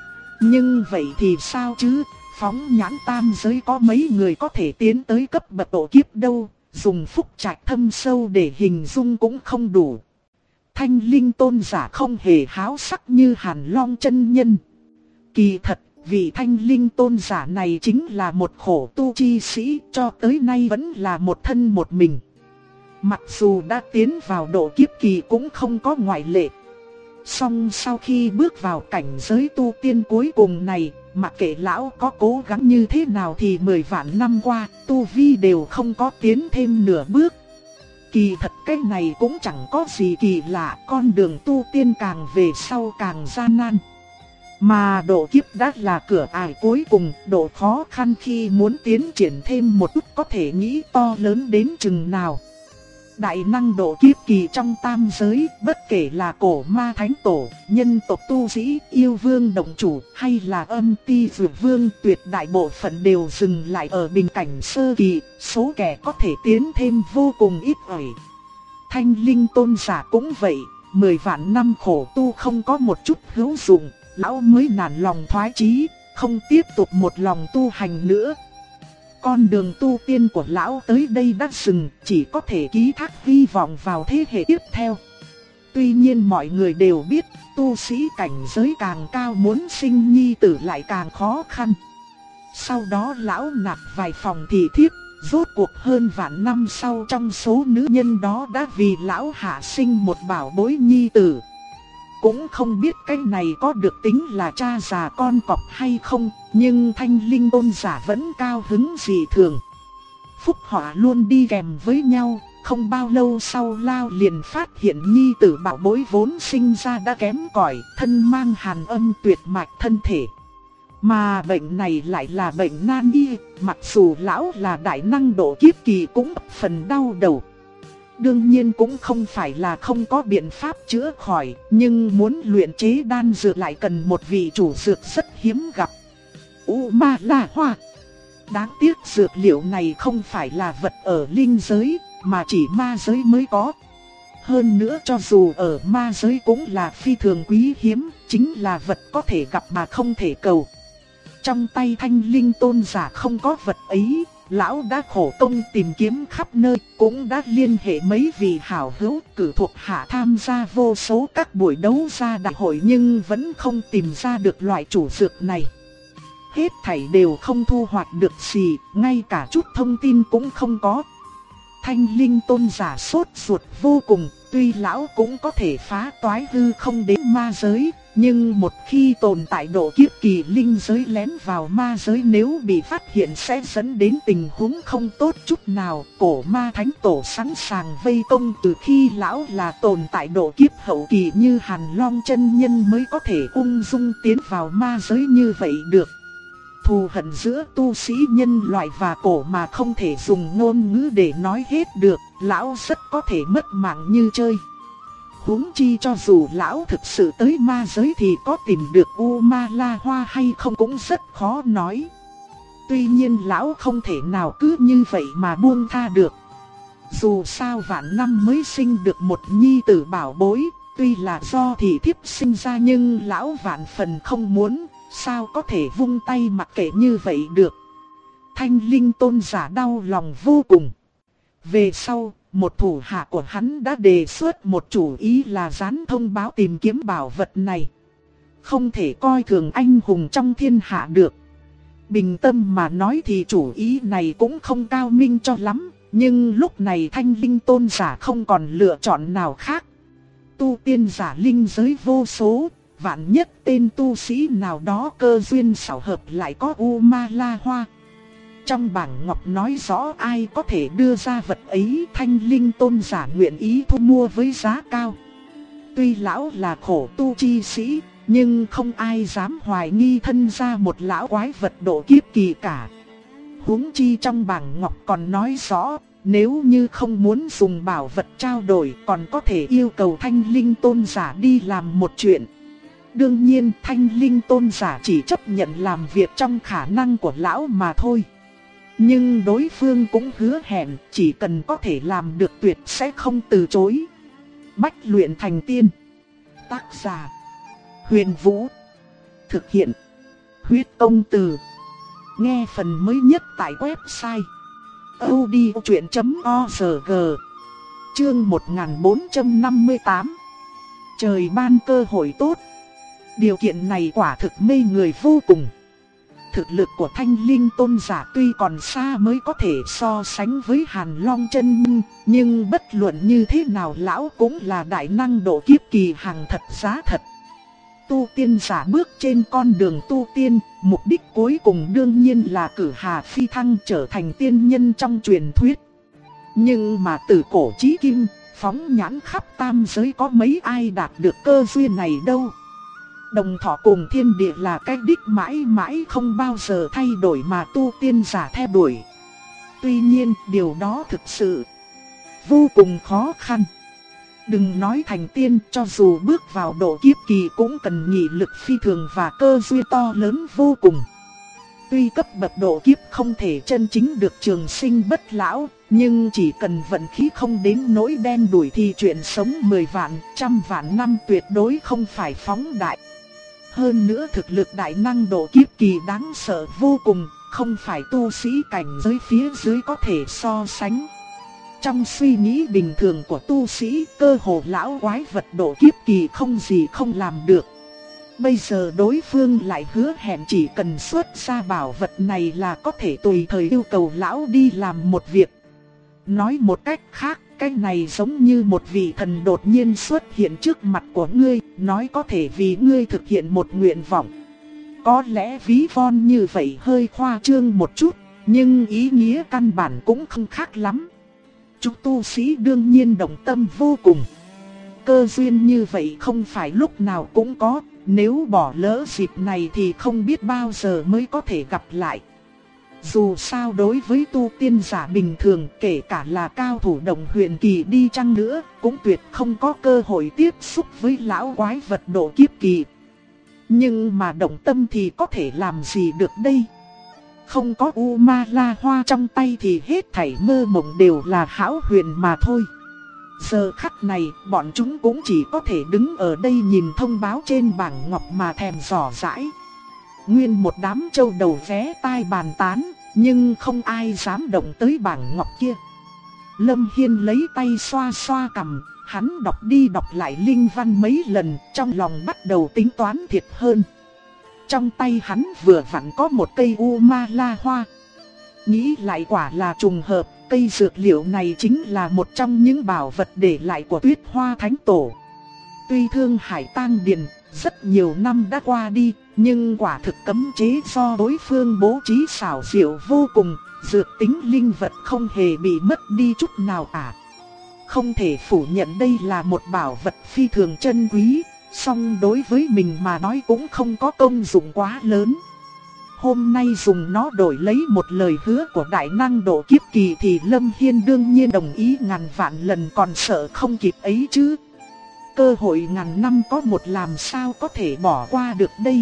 Nhưng vậy thì sao chứ? Phóng nhãn tam giới có mấy người có thể tiến tới cấp bậc độ kiếp đâu, dùng phúc trạch thâm sâu để hình dung cũng không đủ. Thanh Linh Tôn Giả không hề háo sắc như Hàn Long chân nhân. Kỳ thật, vị Thanh Linh Tôn Giả này chính là một khổ tu chi sĩ, cho tới nay vẫn là một thân một mình. Mặc dù đã tiến vào độ kiếp kỳ cũng không có ngoại lệ. Song sau khi bước vào cảnh giới tu tiên cuối cùng này, mặc kệ lão có cố gắng như thế nào thì 10 vạn năm qua, tu vi đều không có tiến thêm nửa bước. Kỳ thật cái này cũng chẳng có gì kỳ lạ, con đường tu tiên càng về sau càng gian nan. Mà độ kiếp đã là cửa ải cuối cùng, độ khó khăn khi muốn tiến triển thêm một chút có thể nghĩ to lớn đến chừng nào. Đại năng độ kiếp kỳ trong tam giới, bất kể là cổ ma thánh tổ, nhân tộc tu sĩ, yêu vương động chủ hay là âm ti dược vương, tuyệt đại bộ phận đều dừng lại ở bình cảnh sơ kỳ, số kẻ có thể tiến thêm vô cùng ít ỏi. Thanh Linh Tôn Giả cũng vậy, 10 vạn năm khổ tu không có một chút hữu dụng, lão mới nản lòng thoái chí, không tiếp tục một lòng tu hành nữa. Con đường tu tiên của lão tới đây đã dừng, chỉ có thể ký thác hy vọng vào thế hệ tiếp theo. Tuy nhiên mọi người đều biết, tu sĩ cảnh giới càng cao muốn sinh nhi tử lại càng khó khăn. Sau đó lão nạp vài phòng thị thiếp, rốt cuộc hơn vạn năm sau trong số nữ nhân đó đã vì lão hạ sinh một bảo bối nhi tử. Cũng không biết cái này có được tính là cha già con cọp hay không, nhưng Thanh Linh Tôn giả vẫn cao hứng dị thường. Phúc họa luôn đi kèm với nhau, không bao lâu sau lao liền phát hiện nhi tử bảo bối vốn sinh ra đã kém cỏi, thân mang hàn âm tuyệt mạch thân thể. Mà bệnh này lại là bệnh nan y, mặc dù lão là đại năng độ kiếp kỳ cũng phần đau đầu. Đương nhiên cũng không phải là không có biện pháp chữa khỏi, nhưng muốn luyện chế đan dược lại cần một vị chủ dược rất hiếm gặp. Ma La Hoa. Đáng tiếc dược liệu này không phải là vật ở linh giới, mà chỉ ma giới mới có. Hơn nữa cho dù ở ma giới cũng là phi thường quý hiếm, chính là vật có thể gặp mà không thể cầu. Trong tay Thanh Linh Tôn giả không có vật ấy, lão đã khổ công tìm kiếm khắp nơi, cũng đã liên hệ mấy vị hảo hữu cử thuộc hạ tham gia vô số các buổi đấu ra đại hội nhưng vẫn không tìm ra được loại chủ dược này. Hết thảy đều không thu hoạch được gì, ngay cả chút thông tin cũng không có. Thanh Linh Tôn giả sốt ruột vô cùng, tuy lão cũng có thể phá toái hư không đến ma giới, nhưng một khi tồn tại độ kiếp kỳ linh giới lén vào ma giới nếu bị phát hiện sẽ dẫn đến tình huống không tốt chút nào. Cổ ma thánh tổ sẵn sàng vây công, từ khi lão là tồn tại độ kiếp hậu kỳ như Hàn Long chân nhân mới có thể ung dung tiến vào ma giới như vậy được. Thù hận giữa tu sĩ nhân loại và cổ mà không thể dùng ngôn ngữ để nói hết được, lão rất có thể mất mạng như chơi. Huống chi cho dù lão thực sự tới ma giới thì có tìm được Ma La Hoa hay không cũng rất khó nói. Tuy nhiên lão không thể nào cứ như vậy mà buông tha được. Dù sao vạn năm mới sinh được một nhi tử bảo bối, tuy là do thị thiếp sinh ra nhưng lão vạn phần không muốn, sao có thể vung tay mặc kệ như vậy được. Thanh Linh Tôn giả đau lòng vô cùng. Về sau, một thủ hạ của hắn đã đề xuất một chủ ý là dán thông báo tìm kiếm bảo vật này. Không thể coi thường anh hùng trong thiên hạ được. Bình tâm mà nói thì chủ ý này cũng không cao minh cho lắm, nhưng lúc này Thanh Linh Tôn giả không còn lựa chọn nào khác. Tu tiên giả linh giới vô số, vạn nhất tên tu sĩ nào đó cơ duyên xảo hợp lại có Ma La Hoa. Trong bảng ngọc nói rõ ai có thể đưa ra vật ấy, Thanh Linh Tôn giả nguyện ý thu mua với giá cao. Tuy lão là khổ tu chi sĩ, nhưng không ai dám hoài nghi thân ra một lão quái vật độ kiếp kỳ cả. Huống chi trong bảng ngọc còn nói rõ, nếu như không muốn dùng bảo vật trao đổi còn có thể yêu cầu Thanh Linh Tôn giả đi làm một chuyện. Đương nhiên Thanh Linh Tôn giả chỉ chấp nhận làm việc trong khả năng của lão mà thôi. Nhưng đối phương cũng hứa hẹn chỉ cần có thể làm được tuyệt sẽ không từ chối. Bách luyện thành tiên. Tác giả Huyền Vũ. Thực hiện Huyết Công Từ. Nghe phần mới nhất tại website audiochuyện.org. Chương 1458. Trời ban cơ hội tốt. Điều kiện này quả thực mê người vô cùng. Thực lực của Thanh Linh Tôn giả tuy còn xa mới có thể so sánh với Hàn Long chân nhân, nhưng bất luận như thế nào lão cũng là đại năng độ kiếp kỳ hàng thật giá thật. Tu tiên giả bước trên con đường tu tiên, mục đích cuối cùng đương nhiên là cử hà phi thăng trở thành tiên nhân trong truyền thuyết. Nhưng mà từ cổ chí kim, phóng nhãn khắp tam giới có mấy ai đạt được cơ duyên này đâu. Đồng thọ cùng thiên địa là cái đích mãi mãi không bao giờ thay đổi mà tu tiên giả theo đuổi. Tuy nhiên điều đó thực sự vô cùng khó khăn. Đừng nói thành tiên, cho dù bước vào độ kiếp kỳ cũng cần nghị lực phi thường và cơ duyên to lớn vô cùng. Tuy cấp bậc độ kiếp không thể chân chính được trường sinh bất lão, nhưng chỉ cần vận khí không đến nỗi đen đủi thì chuyện sống 10 vạn, trăm vạn năm tuyệt đối không phải phóng đại. Hơn nữa thực lực đại năng độ kiếp kỳ đáng sợ vô cùng, không phải tu sĩ cảnh giới phía dưới có thể so sánh. Trong suy nghĩ bình thường của tu sĩ, cơ hồ lão quái vật độ kiếp kỳ không gì không làm được. Bây giờ đối phương lại hứa hẹn chỉ cần xuất ra bảo vật này là có thể tùy thời yêu cầu lão đi làm một việc. Nói một cách khác, cái này giống như một vị thần đột nhiên xuất hiện trước mặt của ngươi, nói có thể vì ngươi thực hiện một nguyện vọng. Có lẽ ví von như vậy hơi khoa trương một chút, nhưng ý nghĩa căn bản cũng không khác lắm. Chúng tu sĩ đương nhiên động tâm vô cùng. Cơ duyên như vậy không phải lúc nào cũng có, nếu bỏ lỡ dịp này thì không biết bao giờ mới có thể gặp lại. Dù sao đối với tu tiên giả bình thường, kể cả là cao thủ đồng huyền kỳ đi chăng nữa, cũng tuyệt không có cơ hội tiếp xúc với lão quái vật độ kiếp kỳ. Nhưng mà động tâm thì có thể làm gì được đây? Không có U Ma La Hoa trong tay thì hết thảy mơ mộng đều là hão huyền mà thôi. Giờ khắc này, bọn chúng cũng chỉ có thể đứng ở đây nhìn thông báo trên bảng ngọc mà thèm dò dãi. Nguyên một đám châu đầu vé tai bàn tán, nhưng không ai dám động tới bảng ngọc kia. Lâm Hiên lấy tay xoa xoa cằm, hắn đọc đi đọc lại linh văn mấy lần, trong lòng bắt đầu tính toán thiệt hơn. Trong tay hắn vừa vặn có một cây U Ma La Hoa. Nghĩ lại quả là trùng hợp, cây dược liệu này chính là một trong những bảo vật để lại của Tuyết Hoa Thánh Tổ. Tuy Thương Hải Tang Điền rất nhiều năm đã qua đi, nhưng quả thực cấm chế do đối phương bố trí xảo diệu vô cùng, dược tính linh vật không hề bị mất đi chút nào cả. Không thể phủ nhận đây là một bảo vật phi thường chân quý, song đối với mình mà nói cũng không có công dụng quá lớn. Hôm nay dùng nó đổi lấy một lời hứa của đại năng độ kiếp kỳ thì Lâm Hiên đương nhiên đồng ý ngàn vạn lần, còn sợ không kịp ấy chứ. Cơ hội ngàn năm có một làm sao có thể bỏ qua được đây.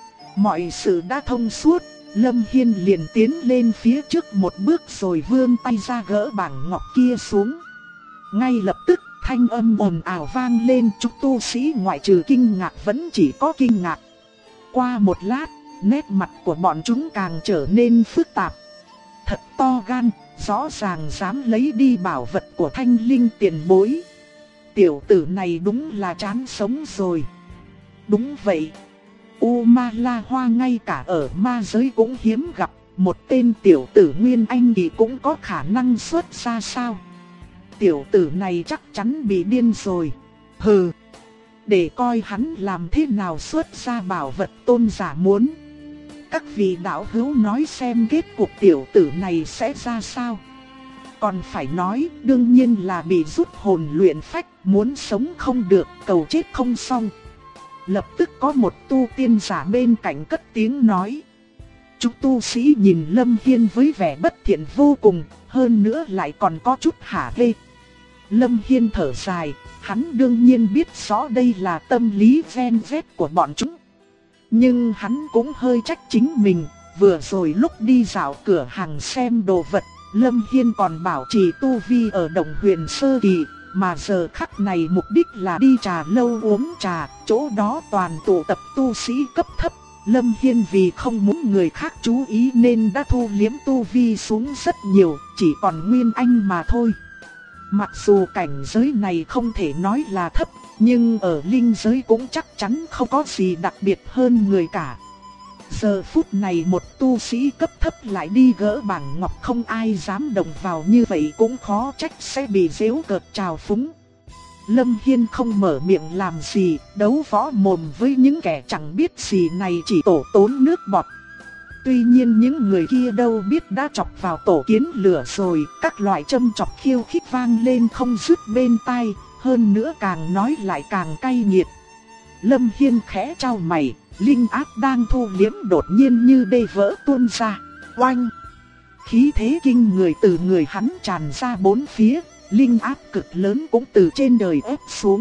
Mọi sự đã thông suốt, Lâm Hiên liền tiến lên phía trước một bước rồi vươn tay ra gỡ bảng ngọc kia xuống. Ngay lập tức thanh âm ồn ào vang lên, chúng tu sĩ ngoại trừ kinh ngạc vẫn chỉ có kinh ngạc. Qua một lát, nét mặt của bọn chúng càng trở nên phức tạp. Thật to gan, rõ ràng dám lấy đi bảo vật của Thanh Linh tiền bối. Tiểu tử này đúng là chán sống rồi. Đúng vậy, U Ma La Hoa ngay cả ở ma giới cũng hiếm gặp, một tên tiểu tử Nguyên Anh thì cũng có khả năng xuất ra sao? Tiểu tử này chắc chắn bị điên rồi. Hừ, để coi hắn làm thế nào xuất ra bảo vật tôn giả muốn. Các vị đạo hữu nói xem kết cục tiểu tử này sẽ ra sao? Còn phải nói, đương nhiên là bị rút hồn luyện phách, muốn sống không được, cầu chết không xong. Lập tức có một tu tiên giả bên cạnh cất tiếng nói. Chúng tu sĩ nhìn Lâm Hiên với vẻ bất thiện vô cùng, hơn nữa lại còn có chút hả hê. Lâm Hiên thở dài, hắn đương nhiên biết rõ đây là tâm lý ven vét của bọn chúng. Nhưng hắn cũng hơi trách chính mình, vừa rồi lúc đi dạo cửa hàng xem đồ vật, Lâm Hiên còn bảo trì tu vi ở Đồng Huyền sơ kỳ, mà giờ khắc này mục đích là đi trà lâu uống trà, chỗ đó toàn tụ tập tu sĩ cấp thấp. Lâm Hiên vì không muốn người khác chú ý nên đã thu liếm tu vi xuống rất nhiều, chỉ còn Nguyên Anh mà thôi. Mặc dù cảnh giới này không thể nói là thấp, nhưng ở linh giới cũng chắc chắn không có gì đặc biệt hơn người cả. Giờ phút này một tu sĩ cấp thấp lại đi gỡ bảng ngọc, không ai dám động vào, như vậy cũng khó trách sẽ bị giễu cợt trào phúng. Lâm Hiên không mở miệng làm gì, đấu võ mồm với những kẻ chẳng biết gì này chỉ tổ tốn nước bọt. Tuy nhiên những người kia đâu biết đã chọc vào tổ kiến lửa rồi, các loại châm chọc khiêu khích vang lên không dứt bên tai, hơn nữa càng nói lại càng cay nghiệt. Lâm Hiên khẽ chau mày, linh áp đang thu liếm đột nhiên như đê vỡ tuôn ra, oanh! Khí thế kinh người từ người hắn tràn ra bốn phía, linh áp cực lớn cũng từ trên trời ép xuống.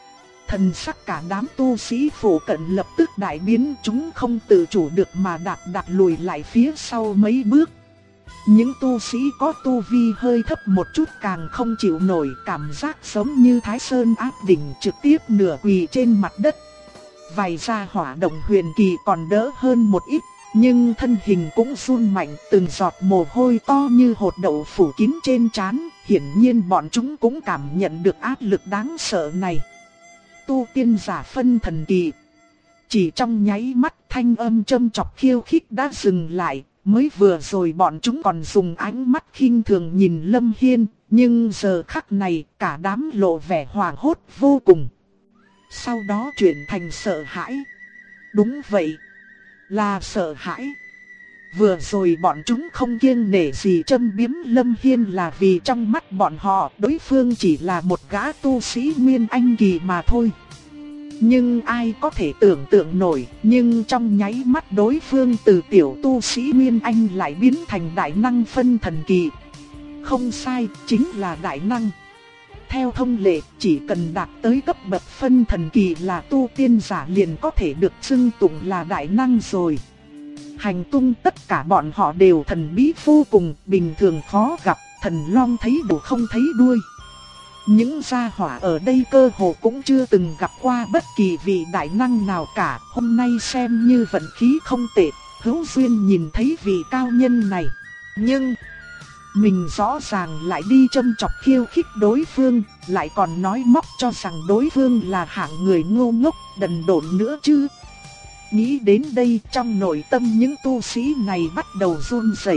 Thần sắc cả đám tu sĩ phủ cận lập tức đại biến, chúng không tự chủ được mà đạp lùi lại phía sau mấy bước. Những tu sĩ có tu vi hơi thấp một chút càng không chịu nổi, cảm giác giống như Thái Sơn áp đỉnh, trực tiếp nửa quỳ trên mặt đất. vài gia hỏa động huyền kỳ còn đỡ hơn một ít, nhưng thân hình cũng run mạnh, từng giọt mồ hôi to như hột đậu phủ kín trên trán, hiển nhiên bọn chúng cũng cảm nhận được áp lực đáng sợ này. Tu tiên giả phân thần kỳ. Chỉ trong nháy mắt thanh âm châm chọc khiêu khích đã dừng lại, mới vừa rồi bọn chúng còn dùng ánh mắt khinh thường nhìn Lâm Hiên, nhưng giờ khắc này cả đám lộ vẻ hoảng hốt vô cùng. Sau đó chuyển thành sợ hãi. Đúng vậy, là sợ hãi. Vừa rồi bọn chúng không kiêng nể gì châm biếm Lâm Hiên là vì trong mắt bọn họ đối phương chỉ là một gã tu sĩ Nguyên Anh kỳ mà thôi. Nhưng ai có thể tưởng tượng nổi, nhưng trong nháy mắt đối phương từ tiểu tu sĩ Nguyên Anh lại biến thành đại năng phân thần kỳ. Không sai, chính là đại năng. Theo thông lệ, chỉ cần đạt tới cấp bậc phân thần kỳ là tu tiên giả liền có thể được xưng tụng là đại năng rồi. Hành tung tất cả bọn họ đều thần bí vô cùng, bình thường khó gặp, thần long thấy đầu không thấy đuôi. Những gia hỏa ở đây cơ hồ cũng chưa từng gặp qua bất kỳ vị đại năng nào cả, hôm nay xem như vận khí không tệ, hữu duyên nhìn thấy vị cao nhân này. Nhưng mình rõ ràng lại đi châm chọc khiêu khích đối phương, lại còn nói móc cho rằng đối phương là hạng người ngu ngốc, đần độn nữa chứ. Nghĩ đến đây trong nội tâm những tu sĩ này bắt đầu run rẩy.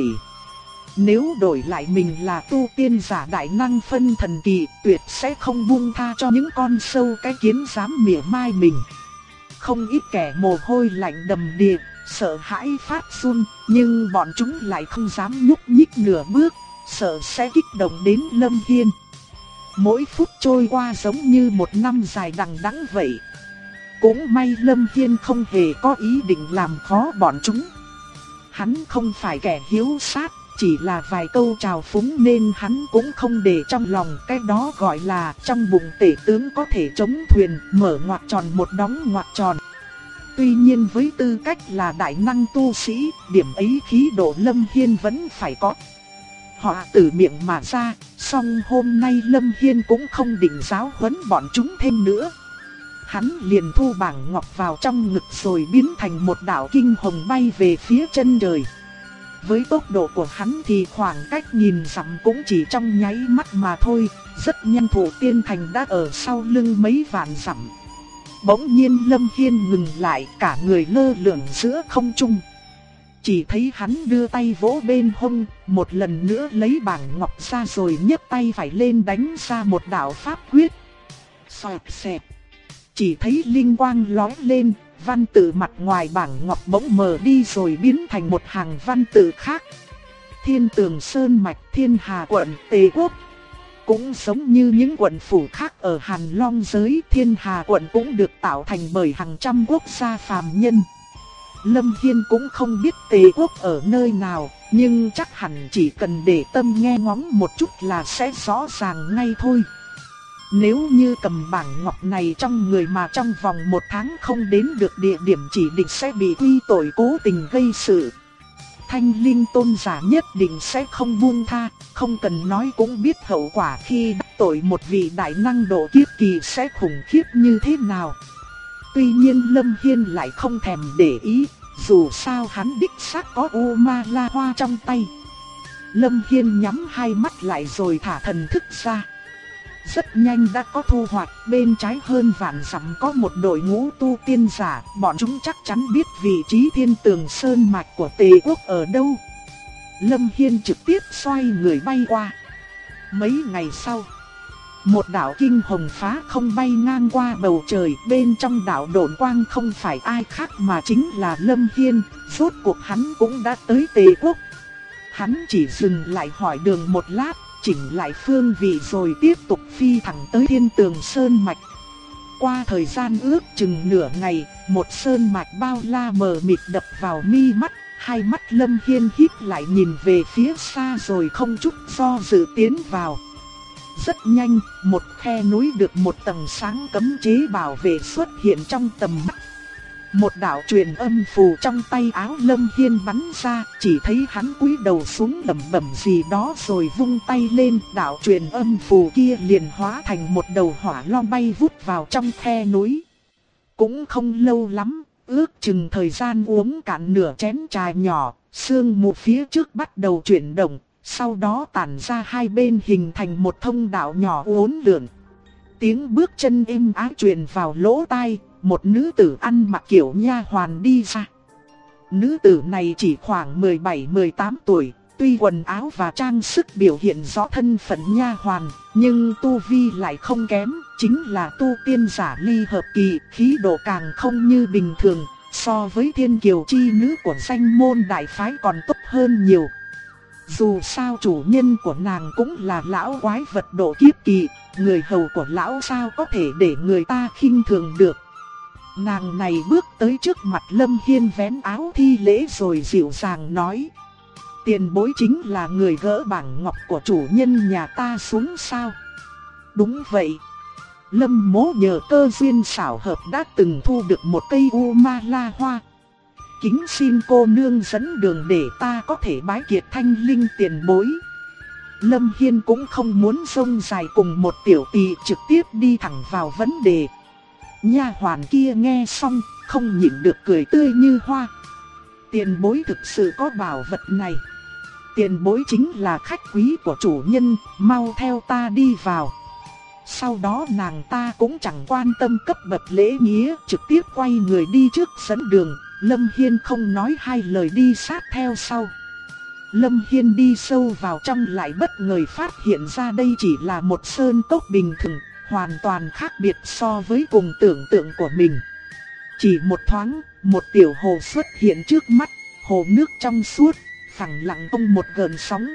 Nếu đổi lại mình là tu tiên giả đại năng phân thần kỳ, tuyệt sẽ không buông tha cho những con sâu cái kiến dám mỉa mai mình. Không ít kẻ mồ hôi lạnh đầm đìa, sợ hãi phát run, nhưng bọn chúng lại không dám nhúc nhích nửa bước, sợ sẽ kích động đến Lâm Hiên. Mỗi phút trôi qua giống như một năm dài đằng đẵng vậy. Cũng may Lâm Hiên không hề có ý định làm khó bọn chúng. Hắn không phải kẻ hiếu sát, chỉ là vài câu chào phúng nên hắn cũng không để trong lòng. Cái đó gọi là trong bụng tể tướng có thể chống thuyền, mở ngoặc tròn một đóng ngoặc tròn. Tuy nhiên với tư cách là đại năng tu sĩ, điểm ấy khí độ Lâm Hiên vẫn phải có. Họ từ miệng mà ra, song hôm nay Lâm Hiên cũng không định giáo huấn bọn chúng thêm nữa. Hắn liền thu bảng ngọc vào trong ngực rồi biến thành một đạo kinh hồng bay về phía chân trời. Với tốc độ của hắn thì khoảng cách nghìn dặm cũng chỉ trong nháy mắt mà thôi, rất nhanh Thủ Tiên Thành đã ở sau lưng mấy vạn dặm. Bỗng nhiên Lâm Hiên ngừng lại, cả người lơ lửng giữa không trung. Chỉ thấy hắn đưa tay vỗ bên hông, một lần nữa lấy bảng ngọc ra rồi nhấc tay phải lên đánh ra một đạo pháp quyết. Xoẹt xẹt. Chỉ thấy linh quang lóe lên, văn tự mặt ngoài bảng ngọc bỗng mờ đi rồi biến thành một hàng văn tự khác. Thiên Tường Sơn Mạch, Thiên Hà quận, Tề Quốc. Cũng giống như những quận phủ khác ở Hàn Long giới, Thiên Hà quận cũng được tạo thành bởi hàng trăm quốc gia phàm nhân. Lâm Hiên cũng không biết Tề Quốc ở nơi nào, nhưng chắc hẳn chỉ cần để tâm nghe ngóng một chút là sẽ rõ ràng ngay thôi. Nếu như cầm bảng ngọc này trong người mà trong vòng một tháng không đến được địa điểm chỉ định sẽ bị quy tội cố tình gây sự. Thanh Linh tôn giả nhất định sẽ không buông tha, không cần nói cũng biết hậu quả khi đắc tội một vị đại năng độ kiếp kỳ sẽ khủng khiếp như thế nào. Tuy nhiên Lâm Hiên lại không thèm để ý, dù sao hắn đích xác có U Ma La Hoa trong tay. Lâm Hiên nhắm hai mắt lại rồi thả thần thức ra. Rất nhanh đã có thu hoạch, bên trái hơn vạn dặm có một đội ngũ tu tiên giả, bọn chúng chắc chắn biết vị trí Thiên Tường Sơn Mạch của Tề Quốc ở đâu. Lâm Hiên trực tiếp xoay người bay qua. Mấy ngày sau, một đạo kinh hồng phá không bay ngang qua bầu trời, bên trong đạo độn quang không phải ai khác mà chính là Lâm Hiên, rốt cuộc hắn cũng đã tới Tề Quốc. Hắn chỉ dừng lại hỏi đường một lát, chỉnh lại phương vị rồi tiếp tục phi thẳng tới Thiên Tường Sơn Mạch. Qua thời gian ước chừng nửa ngày, một sơn mạch bao la mờ mịt đập vào mi mắt, hai mắt Lâm Hiên híp lại nhìn về phía xa rồi không chút do dự tiến vào. Rất nhanh, một khe núi được một tầng sáng cấm chế bảo vệ xuất hiện trong tầm mắt. Một đạo truyền âm phù trong tay áo Lâm Hiên bắn ra, chỉ thấy hắn cúi đầu xuống lẩm bẩm gì đó rồi vung tay lên, đạo truyền âm phù kia liền hóa thành một đầu hỏa long bay vút vào trong khe núi. cũng không lâu lắm, ước chừng thời gian uống cạn nửa chén trà nhỏ, sương mù phía trước bắt đầu chuyển động, sau đó tản ra hai bên hình thành một thông đạo nhỏ uốn lượn. Tiếng bước chân êm ái truyền vào lỗ tai, một nữ tử ăn mặc kiểu nha hoàn đi ra. Nữ tử này chỉ khoảng 17-18 tuổi, tuy quần áo và trang sức biểu hiện rõ thân phận nha hoàn, nhưng tu vi lại không kém, chính là tu tiên giả ly hợp kỳ, khí độ càng không như bình thường, so với thiên kiều chi nữ của danh môn đại phái còn tốt hơn nhiều. Dù sao chủ nhân của nàng cũng là lão quái vật độ kiếp kỳ, người hầu của lão sao có thể để người ta khinh thường được. Nàng này bước tới trước mặt Lâm Hiên vén áo thi lễ rồi dịu dàng nói: tiền bối chính là người gỡ bảng ngọc của chủ nhân nhà ta xuống sao? Đúng vậy. Lâm Mỗ nhờ cơ duyên xảo hợp đã từng thu được một cây u ma la hoa. Kính xin cô nương dẫn đường để ta có thể bái kiệt thanh linh tiền bối. Lâm Hiên cũng không muốn xông dài cùng một tiểu tỳ, trực tiếp đi thẳng vào vấn đề. Nha hoàn kia nghe xong, không nhịn được cười tươi như hoa. Tiền bối thực sự có bảo vật này. Tiền bối chính là khách quý của chủ nhân, mau theo ta đi vào. Sau đó nàng ta cũng chẳng quan tâm cấp bậc lễ nghĩa, trực tiếp quay người đi trước dẫn đường. Lâm Hiên không nói hai lời đi sát theo sau. Lâm Hiên đi sâu vào trong lại bất ngờ phát hiện ra đây chỉ là một sơn cốc bình thường, hoàn toàn khác biệt so với cùng tưởng tượng của mình. Chỉ một thoáng, một tiểu hồ xuất hiện trước mắt, hồ nước trong suốt, phẳng lặng không một gợn sóng.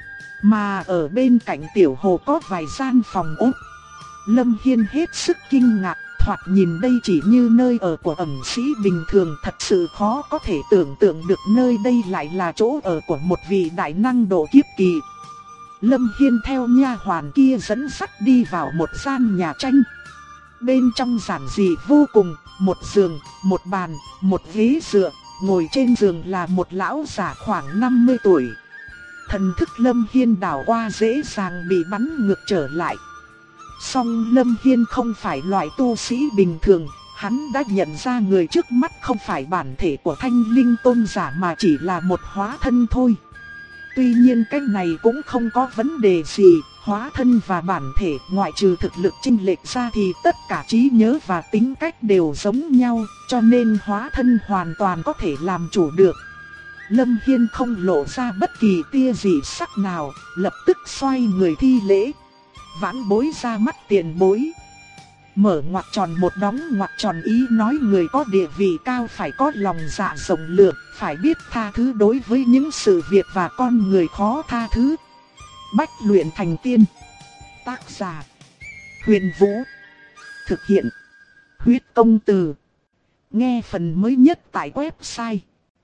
Mà ở bên cạnh tiểu hồ có vài gian phòng ốc. Lâm Hiên hết sức kinh ngạc, thoạt nhìn đây chỉ như nơi ở của ẩn sĩ bình thường, thật sự khó có thể tưởng tượng được nơi đây lại là chỗ ở của một vị đại năng độ kiếp kỳ. Lâm Hiên theo nha hoàn kia dẫn dắt đi vào một gian nhà tranh. Bên trong giản dị vô cùng, một giường, một bàn, một ghế dựa, ngồi trên giường là một lão già khoảng 50 tuổi. Thần thức Lâm Hiên đảo qua dễ dàng bị bắn ngược trở lại. Song Lâm Hiên không phải loại tu sĩ bình thường, hắn đã nhận ra người trước mắt không phải bản thể của Thanh Linh tôn giả mà chỉ là một hóa thân thôi. Tuy nhiên cái này cũng không có vấn đề gì, hóa thân và bản thể ngoại trừ thực lực chênh lệch ra thì tất cả trí nhớ và tính cách đều giống nhau, cho nên hóa thân hoàn toàn có thể làm chủ được. Lâm Hiên không lộ ra bất kỳ tia gì sắc nào, lập tức xoay người thi lễ. Vãn bối ra mắt tiền bối. Mở ngoặc tròn một đóng ngoặc tròn ý nói người có địa vị cao phải có lòng dạ rộng lượng, phải biết tha thứ đối với những sự việc và con người khó tha thứ. Bách luyện thành tiên. Tác giả: Huyền Vũ. Thực hiện: Huyết Công Từ. Nghe phần mới nhất tại website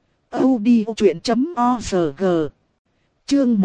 audiochuyện.org. Chương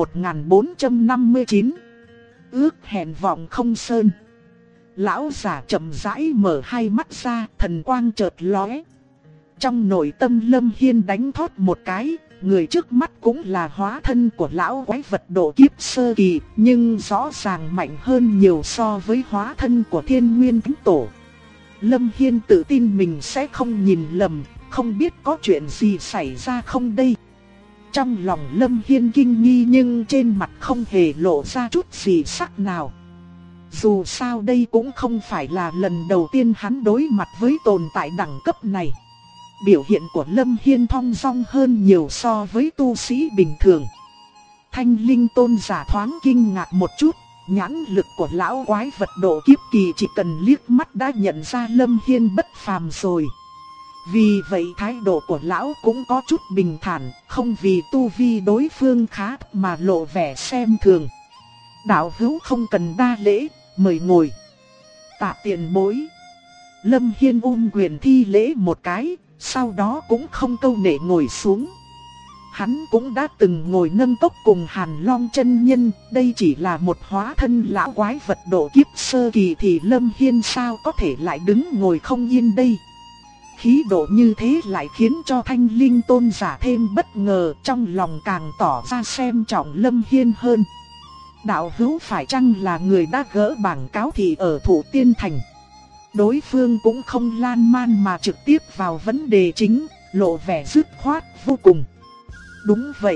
1459. Ước hẹn vọng không sơn. Lão giả chậm rãi mở hai mắt ra, thần quang chợt lóe. Trong nội tâm Lâm Hiên đánh thót một cái, người trước mắt cũng là hóa thân của lão quái vật độ kiếp sơ kỳ, nhưng rõ ràng mạnh hơn nhiều so với hóa thân của Thiên Nguyên Thánh Tổ. Lâm Hiên tự tin mình sẽ không nhìn lầm, không biết có chuyện gì xảy ra không đây. Trong lòng Lâm Hiên kinh nghi nhưng trên mặt không hề lộ ra chút gì sắc nào. Dù sao đây cũng không phải là lần đầu tiên hắn đối mặt với tồn tại đẳng cấp này. Biểu hiện của Lâm Hiên thong dong hơn nhiều so với tu sĩ bình thường. Thanh Linh tôn giả thoáng kinh ngạc một chút, nhãn lực của lão quái vật độ kiếp kỳ chỉ cần liếc mắt đã nhận ra Lâm Hiên bất phàm rồi. Vì vậy thái độ của lão cũng có chút bình thản, không vì tu vi đối phương khá mà lộ vẻ xem thường. Đạo hữu không cần đa lễ, mời ngồi. Tạ tiền bối. Lâm Hiên quyền thi lễ một cái, sau đó cũng không câu nệ ngồi xuống. Hắn cũng đã từng ngồi nâng cốc cùng Hàn Long chân nhân, đây chỉ là một hóa thân lão quái vật độ kiếp sơ kỳ thì Lâm Hiên sao có thể lại đứng ngồi không yên đây. Khí độ như thế lại khiến cho Thanh Linh tôn giả thêm bất ngờ, trong lòng càng tỏ ra xem trọng Lâm Hiên hơn. Đạo hữu phải chăng là người đã gỡ bảng cáo thị ở Thủ Tiên Thành? Đối phương cũng không lan man mà trực tiếp vào vấn đề chính, lộ vẻ dứt khoát vô cùng. Đúng vậy.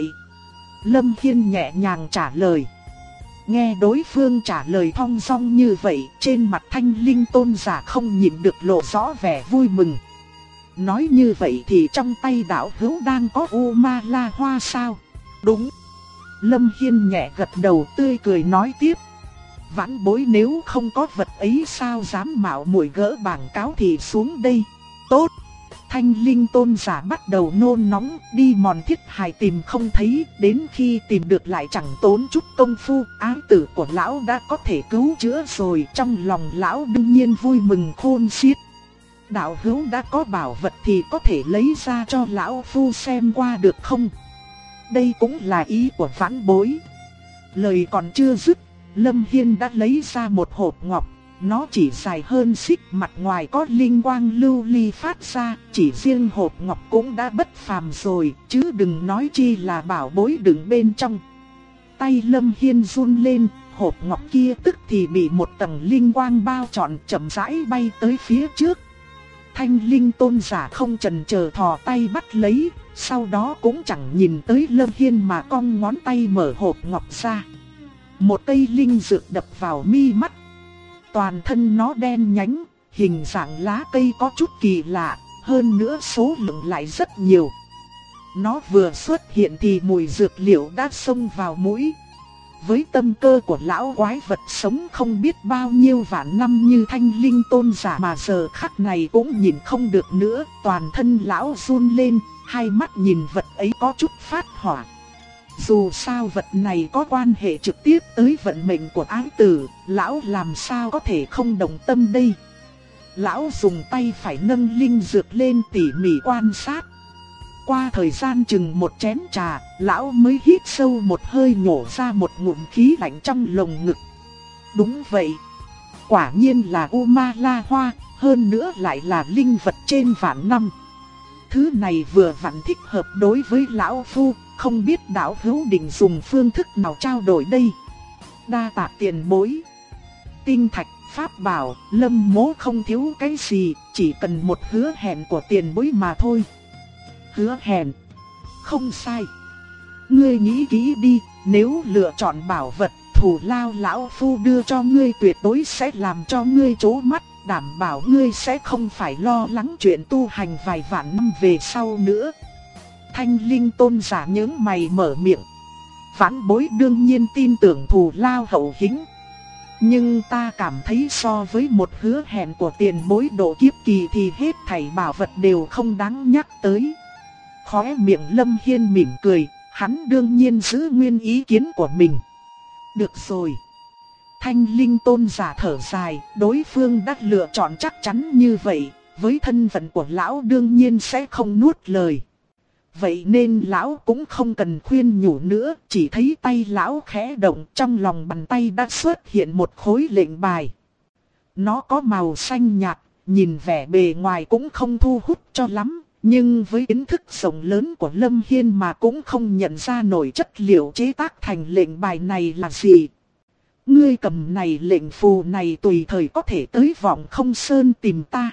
Lâm Hiên nhẹ nhàng trả lời. Nghe đối phương trả lời thong dong như vậy, trên mặt Thanh Linh tôn giả không nhịn được lộ rõ vẻ vui mừng. Nói như vậy thì trong tay đạo hữu đang có U Ma La Hoa sao? Đúng. Lâm Hiên nhẹ gật đầu tươi cười nói tiếp. Vãn bối nếu không có vật ấy sao dám mạo muội gỡ bảng cáo thì xuống đây. Tốt. Thanh Linh tôn giả bắt đầu nôn nóng, đi mòn thiết hài tìm không thấy, đến khi tìm được lại chẳng tốn chút công phu, ái tử của lão đã có thể cứu chữa rồi, trong lòng lão đương nhiên vui mừng khôn xiết. Đạo hữu đã có bảo vật thì có thể lấy ra cho lão phu xem qua được không? Đây cũng là ý của vãn bối. Lời còn chưa dứt, Lâm Hiên đã lấy ra một hộp ngọc. Nó chỉ dài hơn xích, mặt ngoài có linh quang lưu ly phát ra, chỉ riêng hộp ngọc cũng đã bất phàm rồi, chứ đừng nói chi là bảo bối đựng bên trong. Tay Lâm Hiên run lên, hộp ngọc kia tức thì bị một tầng linh quang bao trọn, chậm rãi bay tới phía trước. Thanh Linh tôn giả không chần chờ thò tay bắt lấy, sau đó cũng chẳng nhìn tới Lâm Hiên mà cong ngón tay mở hộp ngọc ra. Một cây linh dược đập vào mi mắt. Toàn thân nó đen nhánh, hình dạng lá cây có chút kỳ lạ, hơn nữa số lượng lại rất nhiều. Nó vừa xuất hiện thì mùi dược liệu đã xông vào mũi. Với tâm cơ của lão quái vật sống không biết bao nhiêu vạn năm như Thanh Linh tôn giả mà giờ khắc này cũng nhìn không được nữa, toàn thân lão run lên, hai mắt nhìn vật ấy có chút phát hỏa. Dù sao vật này có quan hệ trực tiếp tới vận mệnh của ái tử, lão làm sao có thể không động tâm đây. Lão dùng tay phải nâng linh dược lên tỉ mỉ quan sát. Qua thời gian chừng một chén trà, lão mới hít sâu một hơi nhổ ra một ngụm khí lạnh trong lồng ngực. Đúng vậy, quả nhiên là U Ma La Hoa, hơn nữa lại là linh vật trên vạn năm. Thứ này vừa vặn thích hợp đối với lão phu, không biết đạo hữu định dùng phương thức nào trao đổi đây. Đa tạ tiền bối. Tinh thạch, pháp bảo, Lâm mỗ không thiếu cái gì, chỉ cần một hứa hẹn của tiền bối mà thôi. Hứa hẹn? Không sai. Ngươi nghĩ kỹ đi, nếu lựa chọn bảo vật, thù lao lão phu đưa cho ngươi tuyệt đối sẽ làm cho ngươi chố mắt, đảm bảo ngươi sẽ không phải lo lắng chuyện tu hành vài vạn năm về sau nữa. Thanh Linh tôn giả nhướng mày mở miệng. Vãn bối đương nhiên tin tưởng thù lao hậu hĩnh. Nhưng ta cảm thấy so với một hứa hẹn của tiền bối độ kiếp kỳ thì hết thảy bảo vật đều không đáng nhắc tới. Khóe miệng Lâm Hiên mỉm cười, hắn đương nhiên giữ nguyên ý kiến của mình. Được rồi. Thanh Linh tôn giả thở dài, đối phương đã lựa chọn chắc chắn như vậy, với thân phận của lão đương nhiên sẽ không nuốt lời. Vậy nên lão cũng không cần khuyên nhủ nữa, chỉ thấy tay lão khẽ động, trong lòng bàn tay đã xuất hiện một khối lệnh bài. Nó có màu xanh nhạt, nhìn vẻ bề ngoài cũng không thu hút cho lắm, nhưng với kiến thức rộng lớn của Lâm Hiên mà cũng không nhận ra nổi chất liệu chế tác thành lệnh bài này là gì. Ngươi cầm này lệnh phù này tùy thời có thể tới Vọng Không Sơn tìm ta.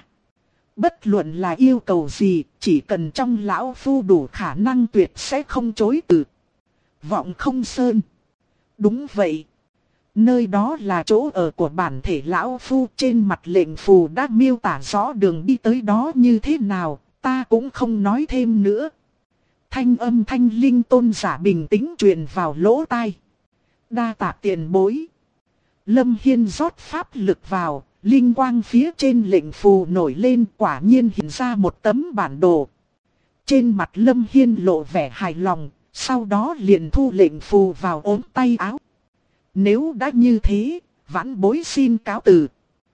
Bất luận là yêu cầu gì, chỉ cần trong lão phu đủ khả năng tuyệt sẽ không chối từ. Vọng Không Sơn. Đúng vậy. Nơi đó là chỗ ở của bản thể lão phu, trên mặt lệnh phù đã miêu tả rõ đường đi tới đó như thế nào, ta cũng không nói thêm nữa. Thanh âm Thanh Linh tôn giả bình tĩnh truyền vào lỗ tai. Đa tạ tiền bối. Lâm Hiên rót pháp lực vào, linh quang phía trên lệnh phù nổi lên, quả nhiên hiện ra một tấm bản đồ. Trên mặt Lâm Hiên lộ vẻ hài lòng, sau đó liền thu lệnh phù vào ốm tay áo. Nếu đã như thế, vãn bối xin cáo từ.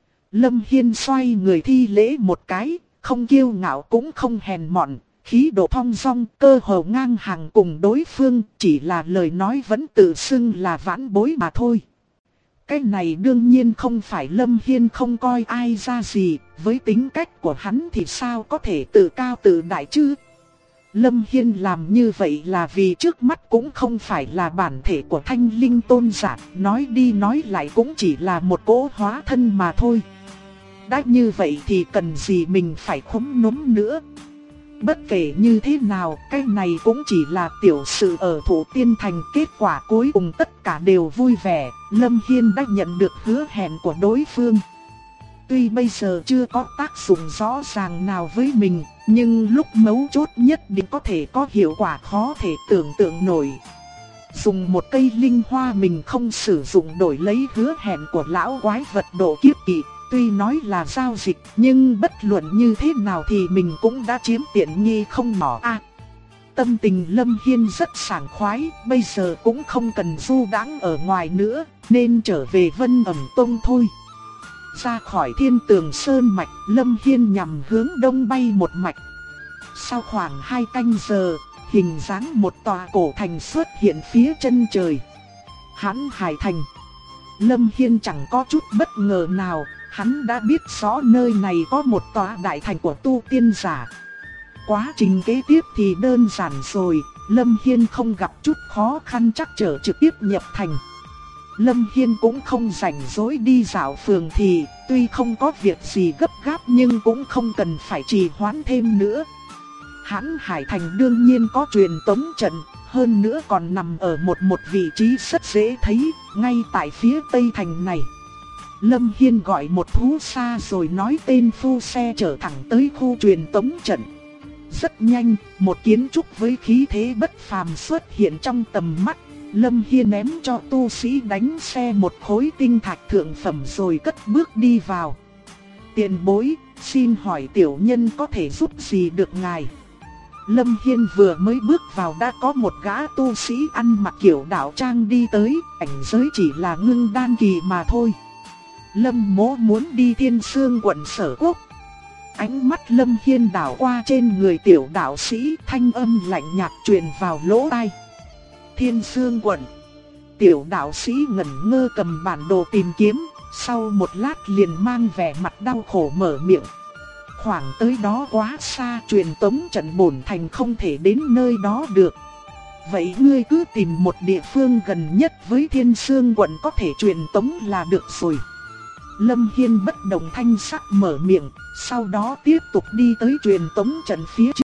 Lâm Hiên xoay người thi lễ một cái, không kiêu ngạo cũng không hèn mọn, khí độ thong dong, cơ hồ ngang hàng cùng đối phương, chỉ là lời nói vẫn tự xưng là vãn bối mà thôi. Cái này đương nhiên không phải Lâm Hiên không coi ai ra gì, với tính cách của hắn thì sao có thể tự cao tự đại chứ. Lâm Hiên làm như vậy là vì trước mắt cũng không phải là bản thể của Thanh Linh tôn giả, nói đi nói lại cũng chỉ là một cỗ hóa thân mà thôi. đã như vậy thì cần gì mình phải khúm núm nữa. Bất kể như thế nào, cái này cũng chỉ là tiểu sự ở Thủ Tiên Thành. Kết quả cuối cùng tất cả đều vui vẻ, Lâm Hiên đã nhận được hứa hẹn của đối phương. Tuy bây giờ chưa có tác dụng rõ ràng nào với mình, nhưng lúc mấu chốt nhất định có thể có hiệu quả khó thể tưởng tượng nổi. Dùng một cây linh hoa mình không sử dụng đổi lấy hứa hẹn của lão quái vật độ kiếp kỳ. Tuy nói là giao dịch, nhưng bất luận như thế nào thì mình cũng đã chiếm tiện nghi không nhỏ a. Tâm tình Lâm Hiên rất sảng khoái, bây giờ cũng không cần du đãng ở ngoài nữa, nên trở về Vân Ẩm Tông thôi. Ra khỏi Thiên Tường Sơn mạch, Lâm Hiên nhằm hướng đông bay một mạch. Sau khoảng 2 canh giờ, hình dáng một tòa cổ thành xuất hiện phía chân trời. Hãn Hải Thành. Lâm Hiên chẳng có chút bất ngờ nào, hắn đã biết rõ nơi này có một tòa đại thành của tu tiên giả. Quá trình kế tiếp thì đơn giản rồi, Lâm Hiên không gặp chút khó khăn trắc trở trực tiếp nhập thành. Lâm Hiên cũng không rảnh rỗi đi dạo phường thì, tuy không có việc gì gấp gáp nhưng cũng không cần phải trì hoãn thêm nữa. Hãn Hải Thành đương nhiên có truyền tống trận, hơn nữa còn nằm ở một vị trí rất dễ thấy, ngay tại phía tây thành này. Lâm Hiên gọi một thú xa rồi nói tên phu xe chở thẳng tới khu truyền tống trận. Rất nhanh, một kiến trúc với khí thế bất phàm xuất hiện trong tầm mắt. Lâm Hiên ném cho tu sĩ đánh xe một khối tinh thạch thượng phẩm rồi cất bước đi vào. Tiền bối, xin hỏi tiểu nhân có thể giúp gì được ngài? Lâm Hiên vừa mới bước vào đã có một gã tu sĩ ăn mặc kiểu đạo trang đi tới, cảnh giới chỉ là ngưng đan kỳ mà thôi. Lâm mỗ muốn đi Thiên Sương quận Sở Quốc. Ánh mắt Lâm Hiên đảo qua trên người tiểu đạo sĩ, thanh âm lạnh nhạt truyền vào lỗ tai. Thiên Sương quận. Tiểu đạo sĩ ngẩn ngơ cầm bản đồ tìm kiếm, sau một lát liền mang vẻ mặt đau khổ mở miệng. Khoảng tới đó quá xa, truyền tống trận bổn thành không thể đến nơi đó được. Vậy ngươi cứ tìm một địa phương gần nhất với Thiên Sương quận có thể truyền tống là được rồi. Lâm Hiên bất động thanh sắc mở miệng, sau đó tiếp tục đi tới truyền tống trận phía trước.